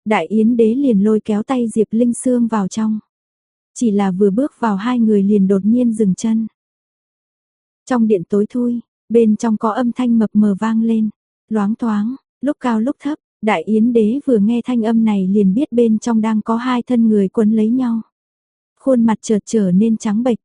Đại Yến Đế liền lôi kéo tay Diệp Linh Sương vào trong. Chỉ là vừa bước vào hai người liền đột nhiên dừng chân. Trong điện tối thui, bên trong có âm thanh mập mờ vang lên, loáng thoáng, lúc cao lúc thấp, Đại Yến Đế vừa nghe thanh âm này liền biết bên trong đang có hai thân người quấn lấy nhau. Khuôn mặt chợt trở nên trắng bệch.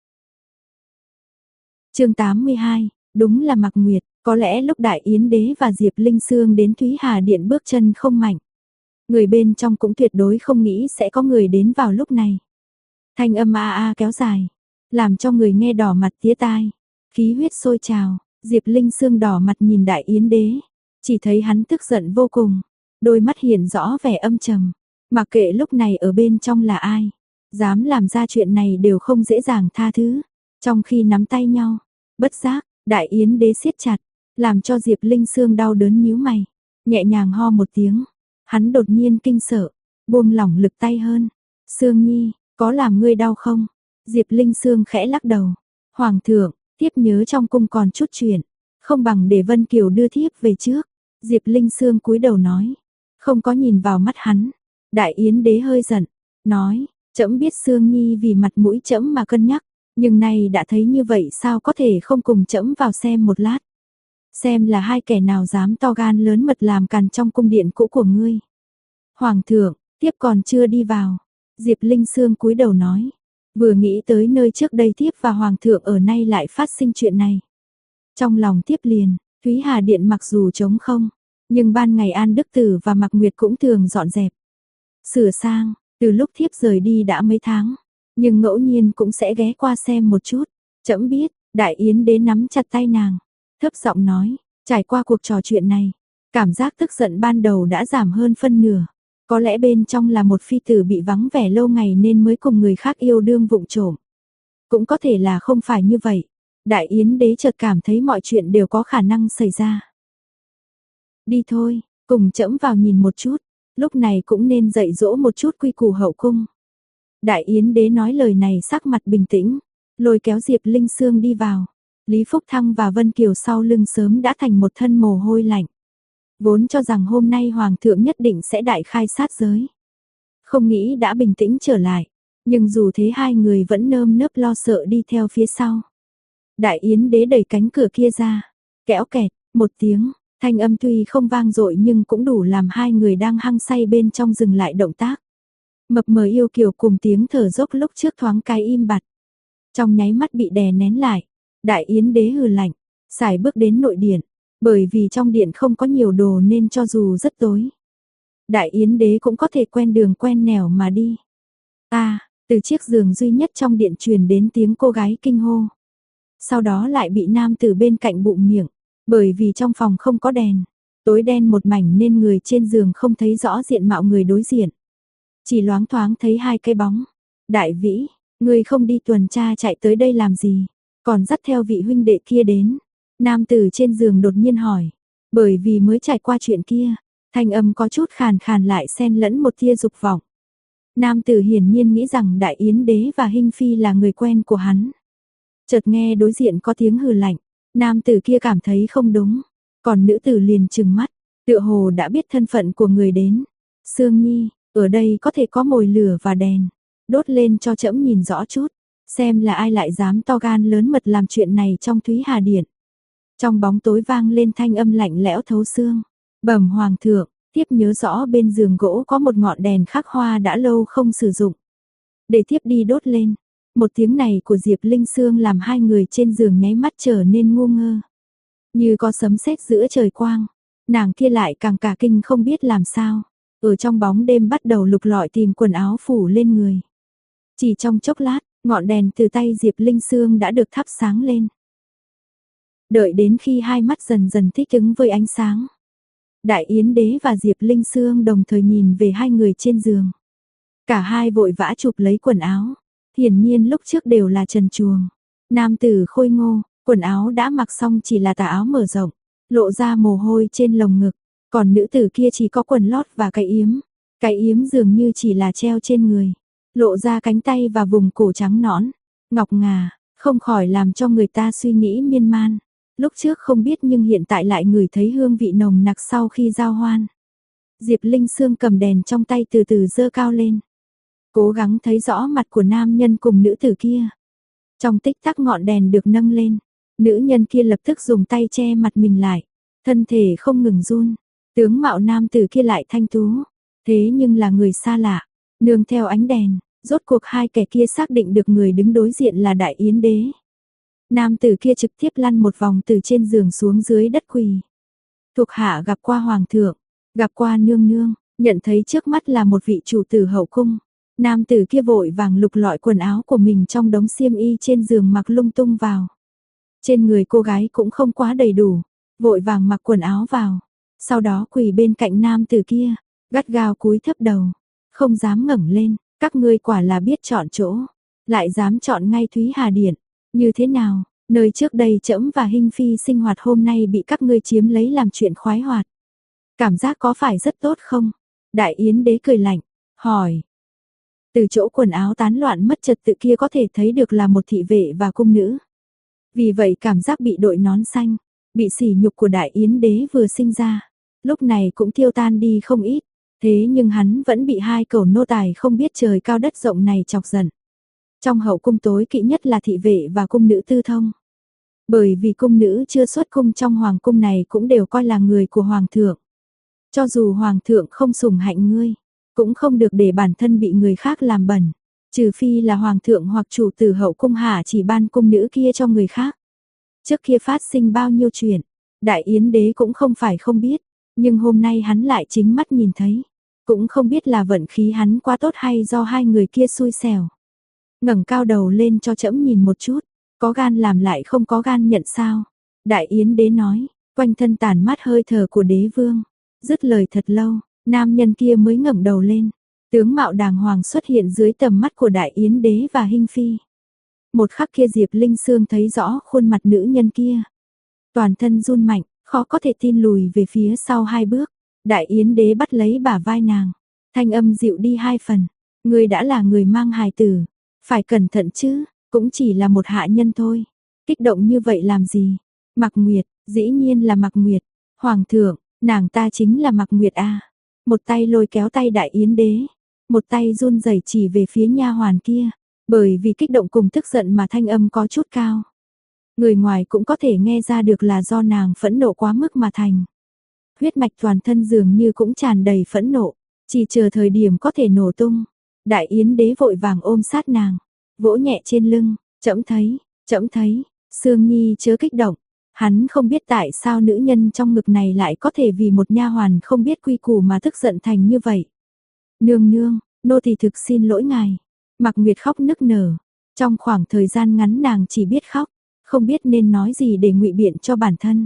Chương 82, đúng là Mạc Nguyệt, có lẽ lúc Đại Yến Đế và Diệp Linh Sương đến Thúy Hà Điện bước chân không mạnh. Người bên trong cũng tuyệt đối không nghĩ sẽ có người đến vào lúc này. Thanh âm a a kéo dài, làm cho người nghe đỏ mặt tía tai, khí huyết sôi trào, Diệp Linh Sương đỏ mặt nhìn Đại Yến Đế, chỉ thấy hắn tức giận vô cùng, đôi mắt hiện rõ vẻ âm trầm, mặc kệ lúc này ở bên trong là ai, dám làm ra chuyện này đều không dễ dàng tha thứ. Trong khi nắm tay nhau, bất giác, Đại Yến Đế siết chặt, làm cho Diệp Linh Sương đau đớn nhíu mày, nhẹ nhàng ho một tiếng, hắn đột nhiên kinh sợ, buông lỏng lực tay hơn. Sương Nhi, có làm ngươi đau không? Diệp Linh Sương khẽ lắc đầu. Hoàng thượng, thiếp nhớ trong cung còn chút chuyện, không bằng để Vân Kiều đưa thiếp về trước. Diệp Linh Sương cúi đầu nói, không có nhìn vào mắt hắn. Đại Yến Đế hơi giận, nói, trẫm biết Sương Nhi vì mặt mũi trẫm mà cân nhắc, nhưng nay đã thấy như vậy sao có thể không cùng trẫm vào xem một lát. Xem là hai kẻ nào dám to gan lớn mật làm càn trong cung điện cũ của ngươi. Hoàng thượng, tiếp còn chưa đi vào. Diệp Linh Sương cúi đầu nói, vừa nghĩ tới nơi trước đây tiếp và Hoàng thượng ở nay lại phát sinh chuyện này. Trong lòng tiếp liền, Thúy Hà Điện mặc dù trống không, nhưng ban ngày An Đức Tử và Mạc Nguyệt cũng thường dọn dẹp. Sửa sang, từ lúc thiếp rời đi đã mấy tháng, nhưng ngẫu nhiên cũng sẽ ghé qua xem một chút. Trẫm biết, Đại Yến Đế nắm chặt tay nàng, thấp giọng nói, trải qua cuộc trò chuyện này, cảm giác tức giận ban đầu đã giảm hơn phân nửa. Có lẽ bên trong là một phi tử bị vắng vẻ lâu ngày nên mới cùng người khác yêu đương vụng trộm. Cũng có thể là không phải như vậy. Đại Yến Đế chợt cảm thấy mọi chuyện đều có khả năng xảy ra. Đi thôi, cùng trẫm vào nhìn một chút, lúc này cũng nên dạy dỗ một chút quy củ hậu cung. Đại Yến Đế nói lời này sắc mặt bình tĩnh, lôi kéo Diệp Linh Sương đi vào. Lý Phúc Thăng và Vân Kiều sau lưng sớm đã thành một thân mồ hôi lạnh. Vốn cho rằng hôm nay Hoàng thượng nhất định sẽ đại khai sát giới. Không nghĩ đã bình tĩnh trở lại, nhưng dù thế hai người vẫn nơm nớp lo sợ đi theo phía sau. Đại Yến Đế đẩy cánh cửa kia ra, kéo kẹt, một tiếng, thanh âm tuy không vang dội nhưng cũng đủ làm hai người đang hăng say bên trong dừng lại động tác. Mập mờ yêu kiều cùng tiếng thở dốc lúc trước thoáng cái im bặt. Trong nháy mắt bị đè nén lại, Đại Yến Đế hừ lạnh, sải bước đến nội điện, bởi vì trong điện không có nhiều đồ nên cho dù rất tối, Đại Yến Đế cũng có thể quen đường quen nẻo mà đi. Từ chiếc giường duy nhất trong điện truyền đến tiếng cô gái kinh hô. Sau đó lại bị nam tử bên cạnh bụng miệng, bởi vì trong phòng không có đèn, tối đen một mảnh nên người trên giường không thấy rõ diện mạo người đối diện. Chỉ loáng thoáng thấy hai cái bóng. Đại Vĩ, ngươi không đi tuần tra chạy tới đây làm gì, còn dắt theo vị huynh đệ kia đến. Nam tử trên giường đột nhiên hỏi, bởi vì mới trải qua chuyện kia, thanh âm có chút khàn khàn lại xen lẫn một tia dục vọng. Nam tử hiển nhiên nghĩ rằng Đại Yến Đế và Hinh Phi là người quen của hắn. Chợt nghe đối diện có tiếng hừ lạnh, nam tử kia cảm thấy không đúng, còn nữ tử liền trừng mắt, tựa hồ đã biết thân phận của người đến. Sương Nhi, ở đây có thể có mồi lửa và đèn, đốt lên cho trẫm nhìn rõ chút, xem là ai lại dám to gan lớn mật làm chuyện này trong Thúy Hà Điện. Trong bóng tối vang lên thanh âm lạnh lẽo thấu xương. Bẩm Hoàng thượng, thiếp nhớ rõ bên giường gỗ có một ngọn đèn khắc hoa đã lâu không sử dụng. Để thiếp đi đốt lên. Một tiếng này của Diệp Linh Sương làm hai người trên giường nháy mắt trở nên ngu ngơ. Như có sấm sét giữa trời quang. Nàng kia lại càng cả kinh không biết làm sao. Ở trong bóng đêm bắt đầu lục lọi tìm quần áo phủ lên người. Chỉ trong chốc lát, ngọn đèn từ tay Diệp Linh Sương đã được thắp sáng lên. Đợi đến khi hai mắt dần dần thích ứng với ánh sáng, Đại Yến Đế và Diệp Linh Sương đồng thời nhìn về hai người trên giường. Cả hai vội vã chụp lấy quần áo, hiển nhiên lúc trước đều là trần truồng. Nam tử khôi ngô, quần áo đã mặc xong chỉ là tà áo mở rộng, lộ ra mồ hôi trên lồng ngực, còn nữ tử kia chỉ có quần lót và cái yếm. Cái yếm dường như chỉ là treo trên người, lộ ra cánh tay và vùng cổ trắng nõn, ngọc ngà, không khỏi làm cho người ta suy nghĩ miên man. Lúc trước không biết nhưng hiện tại lại ngửi thấy hương vị nồng nặc sau khi giao hoan. Diệp Linh Sương cầm đèn trong tay từ từ giơ cao lên. Cố gắng thấy rõ mặt của nam nhân cùng nữ tử kia. Trong tích tắc ngọn đèn được nâng lên. Nữ nhân kia lập tức dùng tay che mặt mình lại. Thân thể không ngừng run. Tướng mạo nam tử kia lại thanh tú. Thế nhưng là người xa lạ. Nương theo ánh đèn. Rốt cuộc hai kẻ kia xác định được người đứng đối diện là Đại Yến Đế. Nam tử kia trực tiếp lăn một vòng từ trên giường xuống dưới đất quỳ. Thuộc hạ gặp qua hoàng thượng, gặp qua nương nương, nhận thấy trước mắt là một vị chủ tử hậu cung. Nam tử kia vội vàng lục lọi quần áo của mình trong đống xiêm y trên giường mặc lung tung vào. Trên người cô gái cũng không quá đầy đủ, vội vàng mặc quần áo vào. Sau đó quỳ bên cạnh nam tử kia, gắt gao cúi thấp đầu, không dám ngẩng lên. Các ngươi quả là biết chọn chỗ, lại dám chọn ngay Thúy Hà Điện. Như thế nào, nơi trước đây trẫm và Hinh Phi sinh hoạt hôm nay bị các ngươi chiếm lấy làm chuyện khoái hoạt. Cảm giác có phải rất tốt không? Đại Yến Đế cười lạnh, hỏi. Từ chỗ quần áo tán loạn mất trật tự kia có thể thấy được là một thị vệ và cung nữ. Vì vậy cảm giác bị đội nón xanh, bị sỉ nhục của Đại Yến Đế vừa sinh ra, lúc này cũng tiêu tan đi không ít. Thế nhưng hắn vẫn bị hai cẩu nô tài không biết trời cao đất rộng này chọc giận. Trong hậu cung tối kỵ nhất là thị vệ và cung nữ tư thông. Bởi vì cung nữ chưa xuất cung trong hoàng cung này cũng đều coi là người của hoàng thượng. Cho dù hoàng thượng không sủng hạnh ngươi, cũng không được để bản thân bị người khác làm bẩn. Trừ phi là hoàng thượng hoặc chủ tử hậu cung hạ chỉ ban cung nữ kia cho người khác. Trước kia phát sinh bao nhiêu chuyện, Đại Yến Đế cũng không phải không biết, nhưng hôm nay hắn lại chính mắt nhìn thấy. Cũng không biết là vận khí hắn quá tốt hay do hai người kia xui xẻo. Ngẩng cao đầu lên cho trẫm nhìn một chút, có gan làm lại không có gan nhận sao? Đại Yến Đế nói, quanh thân tản mát hơi thở của đế vương. Dứt lời thật lâu, nam nhân kia mới ngẩng đầu lên, tướng mạo đàng hoàng xuất hiện dưới tầm mắt của Đại Yến Đế và Hinh Phi. Một khắc kia Diệp Linh Sương thấy rõ khuôn mặt nữ nhân kia. Toàn thân run mạnh, khó có thể tin lùi về phía sau hai bước. Đại Yến Đế bắt lấy bả vai nàng, thanh âm dịu đi hai phần. Ngươi đã là người mang hài tử, phải cẩn thận chứ, cũng chỉ là một hạ nhân thôi. Kích động như vậy làm gì? Mạc Nguyệt, dĩ nhiên là Mạc Nguyệt. Hoàng thượng, nàng ta chính là Mạc Nguyệt a. Một tay lôi kéo tay Đại Yến Đế, một tay run rẩy chỉ về phía nha hoàn kia, bởi vì kích động cùng tức giận mà thanh âm có chút cao. Người ngoài cũng có thể nghe ra được là do nàng phẫn nộ quá mức mà thành. Huyết mạch toàn thân dường như cũng tràn đầy phẫn nộ, chỉ chờ thời điểm có thể nổ tung. Đại Yến Đế vội vàng ôm sát nàng, vỗ nhẹ trên lưng, trẫm thấy, Sương Nhi chớ kích động. Hắn không biết tại sao nữ nhân trong ngực này lại có thể vì một nha hoàn không biết quy củ mà tức giận thành như vậy. Nương nương, nô tỳ thực xin lỗi ngài. Mạc Nguyệt khóc nức nở, trong khoảng thời gian ngắn nàng chỉ biết khóc, không biết nên nói gì để ngụy biện cho bản thân.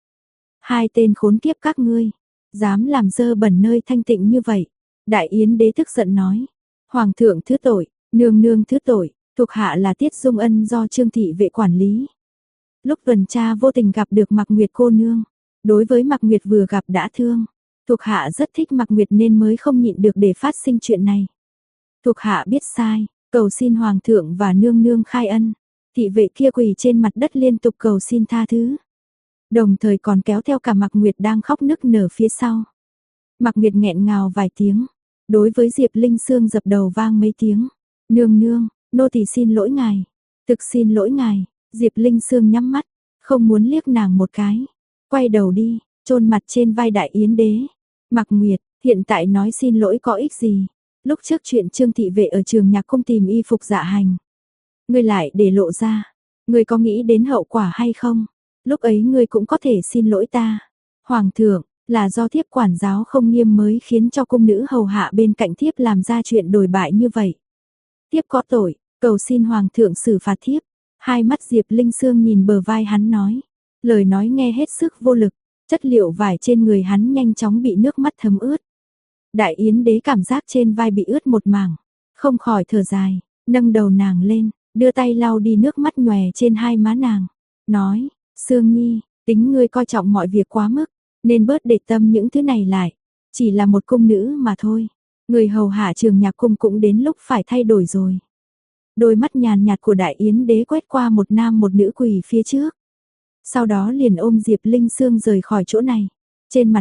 Hai tên khốn kiếp các ngươi, dám làm dơ bẩn nơi thanh tịnh như vậy. Đại Yến Đế tức giận nói, hoàng thượng thứ tội, nương nương thứ tội, thuộc hạ là Tiết Dung Ân do Trương thị vệ quản lý. Lúc tuần tra vô tình gặp được Mạc Nguyệt cô nương, đối với Mạc Nguyệt vừa gặp đã thương, thuộc hạ rất thích Mạc Nguyệt nên mới không nhịn được để phát sinh chuyện này. Thuộc hạ biết sai, cầu xin hoàng thượng và nương nương khai ân. Thị vệ kia quỳ trên mặt đất liên tục cầu xin tha thứ. Đồng thời còn kéo theo cả Mạc Nguyệt đang khóc nức nở phía sau. Mạc Nguyệt nghẹn ngào vài tiếng, đối với Diệp Linh Sương dập đầu vang mấy tiếng. Nương nương, nô tỳ xin lỗi ngài, thực xin lỗi ngài. Diệp Linh Sương nhắm mắt, không muốn liếc nàng một cái. Quay đầu đi, chôn mặt trên vai Đại Yến Đế. Mạc Nguyệt, hiện tại nói xin lỗi có ích gì? Lúc trước chuyện Trương thị vệ ở trường nhạc cung tìm y phục dạ hành, ngươi lại để lộ ra, ngươi có nghĩ đến hậu quả hay không? Lúc ấy ngươi cũng có thể xin lỗi ta. Hoàng thượng, là do thiếp quản giáo không nghiêm mới khiến cho cung nữ hầu hạ bên cạnh thiếp làm ra chuyện đồi bại như vậy. Thiếp có tội, cầu xin hoàng thượng xử phạt thiếp. Hai mắt Diệp Linh Sương nhìn bờ vai hắn nói, lời nói nghe hết sức vô lực, chất liệu vải trên người hắn nhanh chóng bị nước mắt thấm ướt. Đại Yến Đế cảm giác trên vai bị ướt một mảng, không khỏi thở dài, nâng đầu nàng lên, đưa tay lau đi nước mắt nhòe trên hai má nàng, nói, Sương Nhi, tính ngươi coi trọng mọi việc quá mức, nên bớt để tâm những thứ này lại, chỉ là một cung nữ mà thôi, người hầu hạ trường nhạc cung cũng đến lúc phải thay đổi rồi. Đôi mắt nhàn nhạt của Đại Yến Đế quét qua một nam một nữ quỳ phía trước. Sau đó liền ôm Diệp Linh Sương rời khỏi chỗ này. Trên mặt đất,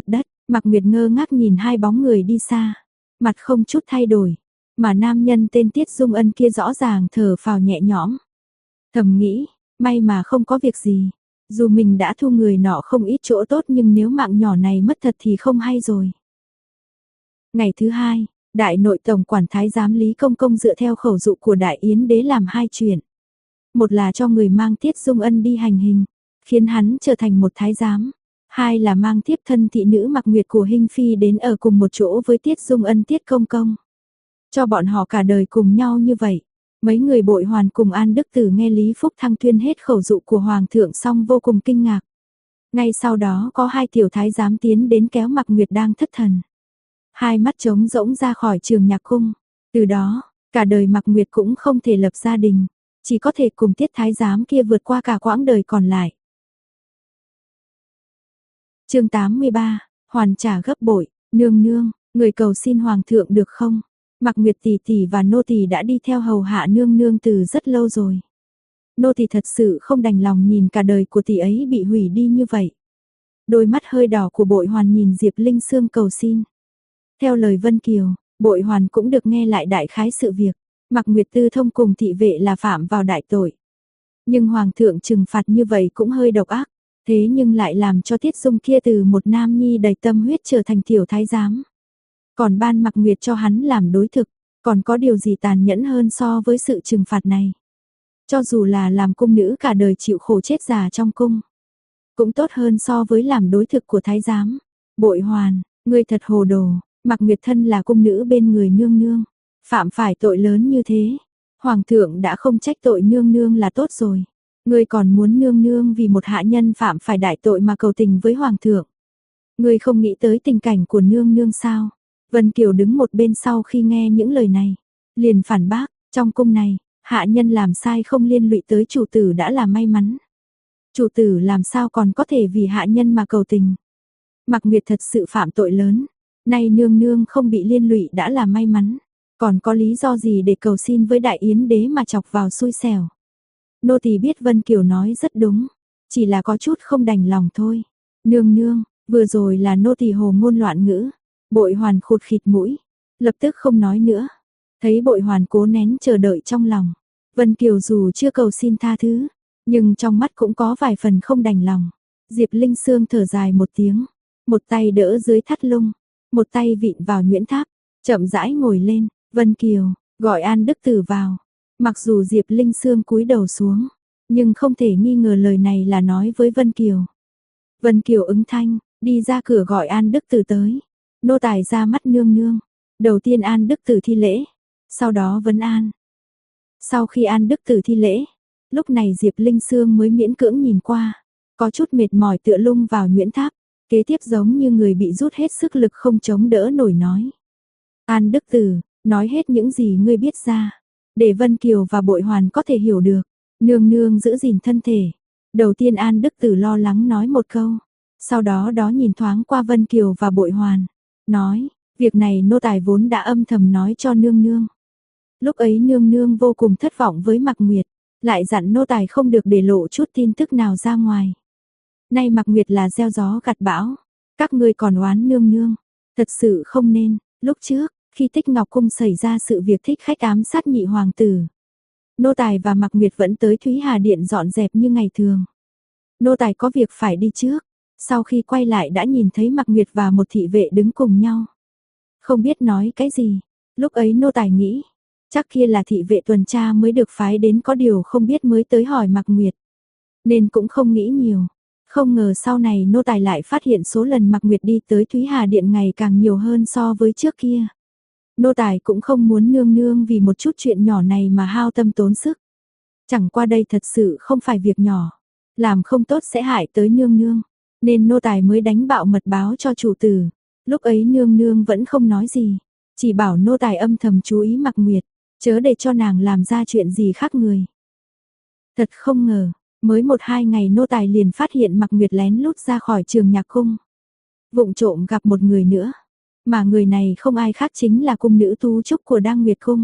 Mạc Nguyệt ngơ ngác nhìn hai bóng người đi xa, mặt không chút thay đổi, mà nam nhân tên Tiết Dung Ân kia rõ ràng thở phào nhẹ nhõm. Thầm nghĩ, may mà không có việc gì, dù mình đã thu người nọ không ít chỗ tốt nhưng nếu mạng nhỏ này mất thật thì không hay rồi. Ngày thứ hai, Đại nội tổng quản thái giám Lý Công Công dựa theo khẩu dụ của Đại Yến đế làm hai chuyện. Một là cho người mang Tiết Dung Ân đi hành hình, khiến hắn trở thành một thái giám. Hai là mang tiếp thân thị nữ Mạc Nguyệt của Hinh Phi đến ở cùng một chỗ với Tiết Dung Ân Tiết Công Công. Cho bọn họ cả đời cùng nhau như vậy. Mấy người bội hoàn cùng An Đức Tử nghe Lý Phúc Thăng tuyên hết khẩu dụ của Hoàng thượng xong vô cùng kinh ngạc. Ngay sau đó có hai tiểu thái giám tiến đến kéo Mạc Nguyệt đang thất thần. Hai mắt trống rỗng ra khỏi trường nhạc cung. Từ đó, cả đời Mạc Nguyệt cũng không thể lập gia đình. Chỉ có thể cùng Tiết thái giám kia vượt qua cả quãng đời còn lại. Chương 83, hoàn trả gấp bội, nương nương, người cầu xin hoàng thượng được không? Mạc Nguyệt tỷ tỷ và nô tỳ đã đi theo hầu hạ nương nương từ rất lâu rồi. Nô tỳ thật sự không đành lòng nhìn cả đời của tỷ ấy bị hủy đi như vậy. Đôi mắt hơi đỏ của Bội Hoàn nhìn Diệp Linh Sương cầu xin. Theo lời Vân Kiều, Bội Hoàn cũng được nghe lại đại khái sự việc. Mạc Nguyệt Tư thông cùng thị vệ là phạm vào đại tội. Nhưng hoàng thượng trừng phạt như vậy cũng hơi độc ác. Thế nhưng lại làm cho Tiết Dung kia từ một nam nhi đầy tâm huyết trở thành tiểu thái giám. Còn ban Mạc Nguyệt cho hắn làm đối thực, còn có điều gì tàn nhẫn hơn so với sự trừng phạt này. Cho dù là làm cung nữ cả đời chịu khổ chết già trong cung, cũng tốt hơn so với làm đối thực của thái giám. Bội Hoàn, ngươi thật hồ đồ, Mạc Nguyệt thân là cung nữ bên người nương nương, phạm phải tội lớn như thế. Hoàng thượng đã không trách tội nương nương là tốt rồi. Ngươi còn muốn nương nương vì một hạ nhân phạm phải đại tội mà cầu tình với hoàng thượng. Ngươi không nghĩ tới tình cảnh của nương nương sao? Vân Kiều đứng một bên sau khi nghe những lời này, liền phản bác, trong cung này, hạ nhân làm sai không liên lụy tới chủ tử đã là may mắn. Chủ tử làm sao còn có thể vì hạ nhân mà cầu tình? Mạc Nguyệt thật sự phạm tội lớn, nay nương nương không bị liên lụy đã là may mắn, còn có lý do gì để cầu xin với Đại Yến đế mà chọc vào xui xẻo? Nô tỳ biết Vân Kiều nói rất đúng, chỉ là có chút không đành lòng thôi. Nương nương, vừa rồi là nô tỳ hồ ngôn loạn ngữ. Bội Hoàn khụt khịt mũi, lập tức không nói nữa. Thấy Bội Hoàn cố nén chờ đợi trong lòng, Vân Kiều dù chưa cầu xin tha thứ, nhưng trong mắt cũng có vài phần không đành lòng. Diệp Linh Sương thở dài một tiếng, một tay đỡ dưới thắt lưng, một tay vịn vào nhuyễn tháp, chậm rãi ngồi lên. Vân Kiều, gọi An Đức Tử vào. Mặc dù Diệp Linh Sương cúi đầu xuống, nhưng không thể nghi ngờ lời này là nói với Vân Kiều. Vân Kiều ứng thanh, đi ra cửa gọi An Đức Tử tới. Nô tài ra mắt nương nương. Đầu tiên An Đức Tử thi lễ, sau đó vấn an. Sau khi An Đức Tử thi lễ, lúc này Diệp Linh Sương mới miễn cưỡng nhìn qua, có chút mệt mỏi tựa lưng vào nhuyễn tháp, kế tiếp giống như người bị rút hết sức lực không chống đỡ nổi nói. An Đức Tử, nói hết những gì ngươi biết ra, để Vân Kiều và Bội Hoàn có thể hiểu được. Nương nương giữ gìn thân thể. Đầu tiên An Đức Tử lo lắng nói một câu, sau đó nhìn thoáng qua Vân Kiều và Bội Hoàn, nói, việc này nô tài vốn đã âm thầm nói cho nương nương. Lúc ấy nương nương vô cùng thất vọng với Mạc Nguyệt, lại dặn nô tài không được để lộ chút tin tức nào ra ngoài. Nay Mạc Nguyệt là gieo gió gặt bão, các ngươi còn oán nương nương, thật sự không nên. Lúc trước, khi Tích Ngọc Cung xảy ra sự việc thích khách ám sát nhị hoàng tử, nô tài và Mạc Nguyệt vẫn tới Thúy Hà Điện dọn dẹp như ngày thường. Nô tài có việc phải đi trước, sau khi quay lại đã nhìn thấy Mạc Nguyệt và một thị vệ đứng cùng nhau. Không biết nói cái gì, lúc ấy nô tài nghĩ, chắc kia là thị vệ tuần tra mới được phái đến, có điều không biết mới tới hỏi Mạc Nguyệt, nên cũng không nghĩ nhiều. Không ngờ sau này nô tài lại phát hiện số lần Mạc Nguyệt đi tới Thúy Hà Điện ngày càng nhiều hơn so với trước kia. Nô tài cũng không muốn nương nương vì một chút chuyện nhỏ này mà hao tâm tốn sức. Chẳng qua đây thật sự không phải việc nhỏ, làm không tốt sẽ hại tới nương nương, nên nô tài mới đánh bạo mật báo cho chủ tử. Lúc ấy nương nương vẫn không nói gì, chỉ bảo nô tài âm thầm chú ý Mạc Nguyệt, chớ để cho nàng làm ra chuyện gì khác người. Thật không ngờ, mới 1-2 ngày nô tài liền phát hiện Mạc Nguyệt lén lút ra khỏi trường nhạc cung, vụng trộm gặp một người nữa, mà người này không ai khác chính là cung nữ Tú Trúc của Đăng Nguyệt cung.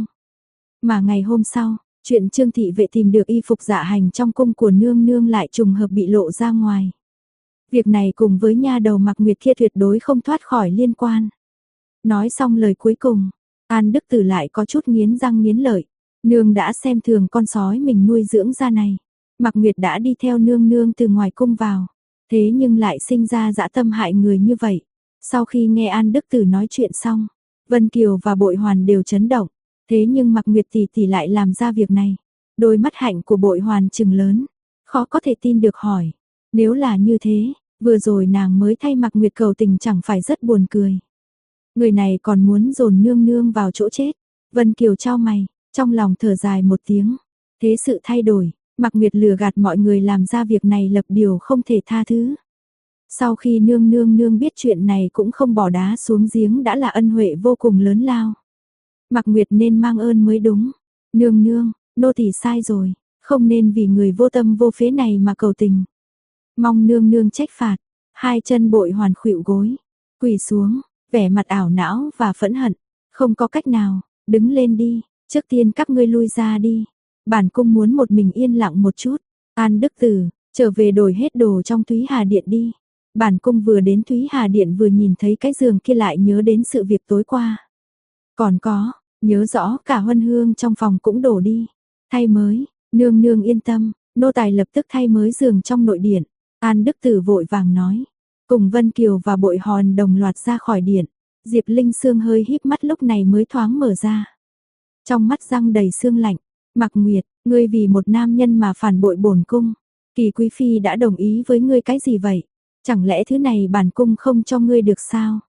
Mà ngày hôm sau, chuyện Trương thị vệ tìm được y phục dạ hành trong cung của nương nương lại trùng hợp bị lộ ra ngoài. Việc này cùng với nha đầu Mạc Nguyệt kia tuyệt đối không thoát khỏi liên quan. Nói xong lời cuối cùng, An Đức Tử lại có chút nghiến răng nghiến lợi. Nương đã xem thường con sói mình nuôi dưỡng ra này. Mạc Nguyệt đã đi theo nương nương từ ngoài cung vào. Thế nhưng lại sinh ra dã tâm hại người như vậy. Sau khi nghe An Đức Tử nói chuyện xong, Vân Kiều và Bội Hoàn đều chấn động. Thế nhưng Mạc Nguyệt tỷ tỷ lại làm ra việc này. Đôi mắt hạnh của Bội Hoàn trừng lớn. Khó có thể tin được hỏi. Nếu là như thế, vừa rồi nàng mới thay Mạc Nguyệt cầu tình chẳng phải rất buồn cười. Người này còn muốn dồn nương nương vào chỗ chết. Vân Kiều chau mày, trong lòng thở dài một tiếng. Thế sự thay đổi, Mạc Nguyệt lừa gạt mọi người làm ra việc này lập điều không thể tha thứ. Sau khi nương nương biết chuyện này cũng không bỏ đá xuống giếng đã là ân huệ vô cùng lớn lao. Mạc Nguyệt nên mang ơn mới đúng. Nương nương, nô tỳ sai rồi, không nên vì người vô tâm vô phế này mà cầu tình. Mong nương nương trách phạt. Hai chân Bội Hoàn khuỵu gối, quỳ xuống, vẻ mặt ảo não và phẫn hận. Không có cách nào, đứng lên đi, trước tiên các ngươi lui ra đi. Bản cung muốn một mình yên lặng một chút. An Đức Tử, trở về đổi hết đồ trong Thúy Hà Điện đi. Bản cung vừa đến Thúy Hà Điện vừa nhìn thấy cái giường kia lại nhớ đến sự việc tối qua. Còn có, nhớ rõ cả huân hương trong phòng cũng đổ đi. Thay mới, nương nương yên tâm, nô tài lập tức thay mới giường trong nội điện. An Đức Tử vội vàng nói. Cùng Vân Kiều và Bội Hòn đồng loạt ra khỏi điện. Diệp Linh Sương hơi híp mắt lúc này mới thoáng mở ra. Trong mắt răng đầy sương lạnh. Mạc Nguyệt, ngươi vì một nam nhân mà phản bội bổn cung. Kỳ quý phi đã đồng ý với ngươi cái gì vậy? Chẳng lẽ thứ này bản cung không cho ngươi được sao?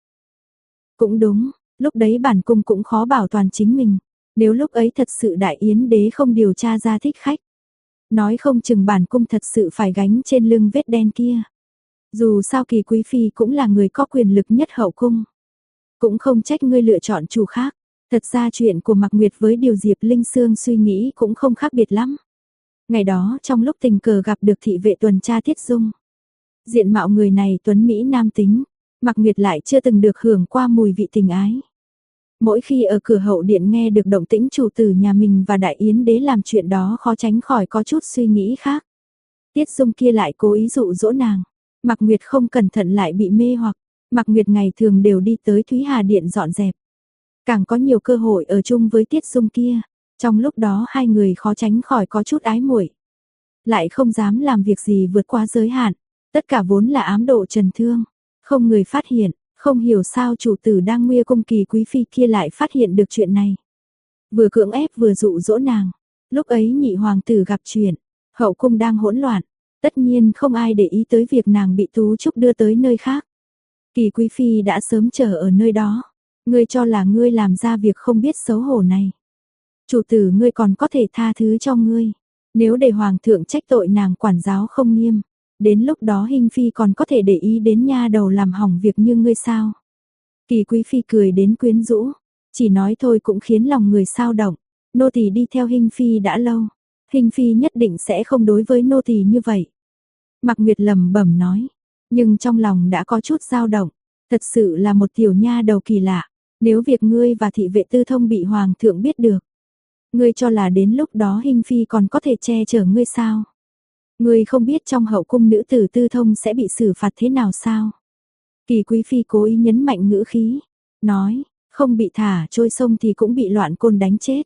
Cũng đúng, lúc đấy bản cung cũng khó bảo toàn chính mình. Nếu lúc ấy thật sự đại yến đế không điều tra ra thích khách. Nói không chừng bản cung thật sự phải gánh trên lưng vết đen kia. Dù sao Kỳ quý phi cũng là người có quyền lực nhất hậu cung. Cũng không trách ngươi lựa chọn chủ khác. Thật ra chuyện của Mạc Nguyệt với điều Diệp Linh Sương suy nghĩ cũng không khác biệt lắm. Ngày đó trong lúc tình cờ gặp được thị vệ tuần tra Tiết Dung. Diện mạo người này tuấn Mỹ nam tính, Mạc Nguyệt lại chưa từng được hưởng qua mùi vị tình ái. Mỗi khi ở cửa hậu điện nghe được động tĩnh chủ tử nhà mình và đại yến đế làm chuyện đó khó tránh khỏi có chút suy nghĩ khác. Tiết Dung kia lại cố ý dụ dỗ nàng. Mạc Nguyệt không cẩn thận lại bị mê hoặc. Mạc Nguyệt ngày thường đều đi tới Thúy Hà Điện dọn dẹp. Càng có nhiều cơ hội ở chung với Tiết Dung kia. Trong lúc đó hai người khó tránh khỏi có chút ái muội. Lại không dám làm việc gì vượt quá giới hạn. Tất cả vốn là ám độ trần thương. Không người phát hiện, không hiểu sao chủ tử đang nguy cung Kỳ quý phi kia lại phát hiện được chuyện này. Vừa cưỡng ép vừa dụ dỗ nàng. Lúc ấy nhị hoàng tử gặp chuyện, hậu cung đang hỗn loạn. Tất nhiên không ai để ý tới việc nàng bị Tú Trúc đưa tới nơi khác. Kỳ quý phi đã sớm chờ ở nơi đó. Ngươi cho là ngươi làm ra việc không biết xấu hổ này. Chủ tử ngươi còn có thể tha thứ cho ngươi. Nếu để hoàng thượng trách tội nàng quản giáo không nghiêm. Đến lúc đó Hinh Phi còn có thể để ý đến nha đầu làm hỏng việc như ngươi sao. Kỳ quý phi cười đến quyến rũ. Chỉ nói thôi cũng khiến lòng người sao động. Nô tỳ đi theo Hinh Phi đã lâu. Hinh Phi nhất định sẽ không đối với nô tỳ như vậy. Mạc Nguyệt lẩm bẩm nói. Nhưng trong lòng đã có chút dao động. Thật sự là một tiểu nha đầu kỳ lạ. Nếu việc ngươi và thị vệ Tư Thông bị hoàng thượng biết được. Ngươi cho là đến lúc đó Hinh Phi còn có thể che chở ngươi sao? Ngươi không biết trong hậu cung nữ tử Tư Thông sẽ bị xử phạt thế nào sao? Kỳ quý phi cố ý nhấn mạnh ngữ khí. Nói, không bị thả trôi sông thì cũng bị loạn côn đánh chết.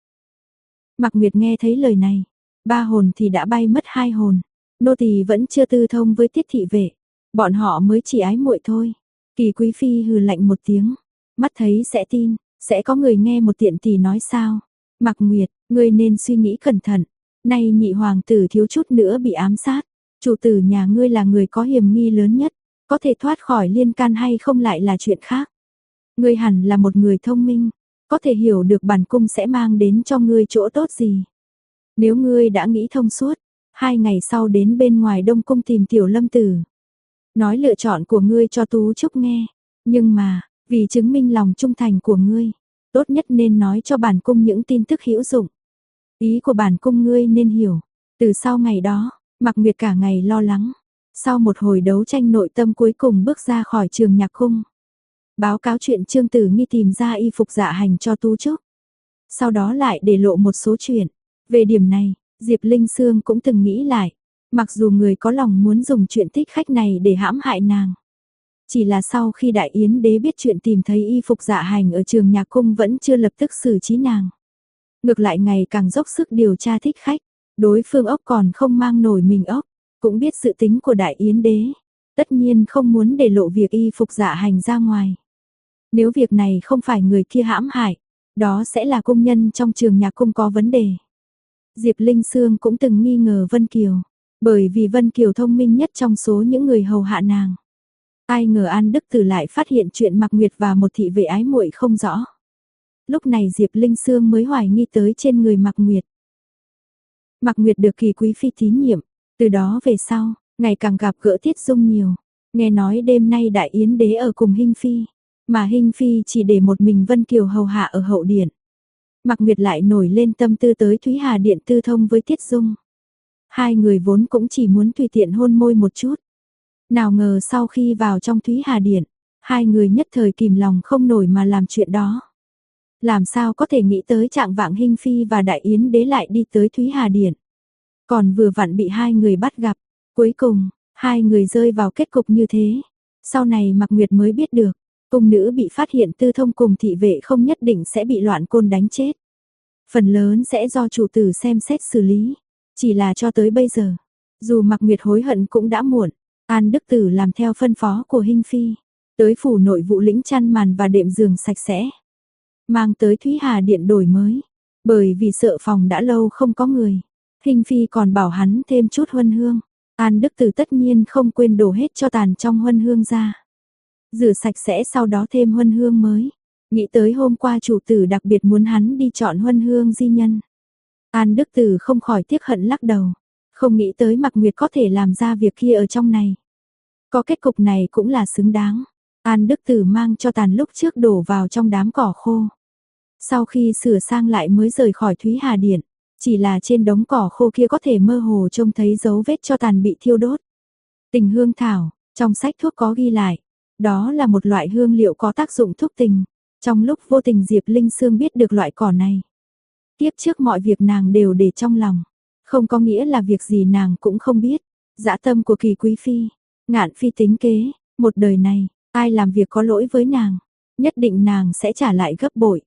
Mạc Nguyệt nghe thấy lời này. 3 hồn thì đã bay mất 2 hồn. Nô tỳ vẫn chưa tư thông với Tiết thị vệ. Bọn họ mới chỉ ái muội thôi. Kỳ quý phi hừ lạnh một tiếng. Mắt thấy sẽ tin, sẽ có người nghe một tiện tỷ nói sao. Mạc Nguyệt, ngươi nên suy nghĩ cẩn thận. Nay nhị hoàng tử thiếu chút nữa bị ám sát. Chủ tử nhà ngươi là người có hiểm nghi lớn nhất. Có thể thoát khỏi liên can hay không lại là chuyện khác. Ngươi hẳn là một người thông minh. Có thể hiểu được bản cung sẽ mang đến cho ngươi chỗ tốt gì. Nếu ngươi đã nghĩ thông suốt, 2 ngày sau đến bên ngoài Đông Cung tìm Tiểu Lâm Tử. Nói lựa chọn của ngươi cho Tú Trúc nghe. Nhưng mà, vì chứng minh lòng trung thành của ngươi, tốt nhất nên nói cho bản cung những tin tức hữu dụng. Ý của bản cung ngươi nên hiểu. Từ sau ngày đó, Mạc Nguyệt cả ngày lo lắng. Sau một hồi đấu tranh nội tâm cuối cùng bước ra khỏi trường nhạc cung. Báo cáo chuyện Trương Tử Nghi tìm ra y phục dạ hành cho Tú Trúc. Sau đó lại để lộ một số chuyện. Về điểm này, Diệp Linh Sương cũng từng nghĩ lại. Mặc dù người có lòng muốn dùng chuyện thích khách này để hãm hại nàng. Chỉ là sau khi đại yến đế biết chuyện tìm thấy y phục dạ hành ở trường nhạc cung vẫn chưa lập tức xử trí nàng. Ngược lại ngày càng dốc sức điều tra thích khách, đối phương ốc còn không mang nổi mình ốc, cũng biết sự tính của đại yến đế. Tất nhiên không muốn để lộ việc y phục dạ hành ra ngoài. Nếu việc này không phải người kia hãm hại, đó sẽ là công nhân trong trường nhạc cung có vấn đề. Diệp Linh Sương cũng từng nghi ngờ Vân Kiều, bởi vì Vân Kiều thông minh nhất trong số những người hầu hạ nàng. Ai ngờ An Đức Tử lại phát hiện chuyện Mạc Nguyệt và một thị vệ ái muội không rõ. Lúc này Diệp Linh Sương mới hoài nghi tới trên người Mạc Nguyệt. Mạc Nguyệt được Kỳ Quý Phi tín nhiệm, từ đó về sau, ngày càng gặp gỡ Tiết Dung nhiều. Nghe nói đêm nay đại yến đế ở cùng Hinh Phi, mà Hinh Phi chỉ để một mình Vân Kiều hầu hạ ở hậu điện. Mạc Nguyệt lại nổi lên tâm tư tới Thúy Hà Điện tư thông với Tiết Dung. Hai người vốn cũng chỉ muốn tùy tiện hôn môi một chút. Nào ngờ sau khi vào trong Thúy Hà Điện, hai người nhất thời kìm lòng không nổi mà làm chuyện đó. Làm sao có thể nghĩ tới trạng vạng Hinh Phi và Đại Yến Đế lại đi tới Thúy Hà Điện. Còn vừa vặn bị hai người bắt gặp. Cuối cùng, hai người rơi vào kết cục như thế. Sau này Mạc Nguyệt mới biết được, cung nữ bị phát hiện tư thông cùng thị vệ không nhất định sẽ bị loạn côn đánh chết. Phần lớn sẽ do chủ tử xem xét xử lý. Chỉ là cho tới bây giờ, dù Mạc Nguyệt hối hận cũng đã muộn. An Đức Tử làm theo phân phó của Hinh Phi, tới phủ nội vụ lĩnh chăn màn và đệm giường sạch sẽ. Mang tới Thúy Hà Điện đổi mới, bởi vì sợ phòng đã lâu không có người. Hinh Phi còn bảo hắn thêm chút huân hương. An Đức Tử tất nhiên không quên đổ hết cho tàn trong huân hương ra. Rửa sạch sẽ sau đó thêm huân hương mới. Nghĩ tới hôm qua chủ tử đặc biệt muốn hắn đi chọn huân hương di nhân. An Đức Tử không khỏi tiếc hận lắc đầu. Không nghĩ tới Mạc Nguyệt có thể làm ra việc kia ở trong này. Có kết cục này cũng là xứng đáng. An Đức Tử mang cho tàn lúc trước đổ vào trong đám cỏ khô. Sau khi sửa sang lại mới rời khỏi Thúy Hà Điện. Chỉ là trên đống cỏ khô kia có thể mơ hồ trông thấy dấu vết cho tàn bị thiêu đốt. Tình hương thảo, trong sách thuốc có ghi lại. Đó là một loại hương liệu có tác dụng thúc tình. Trong lúc vô tình Diệp Linh Sương biết được loại cỏ này. Tiếp trước mọi việc nàng đều để trong lòng. Không có nghĩa là việc gì nàng cũng không biết. Dã tâm của Kỳ Quý Phi, Ngạn Phi tính kế, một đời này, ai làm việc có lỗi với nàng, nhất định nàng sẽ trả lại gấp bội.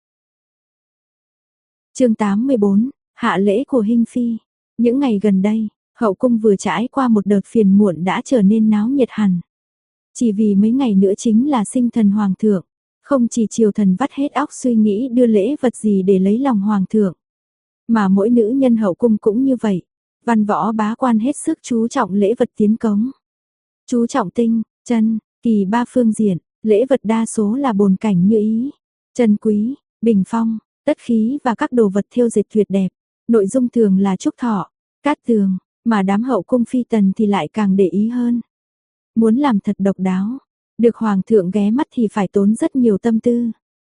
Chương 84, hạ lễ của Hinh Phi. Những ngày gần đây, hậu cung vừa trải qua một đợt phiền muộn đã trở nên náo nhiệt hẳn. Chỉ vì mấy ngày nữa chính là sinh thần hoàng thượng, không chỉ triều thần vắt hết óc suy nghĩ đưa lễ vật gì để lấy lòng hoàng thượng, mà mỗi nữ nhân hậu cung cũng như vậy. Văn võ bá quan hết sức chú trọng lễ vật tiến cống. Chú trọng tinh, chân, kỳ ba phương diện, lễ vật đa số là bồn cảnh như ý, chân quý, bình phong, tất khí và các đồ vật thêu dệt tuyệt đẹp. Nội dung thường là chúc thọ, cát tường, mà đám hậu cung phi tần thì lại càng để ý hơn. Muốn làm thật độc đáo, được hoàng thượng ghé mắt thì phải tốn rất nhiều tâm tư.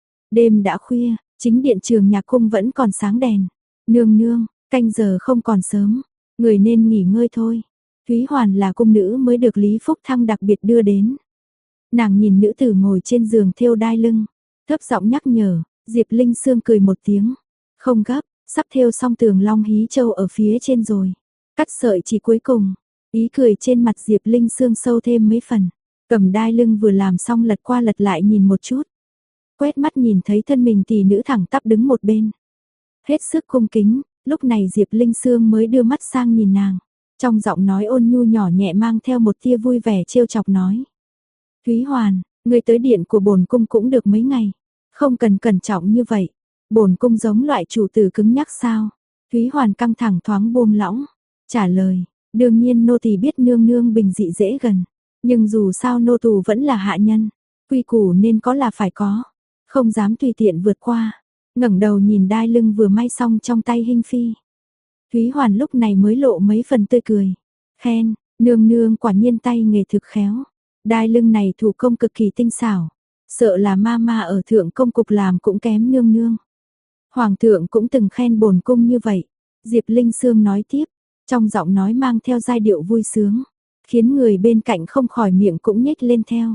Đêm đã khuya, chính điện trường nhạc cung vẫn còn sáng đèn. Nương nương, canh giờ không còn sớm, người nên nghỉ ngơi thôi. Thúy Hoàn là cung nữ mới được Lý Phúc Thăng đặc biệt đưa đến. Nàng nhìn nữ tử ngồi trên giường thêu đai lưng, thấp giọng nhắc nhở. Diệp Linh Sương cười một tiếng, không gấp, sắp thêu xong tường long hí châu ở phía trên rồi. Cắt sợi chỉ cuối cùng, ý cười trên mặt Diệp Linh Sương sâu thêm mấy phần. Cầm đai lưng vừa làm xong lật qua lật lại nhìn một chút. Quét mắt nhìn thấy thân mình tỷ nữ thẳng tắp đứng một bên. Hết sức cung kính, lúc này Diệp Linh Sương mới đưa mắt sang nhìn nàng. Trong giọng nói ôn nhu nhỏ nhẹ mang theo một tia vui vẻ trêu chọc nói. Thúy Hoàn, người tới điện của bổn cung cũng được mấy ngày. Không cần cẩn trọng như vậy. Bổn cung giống loại chủ tử cứng nhắc sao? Thúy Hoàn căng thẳng thoáng buông lỏng. Trả lời, đương nhiên nô tỳ biết nương nương bình dị dễ gần. Nhưng dù sao nô tỳ vẫn là hạ nhân. Quy củ nên có là phải có. Không dám tùy tiện vượt qua. Ngẩng đầu nhìn đai lưng vừa may xong trong tay Hinh Phi. Thúy Hoàn lúc này mới lộ mấy phần tươi cười. Khen, nương nương quả nhiên tay nghề thực khéo. Đai lưng này thủ công cực kỳ tinh xảo. Sợ là ma ở thượng công cục làm cũng kém nương nương. Hoàng thượng cũng từng khen bổn cung như vậy. Diệp Linh Sương nói tiếp, trong giọng nói mang theo giai điệu vui sướng, khiến người bên cạnh không khỏi miệng cũng nhếch lên theo.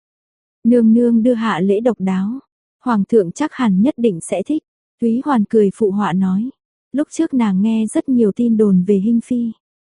Nương nương đưa hạ lễ độc đáo, hoàng thượng chắc hẳn nhất định sẽ thích. Thúy Hoàn cười phụ họa nói, lúc trước nàng nghe rất nhiều tin đồn về Hinh Phi,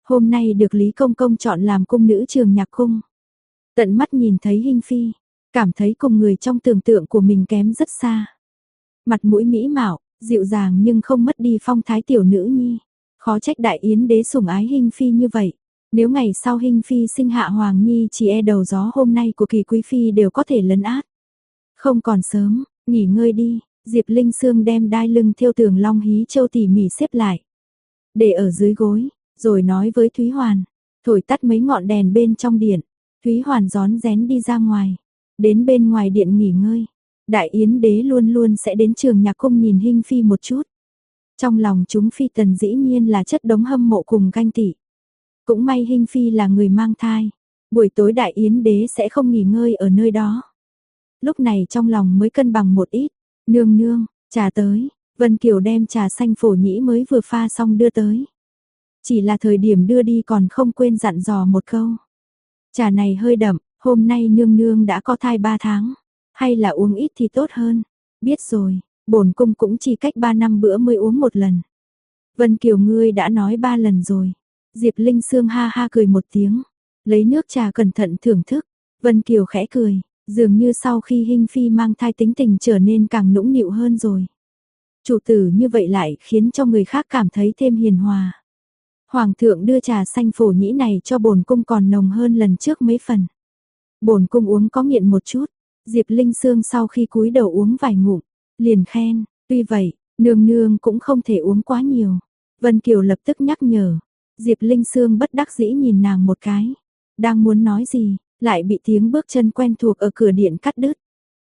hôm nay được Lý Công Công chọn làm cung nữ Trường Nhạc Cung. Tận mắt nhìn thấy Hinh Phi, cảm thấy cùng người trong tưởng tượng của mình kém rất xa. Mặt mũi mỹ mạo, dịu dàng nhưng không mất đi phong thái tiểu nữ nhi. Khó trách Đại Yến đế sủng ái Hinh Phi như vậy. Nếu ngày sau Hinh Phi sinh hạ Hoàng Nhi chỉ e đầu gió hôm nay của Kỳ Quý Phi đều có thể lấn át. Không còn sớm, nghỉ ngơi đi. Diệp Linh Sương đem đai lưng thêu tường long hí châu tỉ mỉ xếp lại, để ở dưới gối, rồi nói với Thúy Hoàn, thổi tắt mấy ngọn đèn bên trong điện. Thúy Hoàn rón rén đi ra ngoài, đến bên ngoài điện nghỉ ngơi. Đại Yến đế luôn luôn sẽ đến Trường Nhạc Cung nhìn Hinh Phi một chút. Trong lòng chúng phi tần dĩ nhiên là chất đống hâm mộ cùng ganh tị. Cũng may Hinh Phi là người mang thai, buổi tối Đại Yến đế sẽ không nghỉ ngơi ở nơi đó. Lúc này trong lòng mới cân bằng một ít. Nương nương, trà tới. Vân Kiều đem trà xanh phổ nhĩ mới vừa pha xong đưa tới. Chỉ là thời điểm đưa đi còn không quên dặn dò một câu. Trà này hơi đậm, hôm nay nương nương đã có thai 3 tháng. Hay là uống ít thì tốt hơn. Biết rồi, bổn cung cũng chỉ cách 3 năm bữa mới uống một lần. Vân Kiều ngươi đã nói 3 lần rồi. Diệp Linh Sương ha ha cười một tiếng. Lấy nước trà cẩn thận thưởng thức. Vân Kiều khẽ cười. Dường như sau khi Hinh Phi mang thai tính tình trở nên càng nũng nịu hơn rồi. Chủ tử như vậy lại khiến cho người khác cảm thấy thêm hiền hòa. Hoàng thượng đưa trà xanh phổ nhĩ này cho bổn cung còn nồng hơn lần trước mấy phần. Bổn cung uống có nghiện một chút. Diệp Linh Sương sau khi cúi đầu uống vài ngụm, liền khen, tuy vậy, nương nương cũng không thể uống quá nhiều. Vân Kiều lập tức nhắc nhở. Diệp Linh Sương bất đắc dĩ nhìn nàng một cái. Đang muốn nói gì, lại bị tiếng bước chân quen thuộc ở cửa điện cắt đứt.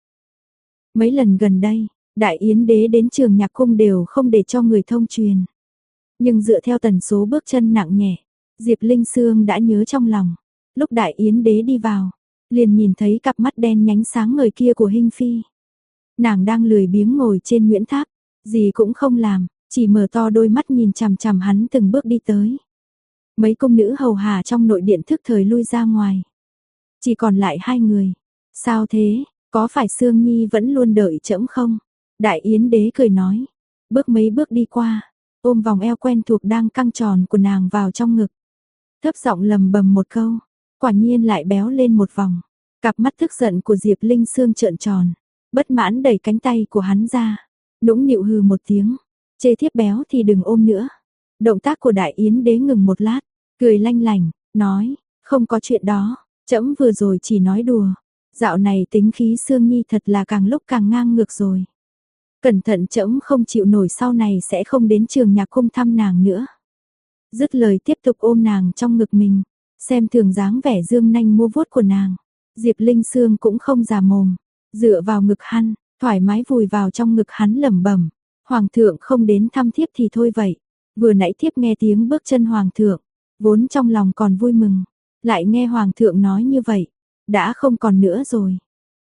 Mấy lần gần đây, Đại Yến đế đến Trường Nhạc Cung đều không để cho người thông truyền. Nhưng dựa theo tần số bước chân nặng nhẹ, Diệp Linh Sương đã nhớ trong lòng. Lúc Đại Yến đế đi vào, liền nhìn thấy cặp mắt đen nhánh sáng ngời kia của Hinh Phi. Nàng đang lười biếng ngồi trên Nguyễn Tháp, gì cũng không làm, chỉ mở to đôi mắt nhìn chằm chằm hắn từng bước đi tới. Mấy cung nữ hầu hạ trong nội điện thức thời lui ra ngoài. Chỉ còn lại 2 người. Sao thế, có phải Sương Nhi vẫn luôn đợi trẫm không? Đại Yến đế cười nói. Bước mấy bước đi qua, ôm vòng eo quen thuộc đang căng tròn của nàng vào trong ngực. Thấp giọng lầm bầm một câu, quả nhiên lại béo lên một vòng. Cặp mắt tức giận của Diệp Linh Sương trợn tròn, bất mãn đẩy cánh tay của hắn ra, nũng nịu hừ một tiếng, chê thiếp béo thì đừng ôm nữa. Động tác của Đại Yến đế ngừng một lát, cười lanh lảnh, nói, không có chuyện đó, trẫm vừa rồi chỉ nói đùa. Dạo này tính khí Sương Nhi thật là càng lúc càng ngang ngược rồi. Cẩn thận trẫm không chịu nổi sau này sẽ không đến Trường Nhạc Cung thăm nàng nữa. Dứt lời tiếp tục ôm nàng trong ngực mình, xem thường dáng vẻ dương nanh múa vuốt của nàng. Diệp Linh Sương cũng không già mồm, dựa vào ngực hắn, thoải mái vùi vào trong ngực hắn lẩm bẩm, hoàng thượng không đến thăm thiếp thì thôi vậy. Vừa nãy thiếp nghe tiếng bước chân hoàng thượng, vốn trong lòng còn vui mừng, lại nghe hoàng thượng nói như vậy, đã không còn nữa rồi.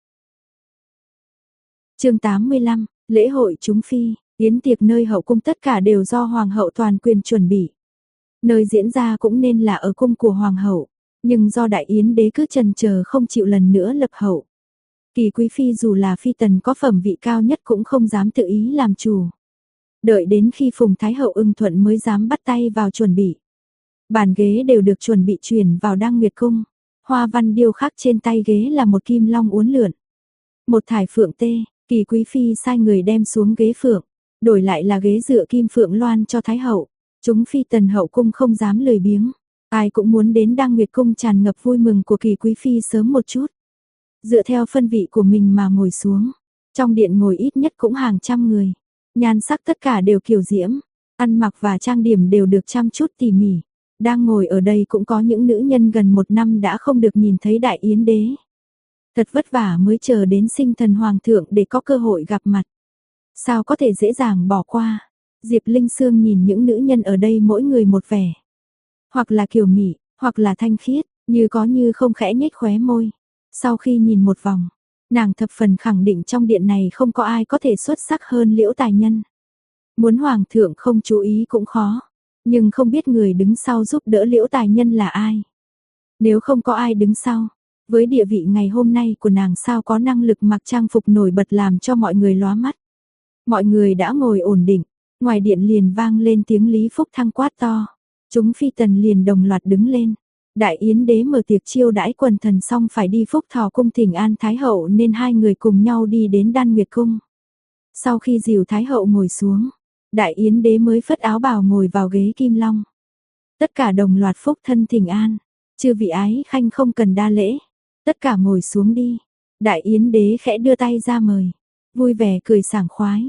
Chương 85, lễ hội chúng phi, yến tiệc nơi hậu cung tất cả đều do hoàng hậu toàn quyền chuẩn bị. Nơi diễn ra cũng nên là ở cung của hoàng hậu, nhưng do Đại Yến đế cứ chần chờ không chịu lần nữa lập hậu. Kỳ quý phi dù là phi tần có phẩm vị cao nhất cũng không dám tự ý làm chủ. Đợi đến khi Phùng Thái hậu ưng thuận mới dám bắt tay vào chuẩn bị. Bàn ghế đều được chuẩn bị chuyển vào Đăng Nguyệt cung. Hoa văn điêu khắc trên tay ghế là một kim long uốn lượn, một thải phượng tê. Kỳ quý phi sai người đem xuống ghế phượng, đổi lại là ghế dựa kim phượng loan cho Thái hậu. Chúng phi tần hậu cung không dám lười biếng, ai cũng muốn đến Đăng Nguyệt cung tràn ngập vui mừng của Kỳ quý phi sớm một chút. Dựa theo phân vị của mình mà ngồi xuống. Trong điện ngồi ít nhất cũng hàng trăm người, nhan sắc tất cả đều kiều diễm, ăn mặc và trang điểm đều được chăm chút tỉ mỉ. Đang ngồi ở đây cũng có những nữ nhân gần 1 năm đã không được nhìn thấy Đại Yến đế. Thật vất vả mới chờ đến sinh thần hoàng thượng để có cơ hội gặp mặt. Sao có thể dễ dàng bỏ qua? Diệp Linh Sương nhìn những nữ nhân ở đây mỗi người một vẻ. Hoặc là kiều mị, hoặc là thanh khiết, như có như không khẽ nhếch khóe môi. Sau khi nhìn một vòng, nàng thập phần khẳng định trong điện này không có ai có thể xuất sắc hơn Liễu Tài Nhân. Muốn hoàng thượng không chú ý cũng khó, nhưng không biết người đứng sau giúp đỡ Liễu Tài Nhân là ai. Nếu không có ai đứng sau, với địa vị ngày hôm nay của nàng sao có năng lực mặc trang phục nổi bật làm cho mọi người lóa mắt. Mọi người đã ngồi ổn định, ngoài điện liền vang lên tiếng Lý Phúc Thăng quát to. Chúng phi tần liền đồng loạt đứng lên. Đại yến đế mở tiệc chiêu đãi quần thần xong phải đi Phúc Thọ cung thỉnh an Thái hậu nên hai người cùng nhau đi đến Đan Nguyệt cung. Sau khi dìu Thái hậu ngồi xuống, Đại yến đế mới phất áo bào ngồi vào ghế kim long. Tất cả đồng loạt phúc thân thỉnh an, chư vị ái khanh không cần đa lễ, tất cả ngồi xuống đi. Đại yến đế khẽ đưa tay ra mời, vui vẻ cười sảng khoái.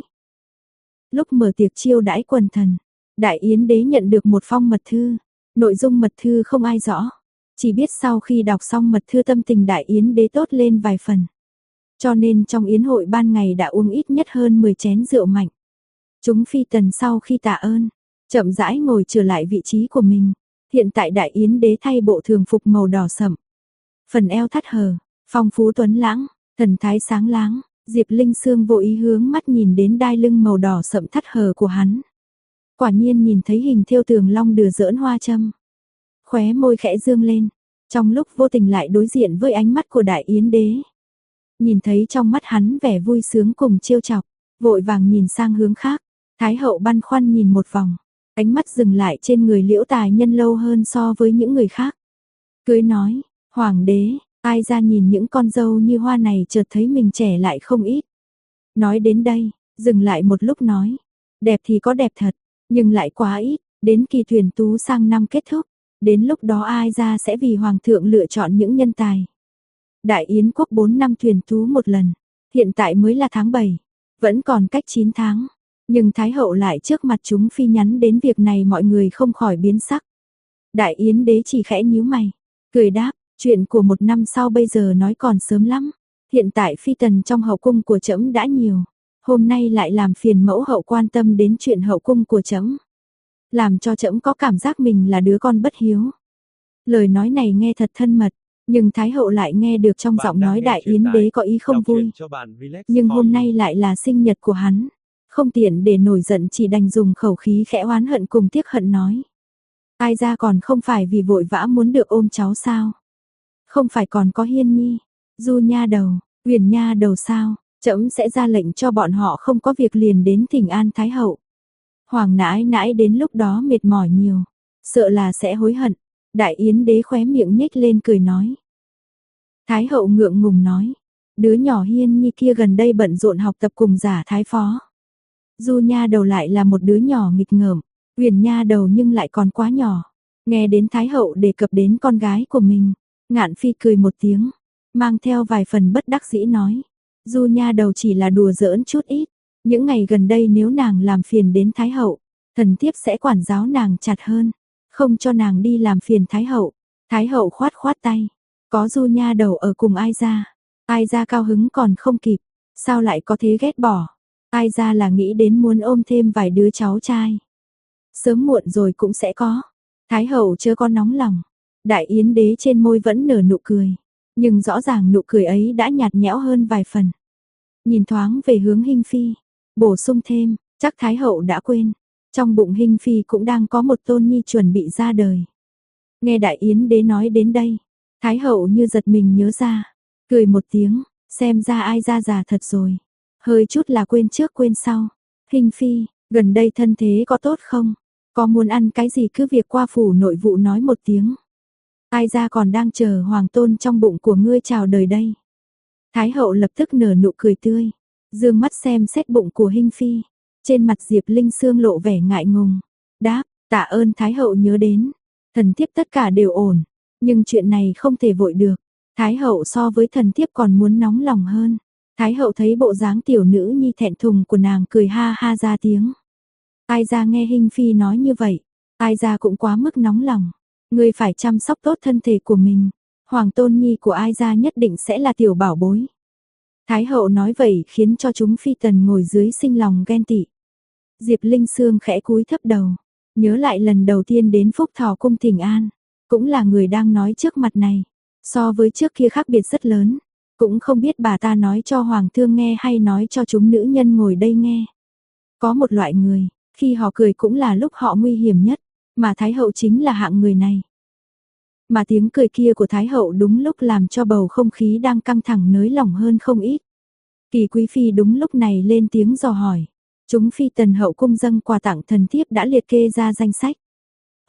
Lúc mở tiệc chiêu đãi quần thần, Đại yến đế nhận được một phong mật thư, nội dung mật thư không ai rõ, chỉ biết sau khi đọc xong mật thư tâm tình Đại yến đế tốt lên vài phần. Cho nên trong yến hội ban ngày đã uống ít nhất hơn 10 chén rượu mạnh. Chúng phi tần sau khi tạ ơn, chậm rãi ngồi trở lại vị trí của mình. Hiện tại Đại yến đế thay bộ thường phục màu đỏ sẫm, phần eo thắt hở, phong phú tuấn lãng, thần thái sáng láng. Diệp Linh Sương vô ý hướng mắt nhìn đến đai lưng màu đỏ sẫm thắt hở của hắn. Quả nhiên nhìn thấy hình thêu tường long đừa giỡn hoa châm. Khóe môi khẽ dương lên, trong lúc vô tình lại đối diện với ánh mắt của Đại yến đế. Nhìn thấy trong mắt hắn vẻ vui sướng cùng trêu chọc, vội vàng nhìn sang hướng khác. Thái hậu băn khoăn nhìn một vòng, ánh mắt dừng lại trên người Liễu Tài Nhân lâu hơn so với những người khác. Cười nói, hoàng đế, ai ra nhìn những con dâu như hoa này chợt thấy mình trẻ lại không ít. Nói đến đây, dừng lại một lúc nói, đẹp thì có đẹp thật, nhưng lại quá ít, đến kỳ tuyển tú sang năm kết thúc, đến lúc đó ai ra sẽ vì hoàng thượng lựa chọn những nhân tài. Đại yến quốc 4 năm tuyển tú một lần, hiện tại mới là tháng 7, vẫn còn cách 9 tháng. Nhưng Thái hậu lại trước mặt chúng phi nhắn đến việc này mọi người không khỏi biến sắc. Đại yến đế chỉ khẽ nhíu mày, cười đáp, chuyện của một năm sau bây giờ nói còn sớm lắm. Hiện tại phi tần trong hậu cung của trẫm đã nhiều, hôm nay lại làm phiền mẫu hậu quan tâm đến chuyện hậu cung của trẫm, làm cho trẫm có cảm giác mình là đứa con bất hiếu. Lời nói này nghe thật thân mật, nhưng Thái hậu lại nghe được trong giọng nói Đại yến đế có ý không vui. Nhưng hôm nay lại là sinh nhật của hắn, không tiện để nổi giận, chỉ đành dùng khẩu khí khẽ oán hận cùng tiếc hận nói. Ai ra còn không phải vì vội vã muốn được ôm cháu sao? Không phải còn có Hiên Nhi, Du nha đầu, Huyền nha đầu sao? Trẫm sẽ ra lệnh cho bọn họ không có việc liền đến thỉnh an Thái hậu. Hoàng nãi nãi đến lúc đó mệt mỏi nhiều, sợ là sẽ hối hận. Đại yến đế khóe miệng nhếch lên cười nói. Thái hậu ngượng ngùng nói, đứa nhỏ Hiên Nhi kia gần đây bận rộn học tập cùng giả thái phó. Du nha đầu lại là một đứa nhỏ nghịch ngợm, Huyền nha đầu nhưng lại còn quá nhỏ. Nghe đến Thái hậu đề cập đến con gái của mình, Ngạn Phi cười một tiếng, mang theo vài phần bất đắc dĩ nói, Du nha đầu chỉ là đùa giỡn chút ít, những ngày gần đây nếu nàng làm phiền đến Thái hậu, thần thiếp sẽ quản giáo nàng chặt hơn, không cho nàng đi làm phiền Thái hậu. Thái hậu khoát khoát tay, có Du nha đầu ở cùng ai ra cao hứng còn không kịp, sao lại có thế ghét bỏ. Ai ra là nghĩ đến muốn ôm thêm vài đứa cháu trai, sớm muộn rồi cũng sẽ có. Thái hậu chớ có nóng lòng. Đại yến đế trên môi vẫn nở nụ cười, nhưng rõ ràng nụ cười ấy đã nhạt nhẽo hơn vài phần. Nhìn thoáng về hướng Hinh Phi, bổ sung thêm, chắc Thái hậu đã quên, trong bụng Hinh Phi cũng đang có một tôn nhi chuẩn bị ra đời. Nghe Đại yến đế nói đến đây, Thái hậu như giật mình nhớ ra, cười một tiếng, xem ra ai ra già thật rồi, hơi chút là quên trước quên sau. Hinh Phi, gần đây thân thế có tốt không? Có muốn ăn cái gì cứ việc qua phủ nội vụ nói một tiếng. Ai ra còn đang chờ hoàng tôn trong bụng của ngươi chào đời đây. Thái hậu lập tức nở nụ cười tươi, dương mắt xem xét bụng của Hinh Phi. Trên mặt Diệp Linh Sương lộ vẻ ngại ngùng, đáp, tạ ơn Thái hậu nhớ đến, thần thiếp tất cả đều ổn, nhưng chuyện này không thể vội được. Thái hậu so với thần thiếp còn muốn nóng lòng hơn. Thái hậu thấy bộ dáng tiểu nữ nhi thẹn thùng của nàng, cười ha ha ra tiếng. Ai ra nghe Hinh Phi nói như vậy, ai ra cũng quá mức nóng lòng. Ngươi phải chăm sóc tốt thân thể của mình, hoàng tôn nhi của ai ra nhất định sẽ là tiểu bảo bối. Thái hậu nói vậy khiến cho chúng phi tần ngồi dưới sinh lòng ghen tị. Diệp Linh Sương khẽ cúi thấp đầu, nhớ lại lần đầu tiên đến Phúc Thọ cung thỉnh an, cũng là người đang nói trước mặt này, so với trước kia khác biệt rất lớn, cũng không biết bà ta nói cho hoàng thương nghe hay nói cho chúng nữ nhân ngồi đây nghe. Có một loại người, khi họ cười cũng là lúc họ nguy hiểm nhất, mà Thái hậu chính là hạng người này. Mà tiếng cười kia của Thái hậu đúng lúc làm cho bầu không khí đang căng thẳng nới lỏng hơn không ít. Kỳ quý phi đúng lúc này lên tiếng dò hỏi. Chúng phi tần hậu cung dâng quà tặng thần thiếp đã liệt kê ra danh sách.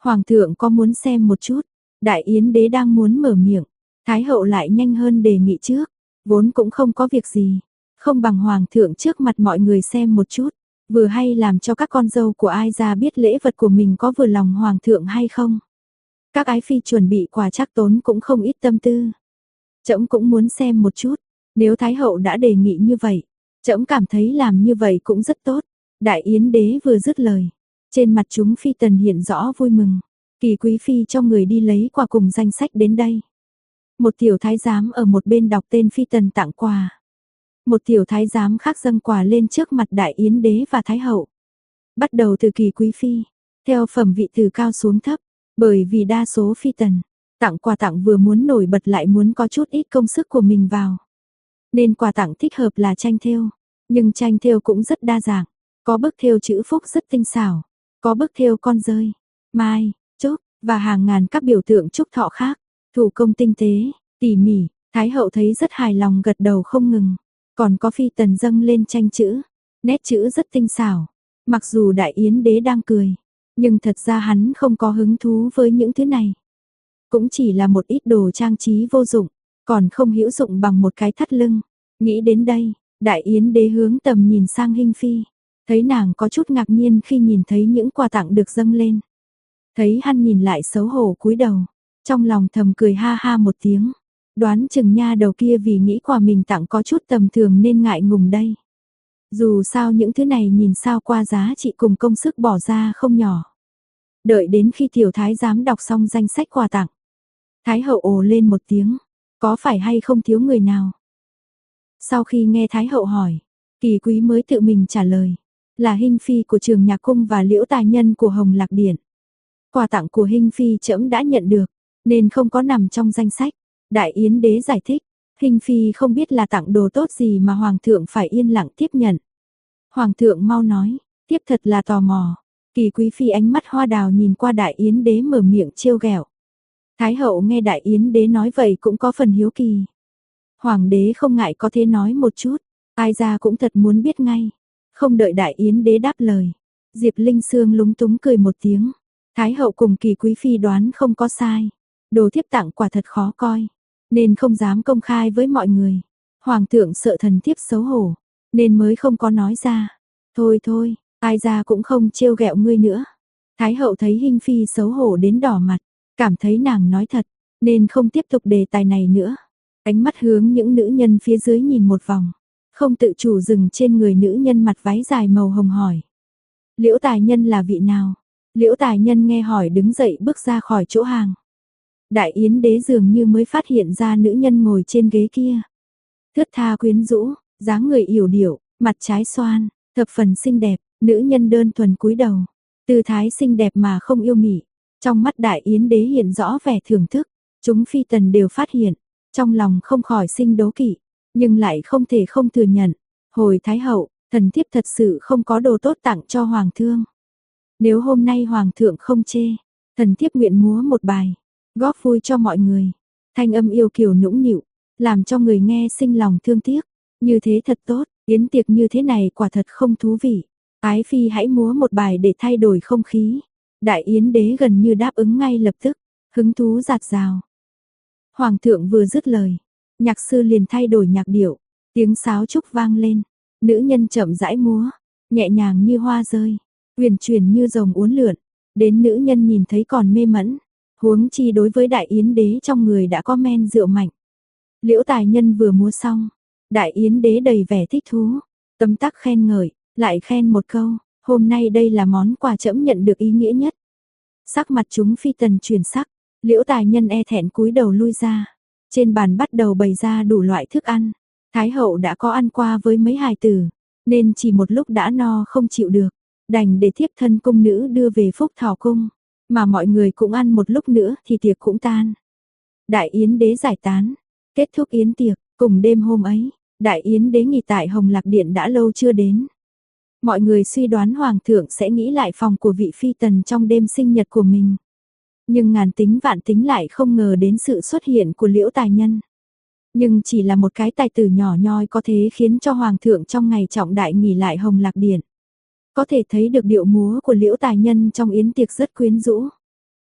Hoàng thượng có muốn xem một chút? Đại yến đế đang muốn mở miệng, Thái hậu lại nhanh hơn đề nghị trước, vốn cũng không có việc gì, không bằng hoàng thượng trước mặt mọi người xem một chút, vừa hay làm cho các con dâu của ai ra biết lễ vật của mình có vừa lòng hoàng thượng hay không. Các ái phi chuẩn bị quà chắc tốn cũng không ít tâm tư. Trẫm cũng muốn xem một chút, nếu Thái hậu đã đề nghị như vậy, trẫm cảm thấy làm như vậy cũng rất tốt. Đại yến đế vừa dứt lời, trên mặt chúng phi tần hiện rõ vui mừng. Kỳ quý phi cho người đi lấy quà cùng danh sách đến đây. Một tiểu thái giám ở một bên đọc tên phi tần tặng quà. Một tiểu thái giám khác dâng quà lên trước mặt đại yến đế và thái hậu. Bắt đầu từ kỳ quý phi, theo phẩm vị từ cao xuống thấp, bởi vì đa số phi tần tặng quà tặng vừa muốn nổi bật lại muốn có chút ít công sức của mình vào. Nên quà tặng thích hợp là tranh thêu, nhưng tranh thêu cũng rất đa dạng, có bức thêu chữ phúc rất tinh xảo, có bức thêu con dơi, mai, chúc và hàng ngàn các biểu tượng chúc thọ khác, thủ công tinh tế, tỉ mỉ, thái hậu thấy rất hài lòng gật đầu không ngừng. Còn có phi tần dâng lên tranh chữ, nét chữ rất tinh xảo. Mặc dù đại yến đế đang cười, nhưng thật ra hắn không có hứng thú với những thứ này. Cũng chỉ là một ít đồ trang trí vô dụng, còn không hữu dụng bằng một cái thắt lưng. Nghĩ đến đây, đại yến đế hướng tầm nhìn sang Hinh Phi, thấy nàng có chút ngạc nhiên khi nhìn thấy những quà tặng được dâng lên. Thấy hắn nhìn lại xấu hổ cúi đầu, trong lòng thầm cười ha ha một tiếng. Đoán chừng nha đầu kia vì nghĩ quà mình tặng có chút tầm thường nên ngại ngùng đây. Dù sao những thứ này nhìn sao qua giá trị cùng công sức bỏ ra không nhỏ. Đợi đến khi tiểu thái giám đọc xong danh sách quà tặng, thái hậu ồ lên một tiếng, có phải hay không thiếu người nào? Sau khi nghe thái hậu hỏi, kỳ quý mới tự mình trả lời, là Hinh Phi của Trường Nhạc Cung và Liễu Tài Nhân của Hồng Lạc Điện. Quà tặng của Hinh Phi trẫm đã nhận được, nên không có nằm trong danh sách. Đại yến đế giải thích, Hinh Phi không biết là tặng đồ tốt gì mà hoàng thượng phải yên lặng tiếp nhận. Hoàng thượng mau nói, tiếp thật là tò mò. Kỳ quý phi ánh mắt hoa đào nhìn qua đại yến đế mở miệng trêu ghẹo. Thái hậu nghe đại yến đế nói vậy cũng có phần hiếu kỳ. Hoàng đế không ngại có thể nói một chút, ai ra cũng thật muốn biết ngay. Không đợi đại yến đế đáp lời, Diệp Linh Sương lúng túng cười một tiếng. Thái hậu cùng kỳ quý phi đoán không có sai. Đồ thiếp tặng quả thật khó coi, nên không dám công khai với mọi người. Hoàng thượng sợ thần thiếp xấu hổ, nên mới không có nói ra. Thôi thôi, ai ra cũng không trêu ghẹo ngươi nữa. Thái hậu thấy Hinh Phi xấu hổ đến đỏ mặt, cảm thấy nàng nói thật, nên không tiếp tục đề tài này nữa. Ánh mắt hướng những nữ nhân phía dưới nhìn một vòng, không tự chủ dừng trên người nữ nhân mặt váy dài màu hồng hỏi. Liễu Tài Nhân là vị nào? Liễu Tài Nhân nghe hỏi đứng dậy bước ra khỏi chỗ hàng. Đại yến đế dường như mới phát hiện ra nữ nhân ngồi trên ghế kia. Thướt tha quyến rũ, dáng người yểu điệu, mặt trái xoan, thập phần xinh đẹp, nữ nhân đơn thuần cúi đầu. Tư thái xinh đẹp mà không yêu mị. Trong mắt đại yến đế hiện rõ vẻ thưởng thức. Chúng phi tần đều phát hiện. Trong lòng không khỏi sinh đố kỵ. Nhưng lại không thể không thừa nhận. Hồi thái hậu, thần thiếp thật sự không có đồ tốt tặng cho hoàng thương. Nếu hôm nay hoàng thượng không chê, thần thiếp nguyện múa một bài, góp vui cho mọi người. Thanh âm yêu kiều nũng nịu, làm cho người nghe sinh lòng thương tiếc. Như thế thật tốt, yến tiệc như thế này quả thật không thú vị. Ái phi hãy múa một bài để thay đổi không khí. Đại yến đế gần như đáp ứng ngay lập tức, hứng thú dạt dào. Hoàng thượng vừa dứt lời, nhạc sư liền thay đổi nhạc điệu, tiếng sáo trúc vang lên, nữ nhân chậm rãi múa, nhẹ nhàng như hoa rơi, uyển chuyển như rồng uốn lượn, đến nữ nhân nhìn thấy còn mê mẩn, huống chi đối với đại yến đế trong người đã có men rượu mạnh. Liễu Tài Nhân vừa múa xong, đại yến đế đầy vẻ thích thú, tấm tắc khen ngợi, lại khen một câu, hôm nay đây là món quà trẫm nhận được ý nghĩa nhất. Sắc mặt chúng phi tần chuyển sắc, Liễu Tài Nhân e thẹn cúi đầu lui ra. Trên bàn bắt đầu bày ra đủ loại thức ăn. Thái hậu đã có ăn qua với mấy hài tử, nên chỉ một lúc đã no không chịu được, đành để thiếp thân cung nữ đưa về Phúc Thọ cung, mà mọi người cũng ăn một lúc nữa thì tiệc cũng tan. Đại yến đế giải tán, kết thúc yến tiệc, cùng đêm hôm ấy, đại yến đế nghỉ tại Hồng Lạc Điện đã lâu chưa đến. Mọi người suy đoán hoàng thượng sẽ nghĩ lại phòng của vị phi tần trong đêm sinh nhật của mình. Nhưng ngàn tính vạn tính lại không ngờ đến sự xuất hiện của Liễu Tài Nhân. Nhưng chỉ là một cái tài tử nhỏ nhoi có thể khiến cho hoàng thượng trong ngày trọng đại nghỉ lại Hồng Lạc Điện. Có thể thấy được điệu múa của Liễu Tài Nhân trong yến tiệc rất quyến rũ.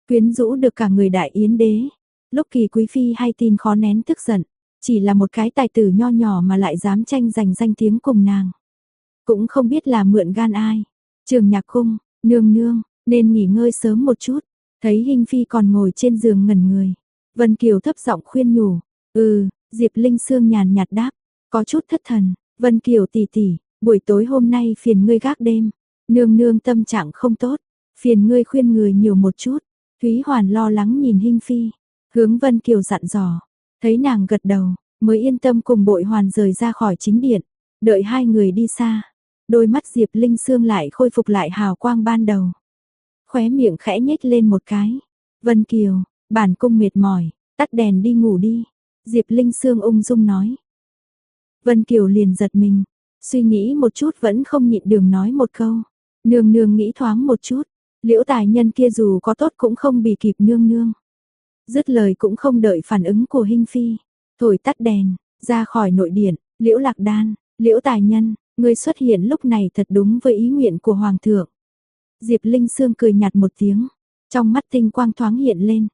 quyến rũ được cả người đại yến đế. Lúc Kỳ quý phi hay tin khó nén tức giận, chỉ là một cái tài tử nho nhỏ mà lại dám tranh giành danh tiếng cùng nàng. Cũng không biết là mượn gan ai. Trường Nhạc Cung, nương nương, nên nghỉ ngơi sớm một chút. Thấy Hinh Phi còn ngồi trên giường ngẩn người, Vân Kiều thấp giọng khuyên nhủ. Diệp Linh Sương nhàn nhạt đáp, có chút thất thần. Vân Kiều tỷ tỷ, buổi tối hôm nay phiền ngươi gác đêm. Nương nương tâm trạng không tốt, phiền ngươi khuyên người nhiều một chút. Thúy Hoàn lo lắng nhìn Hinh Phi, hướng Vân Kiều dặn dò. Thấy nàng gật đầu, mới yên tâm cùng Bội Hoàn rời ra khỏi chính điện. Đợi hai người đi xa, đôi mắt Diệp Linh Sương lại khôi phục lại hào quang ban đầu. Khóe miệng khẽ nhếch lên một cái. Vân Kiều, bản cung mệt mỏi, tắt đèn đi ngủ đi. Diệp Linh Sương ung dung nói. Vân Kiều liền giật mình, suy nghĩ một chút vẫn không nhịn đường nói một câu. Nương nương nghĩ thoáng một chút, Liễu tài nhân kia dù có tốt cũng không bì kịp nương nương. Dứt lời cũng không đợi phản ứng của Hinh Phi, thổi tắt đèn, ra khỏi nội điện. Liễu Lạc Đan, Liễu tài nhân, ngươi xuất hiện lúc này thật đúng với ý nguyện của Hoàng thượng. Diệp Linh Sương cười nhạt một tiếng, trong mắt tinh quang thoáng hiện lên.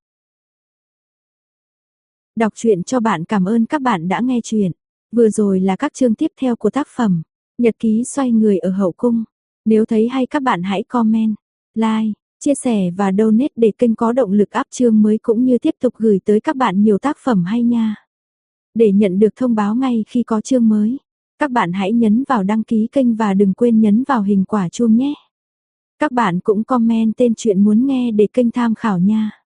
Đọc truyện cho bạn, cảm ơn các bạn đã nghe truyện. Vừa rồi là các chương tiếp theo của tác phẩm Nhật ký xoay người ở hậu cung. Nếu thấy hay các bạn hãy comment, like, chia sẻ và donate để kênh có động lực up chương mới cũng như tiếp tục gửi tới các bạn nhiều tác phẩm hay nha. Để nhận được thông báo ngay khi có chương mới, các bạn hãy nhấn vào đăng ký kênh và đừng quên nhấn vào hình quả chuông nhé. Các bạn cũng comment tên truyện muốn nghe để kênh tham khảo nha.